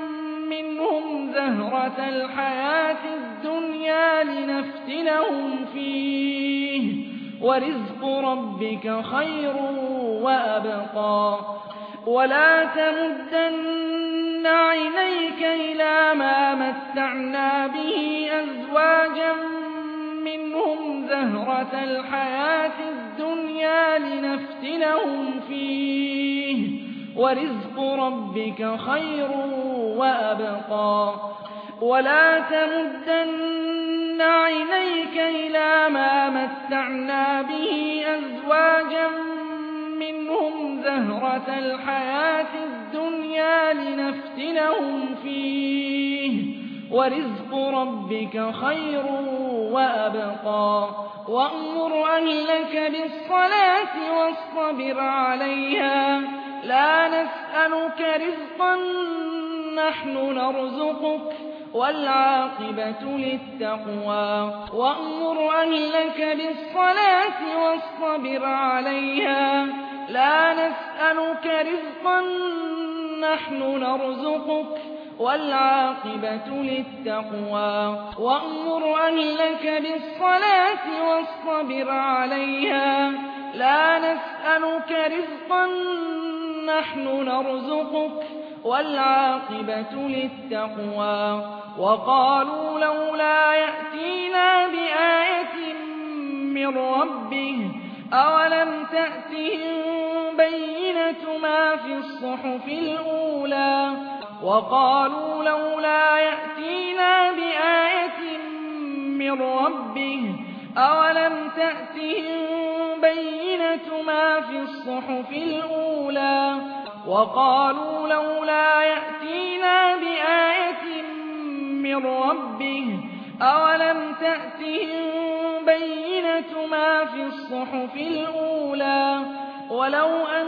منهم زهرة الحياة الدنيا لنفتنهم فيه ورزق ربك خير وأبقى ولا تمدن عينيك إلى ما متعنا به أزواجا منهم زهرة الحياة الدنيا لنفتنهم فيه ورزق ربك خير وأبقى ولا تمدن عينيك إلى ما متعنا به أزواجا منهم زهرة الحياة الدنيا لنفتنهم فيه ورزق ربك خير وأبقى وأمر أهلك بالصلاة واصطبر عليها لا نسألك رزقا نحن نرزقك والعاقبة للتقوى وأمر أهلك بالصلاة واصطبر عليها لا نسألك رزقا نحن نرزقك والعاقبة للتقوى وأمر أهلك بالصلاة واصطبر عليها لا نسألك رزقا نحن نرزقك والعاقبة للتقوى وقالوا لولا يأتينا بآية من ربه أولم تأتهم بينة ما في الصحف الأولى وقالوا لولا يأتينا بآية من ربه أولم تأتهم بينة ما في الصحف الأولى وقالوا لولا يأتينا بآية من ربه أولم تأتهم بينة ما في الصحف الأولى ولو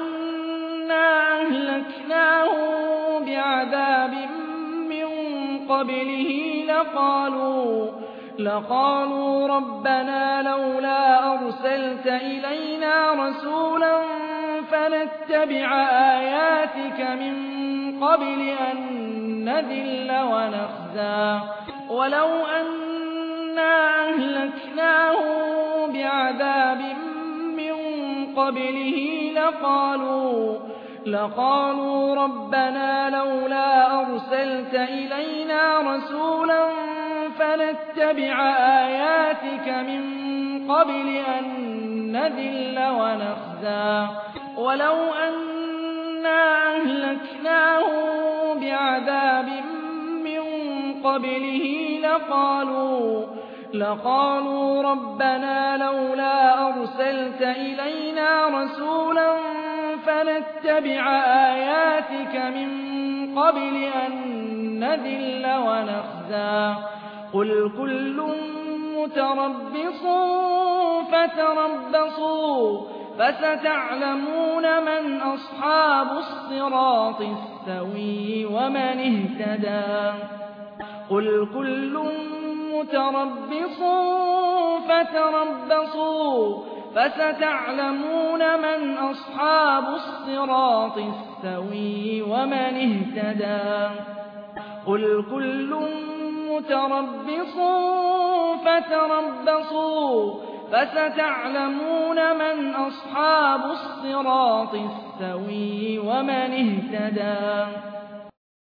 أنا أهلكناهم بعذاب من قبله لقالوا ربنا لولا أرسلت إلينا رسولا فنتبع آياتك من قبل أن نذل ونخزى ولو أنا أهلكناهم بعذاب من قبله لقالوا ربنا لولا أرسلت إلينا رسولا فنتبع آياتك من قبل أن نذل ونخزى ولو أنا أهلكناهم بعذاب من قبله لقالوا ربنا لولا أرسلت إلينا رسولا فنتبع آياتك من قبل أن نذل ونخزى قل كل متربص فتربصوا فستعلمون من أصحاب الصراط السوي ومن اهتدى قل كل متربص فتربصوا فستعلمون من أصحاب الصراط السوي ومن اهتدى قل كل متربص فتربصوا فستعلمون من أصحاب الصراط السوي ومن اهتدى